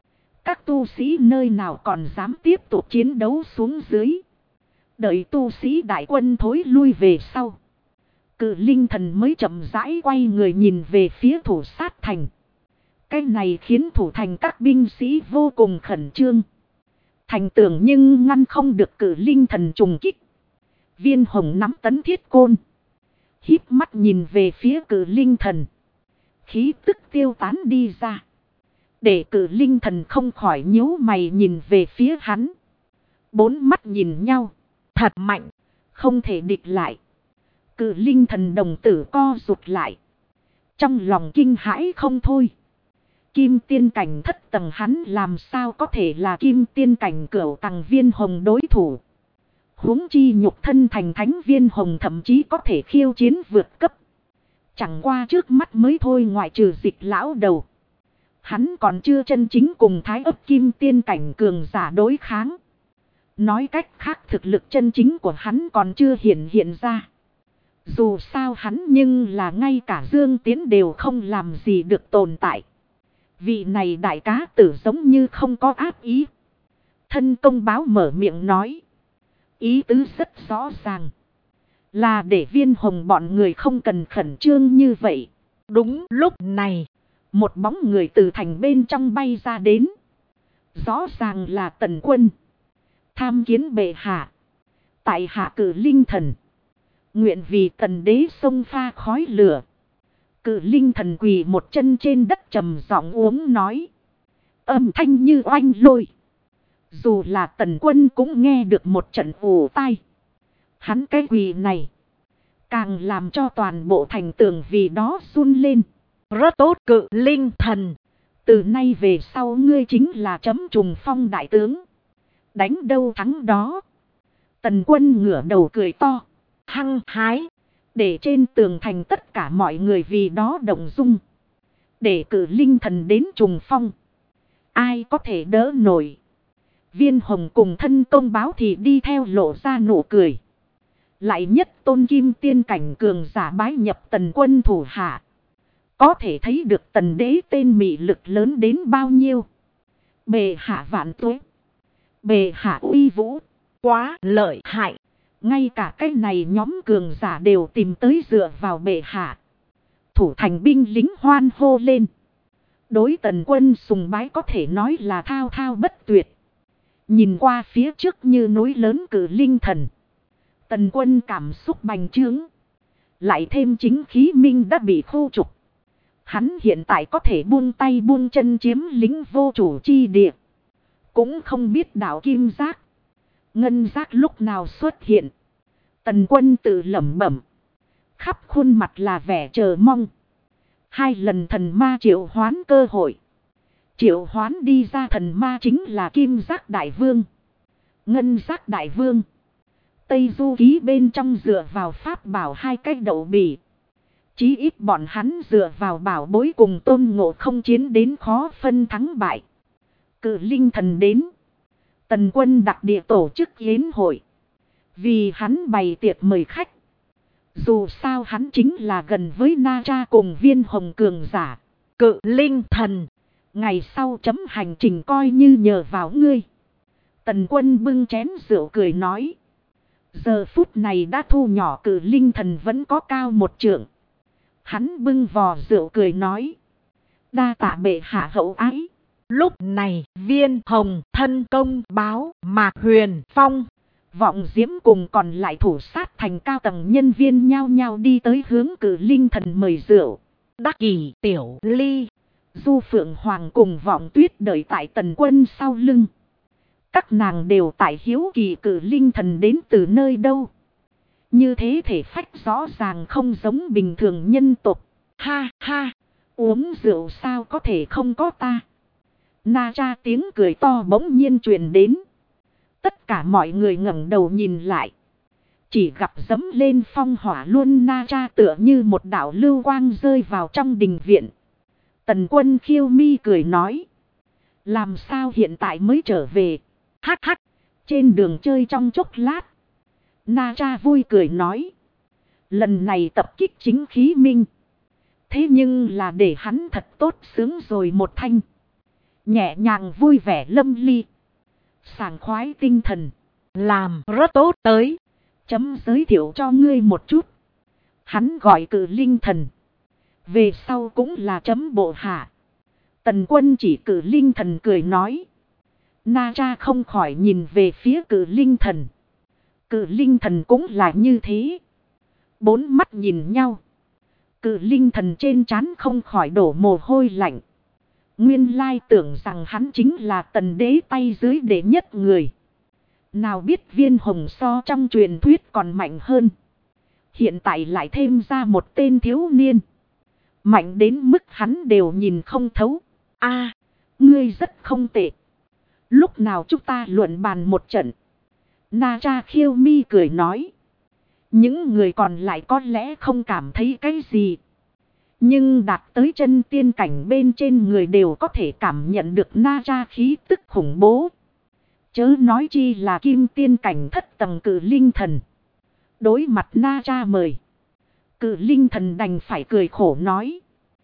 Các tu sĩ nơi nào còn dám tiếp tục chiến đấu xuống dưới. Đợi tu sĩ đại quân thối lui về sau. Cự linh thần mới chậm rãi quay người nhìn về phía thủ sát thành. Cái này khiến thủ thành các binh sĩ vô cùng khẩn trương. Thành tường nhưng ngăn không được cự linh thần trùng kích. Viên hồng nắm tấn thiết côn. Híp mắt nhìn về phía cự linh thần. Khí tức tiêu tán đi ra. Để cự linh thần không khỏi nhíu mày nhìn về phía hắn. Bốn mắt nhìn nhau. Thật mạnh. Không thể địch lại. Cự linh thần đồng tử co rụt lại. Trong lòng kinh hãi không thôi. Kim tiên cảnh thất tầng hắn làm sao có thể là kim tiên cảnh cửu tầng viên hồng đối thủ. Huống chi nhục thân thành thánh viên hồng thậm chí có thể khiêu chiến vượt cấp. Chẳng qua trước mắt mới thôi ngoại trừ dịch lão đầu. Hắn còn chưa chân chính cùng thái ấp kim tiên cảnh cường giả đối kháng. Nói cách khác thực lực chân chính của hắn còn chưa hiện ra. Dù sao hắn nhưng là ngay cả Dương Tiến đều không làm gì được tồn tại. Vị này đại cá tử giống như không có ác ý. Thân công báo mở miệng nói. Ý tứ rất rõ ràng. Là để viên hồng bọn người không cần khẩn trương như vậy. Đúng lúc này. Một bóng người từ thành bên trong bay ra đến. Rõ ràng là Tần Quân. Tham kiến bệ hạ. Tại hạ cử linh thần. Nguyện vì tần đế sông pha khói lửa. Cự linh thần quỳ một chân trên đất trầm giọng uống nói. Âm thanh như oanh lôi. Dù là Tần Quân cũng nghe được một trận ù tai. Hắn cái quỳ này. Càng làm cho toàn bộ thành tường vì đó run lên. Rất tốt cự linh thần. Từ nay về sau ngươi chính là chấm trùng phong đại tướng. Đánh đâu thắng đó. Tần Quân ngửa đầu cười to. Hăng hái. Để trên tường thành tất cả mọi người vì đó động dung. Để cử linh thần đến trùng phong. Ai có thể đỡ nổi. Viên hồng cùng thân công báo thì đi theo lộ ra nụ cười. Lại nhất tôn kim tiên cảnh cường giả bái nhập Tần Quân thủ hạ. Có thể thấy được tần đế tên mị lực lớn đến bao nhiêu. Bệ hạ vạn tuế. Bệ hạ uy vũ. Quá lợi hại. Ngay cả cái này nhóm cường giả đều tìm tới dựa vào bệ hạ. Thủ thành binh lính hoan hô lên. Đối Tần Quân sùng bái có thể nói là thao thao bất tuyệt. Nhìn qua phía trước như núi lớn cử linh thần. Tần Quân cảm xúc bành trướng. Lại thêm chính khí minh đã bị khu trục. Hắn hiện tại có thể buông tay buông chân chiếm lính vô chủ chi địa. Cũng không biết đạo kim giác. Ngân giác lúc nào xuất hiện. Tần Quân tự lẩm bẩm. Khắp khuôn mặt là vẻ chờ mong. 2 lần thần ma triệu hoán cơ hội. Triệu hoán đi ra thần ma chính là kim giác đại vương. Ngân giác đại vương. Tây Du Ký bên trong dựa vào pháp bảo 2 cái đậu bỉ. Chí ít bọn hắn dựa vào bảo bối cùng Tôn Ngộ Không chiến đến khó phân thắng bại. Cự linh thần đến. Tần Quân đặc địa tổ chức yến hội. Vì hắn bày tiệc mời khách. Dù sao hắn chính là gần với Na Tra cùng viên hồng cường giả. Cự linh thần. Ngày sau chấm hành trình coi như nhờ vào ngươi. Tần Quân bưng chén rượu cười nói. Giờ phút này đã thu nhỏ cự linh thần vẫn có cao 1 trượng. Hắn bưng vò rượu cười nói. Đa tạ bệ hạ hậu ái. Lúc này Viên Hồng thân công báo Mạc Huyền Phong, Vọng Diễm cùng còn lại thủ sát thành cao tầng nhân viên nhao nhao đi tới hướng Cử Linh Thần mời rượu. Đắc Kỷ, Tiểu Ly, Du Phượng Hoàng cùng Vọng Tuyết đợi tại Tần Quân sau lưng. Các nàng đều tại hiếu kỳ Cử Linh Thần đến từ nơi đâu. Như thế thể phách rõ ràng không giống bình thường nhân tộc. Ha ha, uống rượu sao có thể không có ta. Na Tra tiếng cười to bỗng nhiên truyền đến. Tất cả mọi người ngẩng đầu nhìn lại. Chỉ gặp dẫm lên phong hỏa luôn Na Tra tựa như một đạo lưu quang rơi vào trong đình viện. Tần Quân khiêu mi cười nói. Làm sao hiện tại mới trở về? Hắc hắc, trên đường chơi trong chốc lát. Na Tra vui cười nói. Lần này tập kích chính khí minh. Thế nhưng là để hắn thật tốt sướng rồi một thanh. Nhẹ nhàng vui vẻ lâm ly. Sảng khoái tinh thần. làm rất tốt tới. Chấm giới thiệu cho ngươi một chút. Hắn gọi Cử Linh Thần. Về sau cũng là chấm bộ hạ. Tần Quân chỉ Cử Linh Thần cười nói. Na Tra không khỏi nhìn về phía Cử Linh Thần. Cử Linh Thần cũng là như thế. Bốn mắt nhìn nhau. Cử Linh Thần trên trán không khỏi đổ mồ hôi lạnh. Nguyên lai tưởng rằng hắn chính là Tần Đế tay dưới đệ nhất người. Nào biết Viên Hồng so trong truyền thuyết còn mạnh hơn. Hiện tại lại thêm ra một tên thiếu niên. Mạnh đến mức hắn đều nhìn không thấu. A, ngươi rất không tệ. Lúc nào chúng ta luận bàn một trận. Na Tra khiêu mi cười nói. Những người còn lại có lẽ không cảm thấy cái gì. Nhưng đạt tới chân tiên cảnh bên trên người đều có thể cảm nhận được Na Tra khí tức khủng bố. Chớ nói chi là kim tiên cảnh thất tầng Cử Linh Thần. Đối mặt Na Tra mời. Cử Linh Thần đành phải cười khổ nói.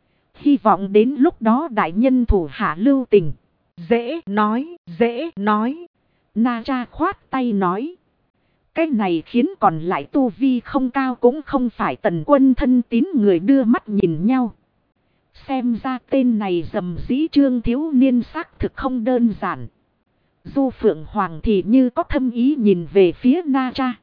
Hy vọng đến lúc đó đại nhân thủ hạ lưu tình. Dễ nói, dễ nói. Na Tra khoát tay nói. Cái này khiến còn lại tu vi không cao cũng không phải Tần Quân thân tín người đưa mắt nhìn nhau. Xem ra tên này dầm dĩ Trương thiếu niên xác thực không đơn giản. Du Phượng Hoàng thì như có thâm ý nhìn về phía Na Tra.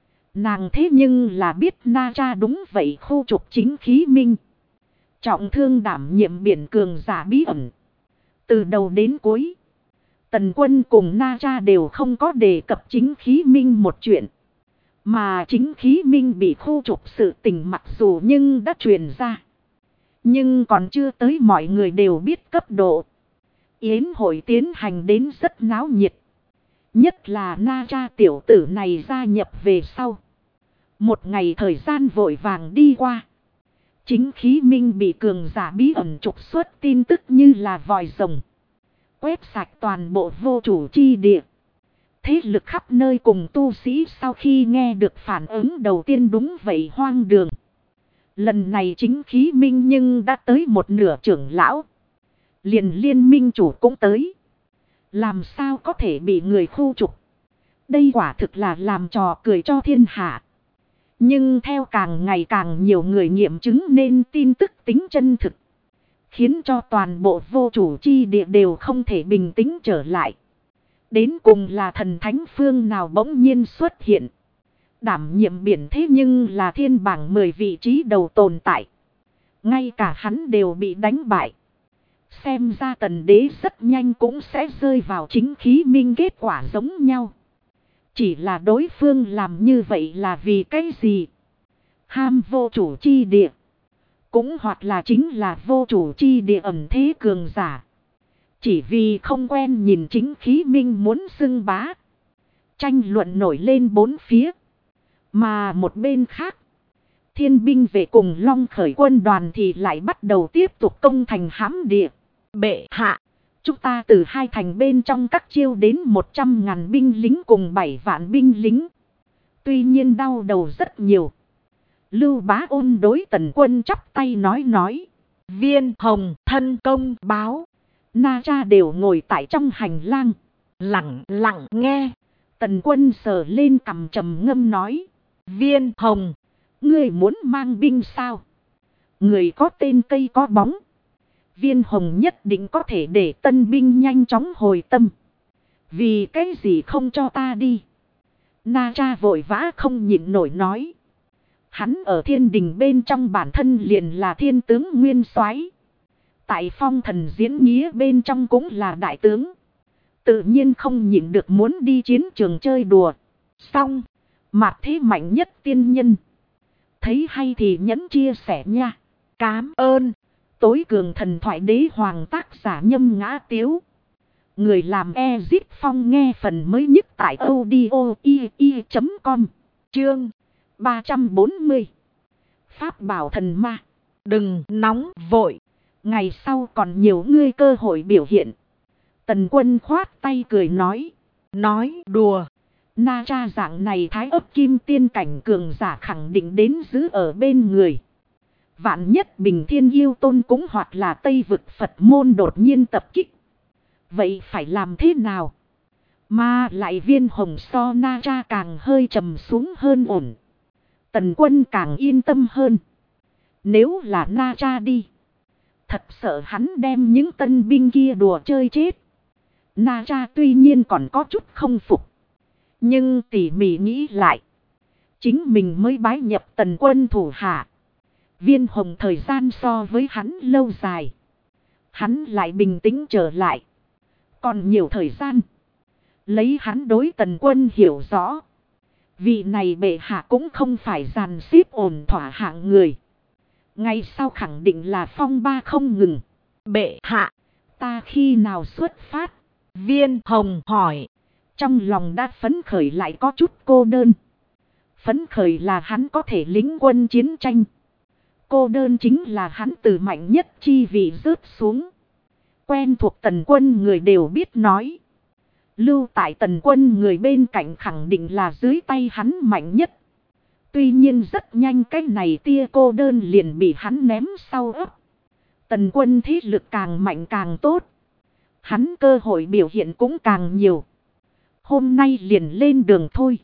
Nàng thế nhưng là biết Na Tra đúng vậy khu trục chính khí minh. Trọng thương đảm nhiệm biển cường giả bí ẩn. Từ đầu đến cuối. Tần Quân cùng Na Tra đều không có đề cập chính khí minh một chuyện. Mà chính khí minh bị khu trục sự tình mặc dù nhưng đã truyền ra. Nhưng còn chưa tới mọi người đều biết cấp độ. Yến hội tiến hành đến rất náo nhiệt. Nhất là Na Tra tiểu tử này gia nhập về sau. Một ngày thời gian vội vàng đi qua. Chính khí minh bị cường giả bí ẩn trục xuất tin tức như là vòi rồng. Quét sạch toàn bộ vô chủ chi địa. Thế lực khắp nơi cùng tu sĩ sau khi nghe được phản ứng đầu tiên đúng vậy hoang đường. Lần này chính khí minh nhưng đã tới một nửa trưởng lão. Liền liên minh chủ cũng tới. Làm sao có thể bị người khu trục. Đây quả thực là làm trò cười cho thiên hạ. Nhưng theo càng ngày càng nhiều người nghiệm chứng nên tin tức tính chân thực. Khiến cho toàn bộ vô chủ chi địa đều không thể bình tĩnh trở lại. Đến cùng là thần thánh phương nào bỗng nhiên xuất hiện. Đảm nhiệm biển thế nhưng là thiên bảng 10 vị trí đầu tồn tại. Ngay cả hắn đều bị đánh bại. Xem ra Tần Đế rất nhanh cũng sẽ rơi vào chính khí minh kết quả giống nhau. Chỉ là đối phương làm như vậy là vì cái gì? Ham vô chủ chi địa. Cũng hoặc là chính là vô chủ chi địa ẩn thế cường giả. Chỉ vì không quen nhìn chính khí minh muốn xưng bá. Tranh luận nổi lên bốn phía. Mà một bên khác. Thiên binh về cùng Long khởi quân đoàn thì lại bắt đầu tiếp tục công thành hãm địa. Bệ hạ. Chúng ta từ hai thành bên trong các chiêu đến 100.000 binh lính cùng 7 vạn binh lính. Tuy nhiên đau đầu rất nhiều. Lưu Bá Ôn đối Tần Quân chắp tay nói. Viên Hồng thân công báo. Na Tra đều ngồi tại trong hành lang. Lặng lặng nghe. Tần Quân sờ lên cằm trầm ngâm nói. Viên Hồng. Ngươi muốn mang binh sao? Người có tên cây có bóng. Viên Hồng nhất định có thể để tân binh nhanh chóng hồi tâm. Vì cái gì không cho ta đi? Na Tra vội vã không nhịn nổi nói. Hắn ở thiên đình bên trong bản thân liền là thiên tướng nguyên soái, tại phong thần diễn nghĩa bên trong cũng là đại tướng. Tự nhiên không nhịn được muốn đi chiến trường chơi đùa. Xong, Mạt Thế mạnh nhất tiên nhân. Thấy hay thì nhẫn chia sẻ nha. Cám ơn. Tối cường thần thoại đế hoàng tác giả Nhâm Ngã Tiếu. Người làm Ezit Phong nghe phần mới nhất tại audio.com. Chương 340. Pháp bảo thần ma. Đừng nóng vội. Ngày sau còn nhiều ngươi cơ hội biểu hiện. Tần Quân khoát tay cười nói. Nói đùa. Na Tra dạng này thái ấp kim tiên cảnh cường giả khẳng định đến giữ ở bên người. Vạn nhất Bình Thiên Yêu Tôn cũng hoặc là Tây Vực Phật môn đột nhiên tập kích. Vậy phải làm thế nào? Mà lại Viên Hồng so Na Tra càng hơi trầm xuống hơn ổn. Tần Quân càng yên tâm hơn. Nếu là Na Tra đi, thật sợ hắn đem những tân binh kia đùa chơi chết. Na Tra tuy nhiên còn có chút không phục. Nhưng tỉ mỉ nghĩ lại, chính mình mới bái nhập Tần Quân thủ hạ. Viên Hồng thời gian so với hắn lâu dài. Hắn lại bình tĩnh trở lại. Còn nhiều thời gian. Lấy hắn đối Tần Quân hiểu rõ. Vị này bệ hạ cũng không phải dàn xếp ổn thỏa hạng người. Ngày sau khẳng định là phong ba không ngừng. Bệ hạ, ta khi nào xuất phát? Viên Hồng hỏi. Trong lòng đã phấn khởi lại có chút cô đơn. Phấn khởi là hắn có thể lính quân chiến tranh. Cô đơn chính là hắn từ mạnh nhất chi vị rớt xuống. Quen thuộc Tần Quân người đều biết nói. Lưu tại Tần Quân người bên cạnh khẳng định là dưới tay hắn mạnh nhất. Tuy nhiên rất nhanh cái này tia cô đơn liền bị hắn ném sau ấp. Tần Quân thế lực càng mạnh càng tốt. Hắn cơ hội biểu hiện cũng càng nhiều. Hôm nay liền lên đường thôi.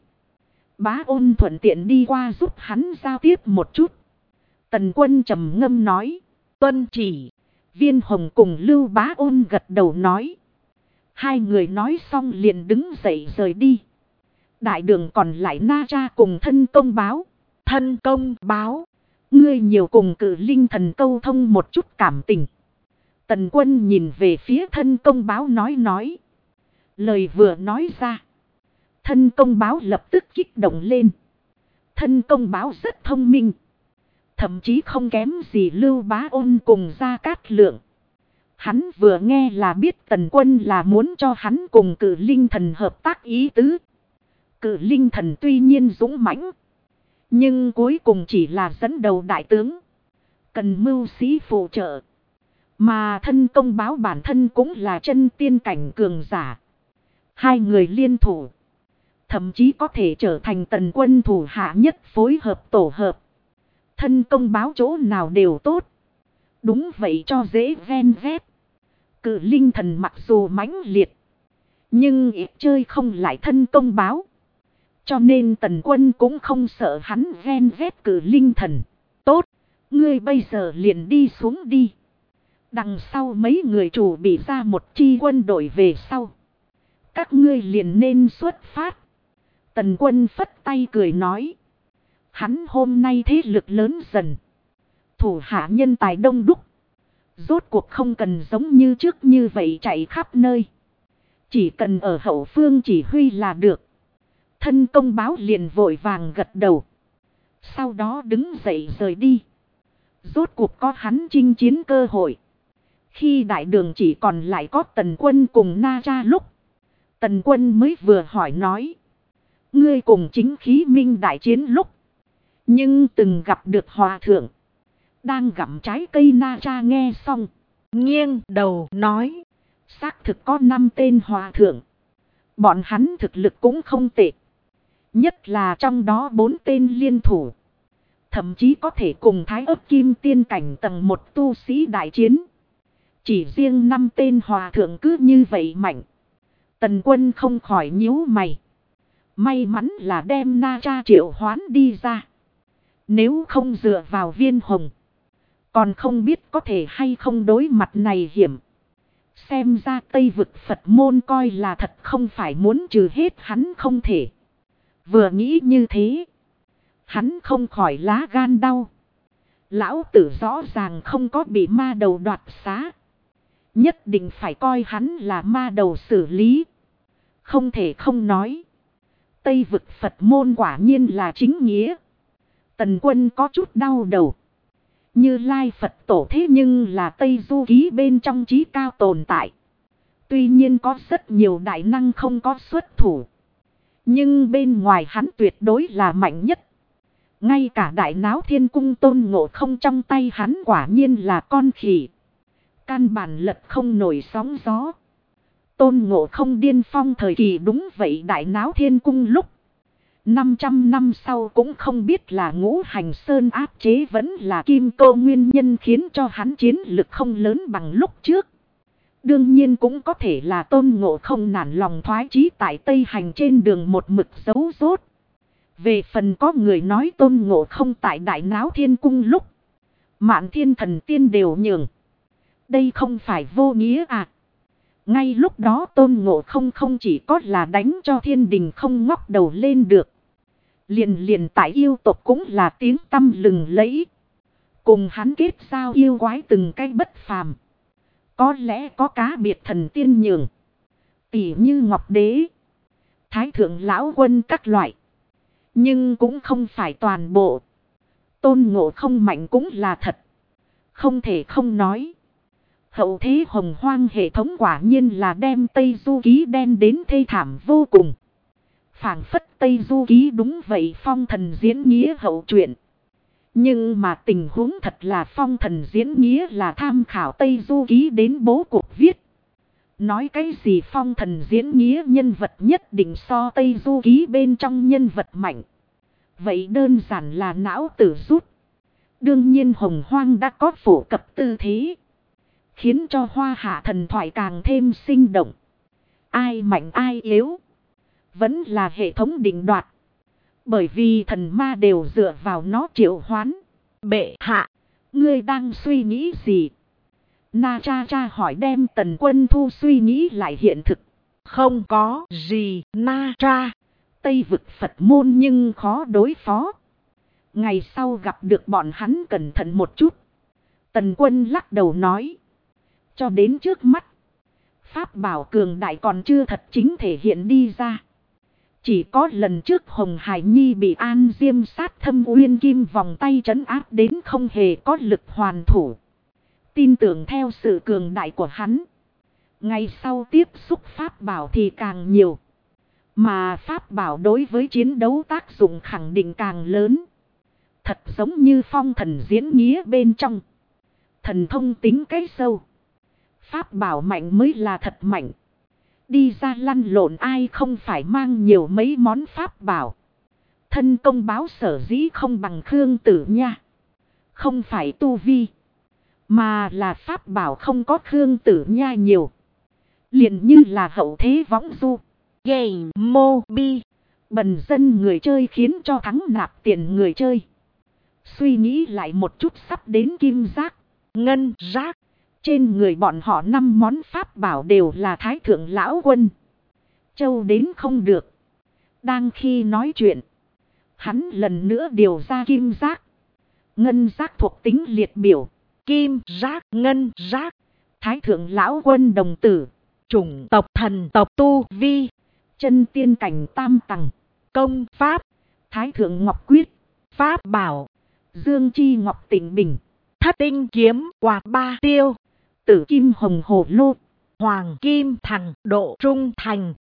Bá Ôn thuận tiện đi qua giúp hắn giao tiếp một chút. Tần Quân trầm ngâm nói. Tuân chỉ. Viên Hồng cùng Lưu Bá Ôn gật đầu nói. Hai người nói xong liền đứng dậy rời đi. Đại đường còn lại Na Tra cùng Thân Công Báo. Thân Công Báo. Ngươi nhiều cùng Cự Linh Thần câu thông một chút cảm tình. Tần Quân nhìn về phía Thân Công Báo nói. Lời vừa nói ra. Thân Công Báo lập tức kích động lên. Thân Công Báo rất thông minh. Thậm chí không kém gì Lưu Bá Ôn cùng Gia Cát Lượng. Hắn vừa nghe là biết Tần Quân là muốn cho hắn cùng Cự Linh Thần hợp tác ý tứ. Cự Linh Thần tuy nhiên dũng mãnh, nhưng cuối cùng chỉ là dẫn đầu đại tướng. Cần mưu sĩ phụ trợ. Mà Thân Công Báo bản thân cũng là chân tiên cảnh cường giả. Hai người liên thủ. Thậm chí có thể trở thành Tần Quân thủ hạ nhất phối hợp tổ hợp. Thân Công Báo chỗ nào đều tốt. Đúng vậy cho dễ ven ghép. Cự Linh Thần mặc dù mãnh liệt, nhưng ít chơi không lại Thân Công Báo. Cho nên Tần Quân cũng không sợ hắn ven ghép Cự Linh Thần. Tốt, ngươi bây giờ liền đi xuống đi. Đằng sau mấy người chủ bị ra một chi quân đội về sau. Các ngươi liền nên xuất phát. Tần Quân phất tay cười nói. Hắn hôm nay thế lực lớn dần. Thủ hạ nhân tài đông đúc. Rốt cuộc không cần giống như trước như vậy chạy khắp nơi. Chỉ cần ở hậu phương chỉ huy là được. Thân Công Báo liền vội vàng gật đầu. Sau đó đứng dậy rời đi. Rốt cuộc có hắn chinh chiến cơ hội. Khi đại đường chỉ còn lại có Tần Quân cùng Na Tra lúc. Tần Quân mới vừa hỏi nói. Ngươi cùng Chính Khí Minh đại chiến lúc. Nhưng từng gặp được hòa thượng. Đang gặm trái cây. Na Tra nghe xong. Nghiêng đầu nói. Xác thực có 5 tên hòa thượng. Bọn hắn thực lực cũng không tệ. Nhất là trong đó 4 tên liên thủ. Thậm chí có thể cùng Thái Ấp Kim Tiên cảnh tầng 1 tu sĩ đại chiến. Chỉ riêng 5 tên hòa thượng cứ như vậy mạnh. Tần Quân không khỏi nhíu mày. May mắn là đem Na Tra triệu hoán đi ra. Nếu không dựa vào Viên Hồng, Còn không biết có thể hay không đối mặt này hiểm. Xem ra Tây vực Phật môn coi là thật không phải muốn trừ hết hắn không thể. Vừa nghĩ như thế. Hắn không khỏi lá gan đau. Lão tử rõ ràng không có bị ma đầu đoạt xá. Nhất định phải coi hắn là ma đầu xử lý. Không thể không nói. Tây vực Phật môn quả nhiên là chính nghĩa. Tần Quân có chút đau đầu. Như Lai Phật tổ thế nhưng là Tây Du Ký bên trong chí cao tồn tại. Tuy nhiên có rất nhiều đại năng không có xuất thủ. Nhưng bên ngoài hắn tuyệt đối là mạnh nhất. Ngay cả đại náo thiên cung Tôn Ngộ Không trong tay hắn quả nhiên là con khỉ. Căn bản lật không nổi sóng gió. Tôn Ngộ Không điên phong thời kỳ đúng vậy đại náo thiên cung lúc. 500 năm sau cũng không biết là Ngũ Hành Sơn áp chế vẫn là Kim Cô nguyên nhân khiến cho hắn chiến lực không lớn bằng lúc trước. Đương nhiên cũng có thể là Tôn Ngộ Không nản lòng thoái chí tại Tây Hành trên đường một mực giấu rốt. Về phần có người nói Tôn Ngộ Không tại đại náo thiên cung lúc. Mạn Thiên Thần Tiên đều nhường. Đây không phải vô nghĩa à. Ngay lúc đó Tôn Ngộ Không không chỉ có là đánh cho thiên đình không ngóc đầu lên được. Liền tại yêu tộc cũng là tiếng tăm lừng lẫy. Cùng hắn kết giao yêu quái từng cái bất phàm. Có lẽ có cá biệt thần tiên nhường. Tỉ như Ngọc Đế, Thái Thượng Lão Quân các loại. Nhưng cũng không phải toàn bộ. Tôn Ngộ Không mạnh cũng là thật. Không thể không nói. Hậu thế hồng hoang hệ thống quả nhiên là đem Tây Du Ký đen đến thê thảm vô cùng. Phảng phất Tây Du Ký đúng vậy phong thần diễn nghĩa hậu truyện. Nhưng mà tình huống thật là phong thần diễn nghĩa là tham khảo Tây Du Ký đến bố cục viết. Nói cái gì phong thần diễn nghĩa nhân vật nhất định so Tây Du Ký bên trong nhân vật mạnh. Vậy đơn giản là não tử rút. Đương nhiên hồng hoang đã có phổ cập tư thế. Khiến cho hoa hạ thần thoại càng thêm sinh động. Ai mạnh ai yếu. Vẫn là hệ thống định đoạt. Bởi vì thần ma đều dựa vào nó triệu hoán. Bệ hạ. Ngươi đang suy nghĩ gì? Na cha cha hỏi đem Tần Quân thu suy nghĩ lại hiện thực. Không có gì na cha. Tây vực Phật môn nhưng khó đối phó. Ngày sau gặp được bọn hắn cẩn thận một chút. Tần Quân lắc đầu nói. Cho đến trước mắt. Pháp bảo cường đại còn chưa thật chính thể hiện đi ra. Chỉ có lần trước Hồng Hải Nhi bị An Diêm sát thâm uyên kim vòng tay trấn áp đến không hề có lực hoàn thủ. Tin tưởng theo sự cường đại của hắn. Ngày sau tiếp xúc pháp bảo thì càng nhiều. Mà pháp bảo đối với chiến đấu tác dụng khẳng định càng lớn. Thật giống như phong thần diễn nghĩa bên trong. Thần thông tính cái sâu. Pháp bảo mạnh mới là thật mạnh. Đi ra lăn lộn ai không phải mang nhiều mấy món pháp bảo. Thân công báo sở dĩ không bằng Khương Tử Nha. Không phải tu vi. Mà là pháp bảo không có Khương Tử Nha nhiều. Liền như là hậu thế võng du. Game Mobi. Bần dân người chơi khiến cho thắng nạp tiền người chơi. Suy nghĩ lại một chút sắp đến kim giác, ngân giác. Trên người bọn họ 5 món pháp bảo đều là Thái Thượng Lão Quân. Châu đến không được. Đang khi nói chuyện. Hắn lần nữa điều ra kim giác. Ngân giác thuộc tính liệt biểu. Kim giác, ngân giác. Thái Thượng Lão Quân đồng tử. Chủng tộc thần tộc tu vi. Chân tiên cảnh tam tầng. Công pháp. Thái Thượng Ngọc Quyết. Pháp bảo. Dương Chi Ngọc Tịnh Bình. Thất tinh kiếm quạt ba tiêu. Tử kim hồng hồ lô. Hoàng kim thằng độ trung thành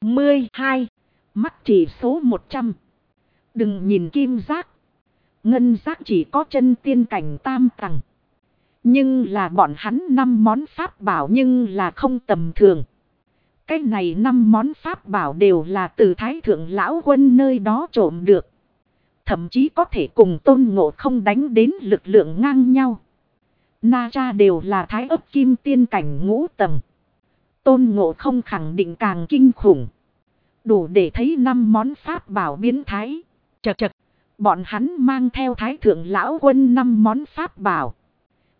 92. Mắt chỉ số 100. Đừng nhìn kim giác. Ngân giác chỉ có chân tiên cảnh tam tầng. Nhưng là bọn hắn 5 món pháp bảo nhưng là không tầm thường. Cái này 5 món pháp bảo đều là từ Thái Thượng Lão Quân nơi đó trộm được. Thậm chí có thể cùng Tôn Ngộ Không đánh đến lực lượng ngang nhau. Na cha đều là thái ấp kim tiên cảnh ngũ tầng. Tôn Ngộ Không khẳng định càng kinh khủng. Đủ để thấy 5 món pháp bảo biến thái. Chật chật. Bọn hắn mang theo Thái Thượng Lão Quân 5 món pháp bảo.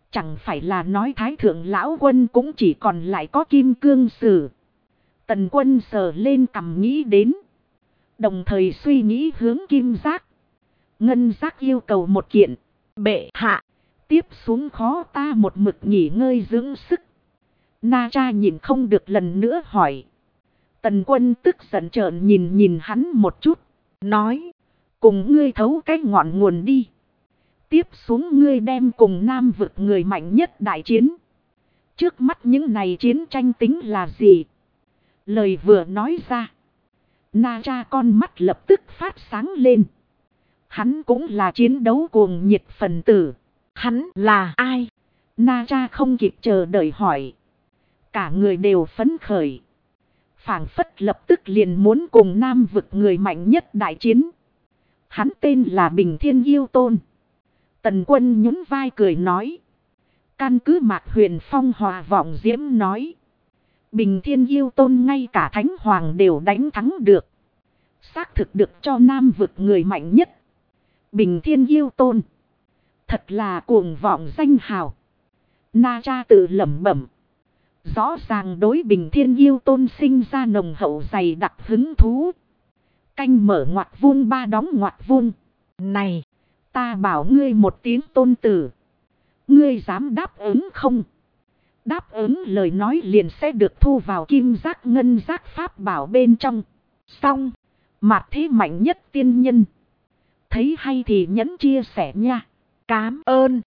Chẳng phải là nói Thái Thượng Lão Quân cũng chỉ còn lại có Kim Cương Sử. Tần Quân sờ lên cằm nghĩ đến. Đồng thời suy nghĩ hướng Kim Giác. Ngân Giác yêu cầu một kiện. Bệ hạ. Tiếp xuống khó ta một mực nghỉ ngơi dưỡng sức. Na Cha nhìn không được lần nữa hỏi. Tần Quân tức giận trợn nhìn hắn một chút. Nói. Cùng ngươi thấu cái ngọn nguồn đi. Tiếp xuống ngươi đem cùng Nam vực người mạnh nhất đại chiến. Trước mắt những này chiến tranh tính là gì? Lời vừa nói ra. Na Cha con mắt lập tức phát sáng lên. Hắn cũng là chiến đấu cuồng nhiệt phần tử. Hắn là ai? Na Cha không kịp chờ đợi hỏi. Cả người đều phấn khởi. Phảng phất lập tức liền muốn cùng Nam vực người mạnh nhất đại chiến. Hắn tên là Bình Thiên Yêu Tôn. Tần Quân nhún vai cười nói. Căn cứ Mạc Huyền Phong hòa vọng diễm nói. Bình Thiên Yêu Tôn ngay cả Thánh Hoàng đều đánh thắng được. Xác thực được cho Nam vực người mạnh nhất. Bình Thiên Yêu Tôn. Thật là cuồng vọng danh hào. Na Cha tự lẩm bẩm. Rõ ràng đối Bình Thiên Yêu Tôn sinh ra nồng hậu dày đặc hứng thú. Canh mở ngoặc vuông ba đóng ngoặc vuông. Này, ta bảo ngươi một tiếng tôn tử. Ngươi dám đáp ứng không? Đáp ứng lời nói liền sẽ được thu vào Kim Giác Ngân Giác pháp bảo bên trong. Xong, Mạt thế mạnh nhất tiên nhân. Thấy hay thì nhấn chia sẻ nha. Cám ơn.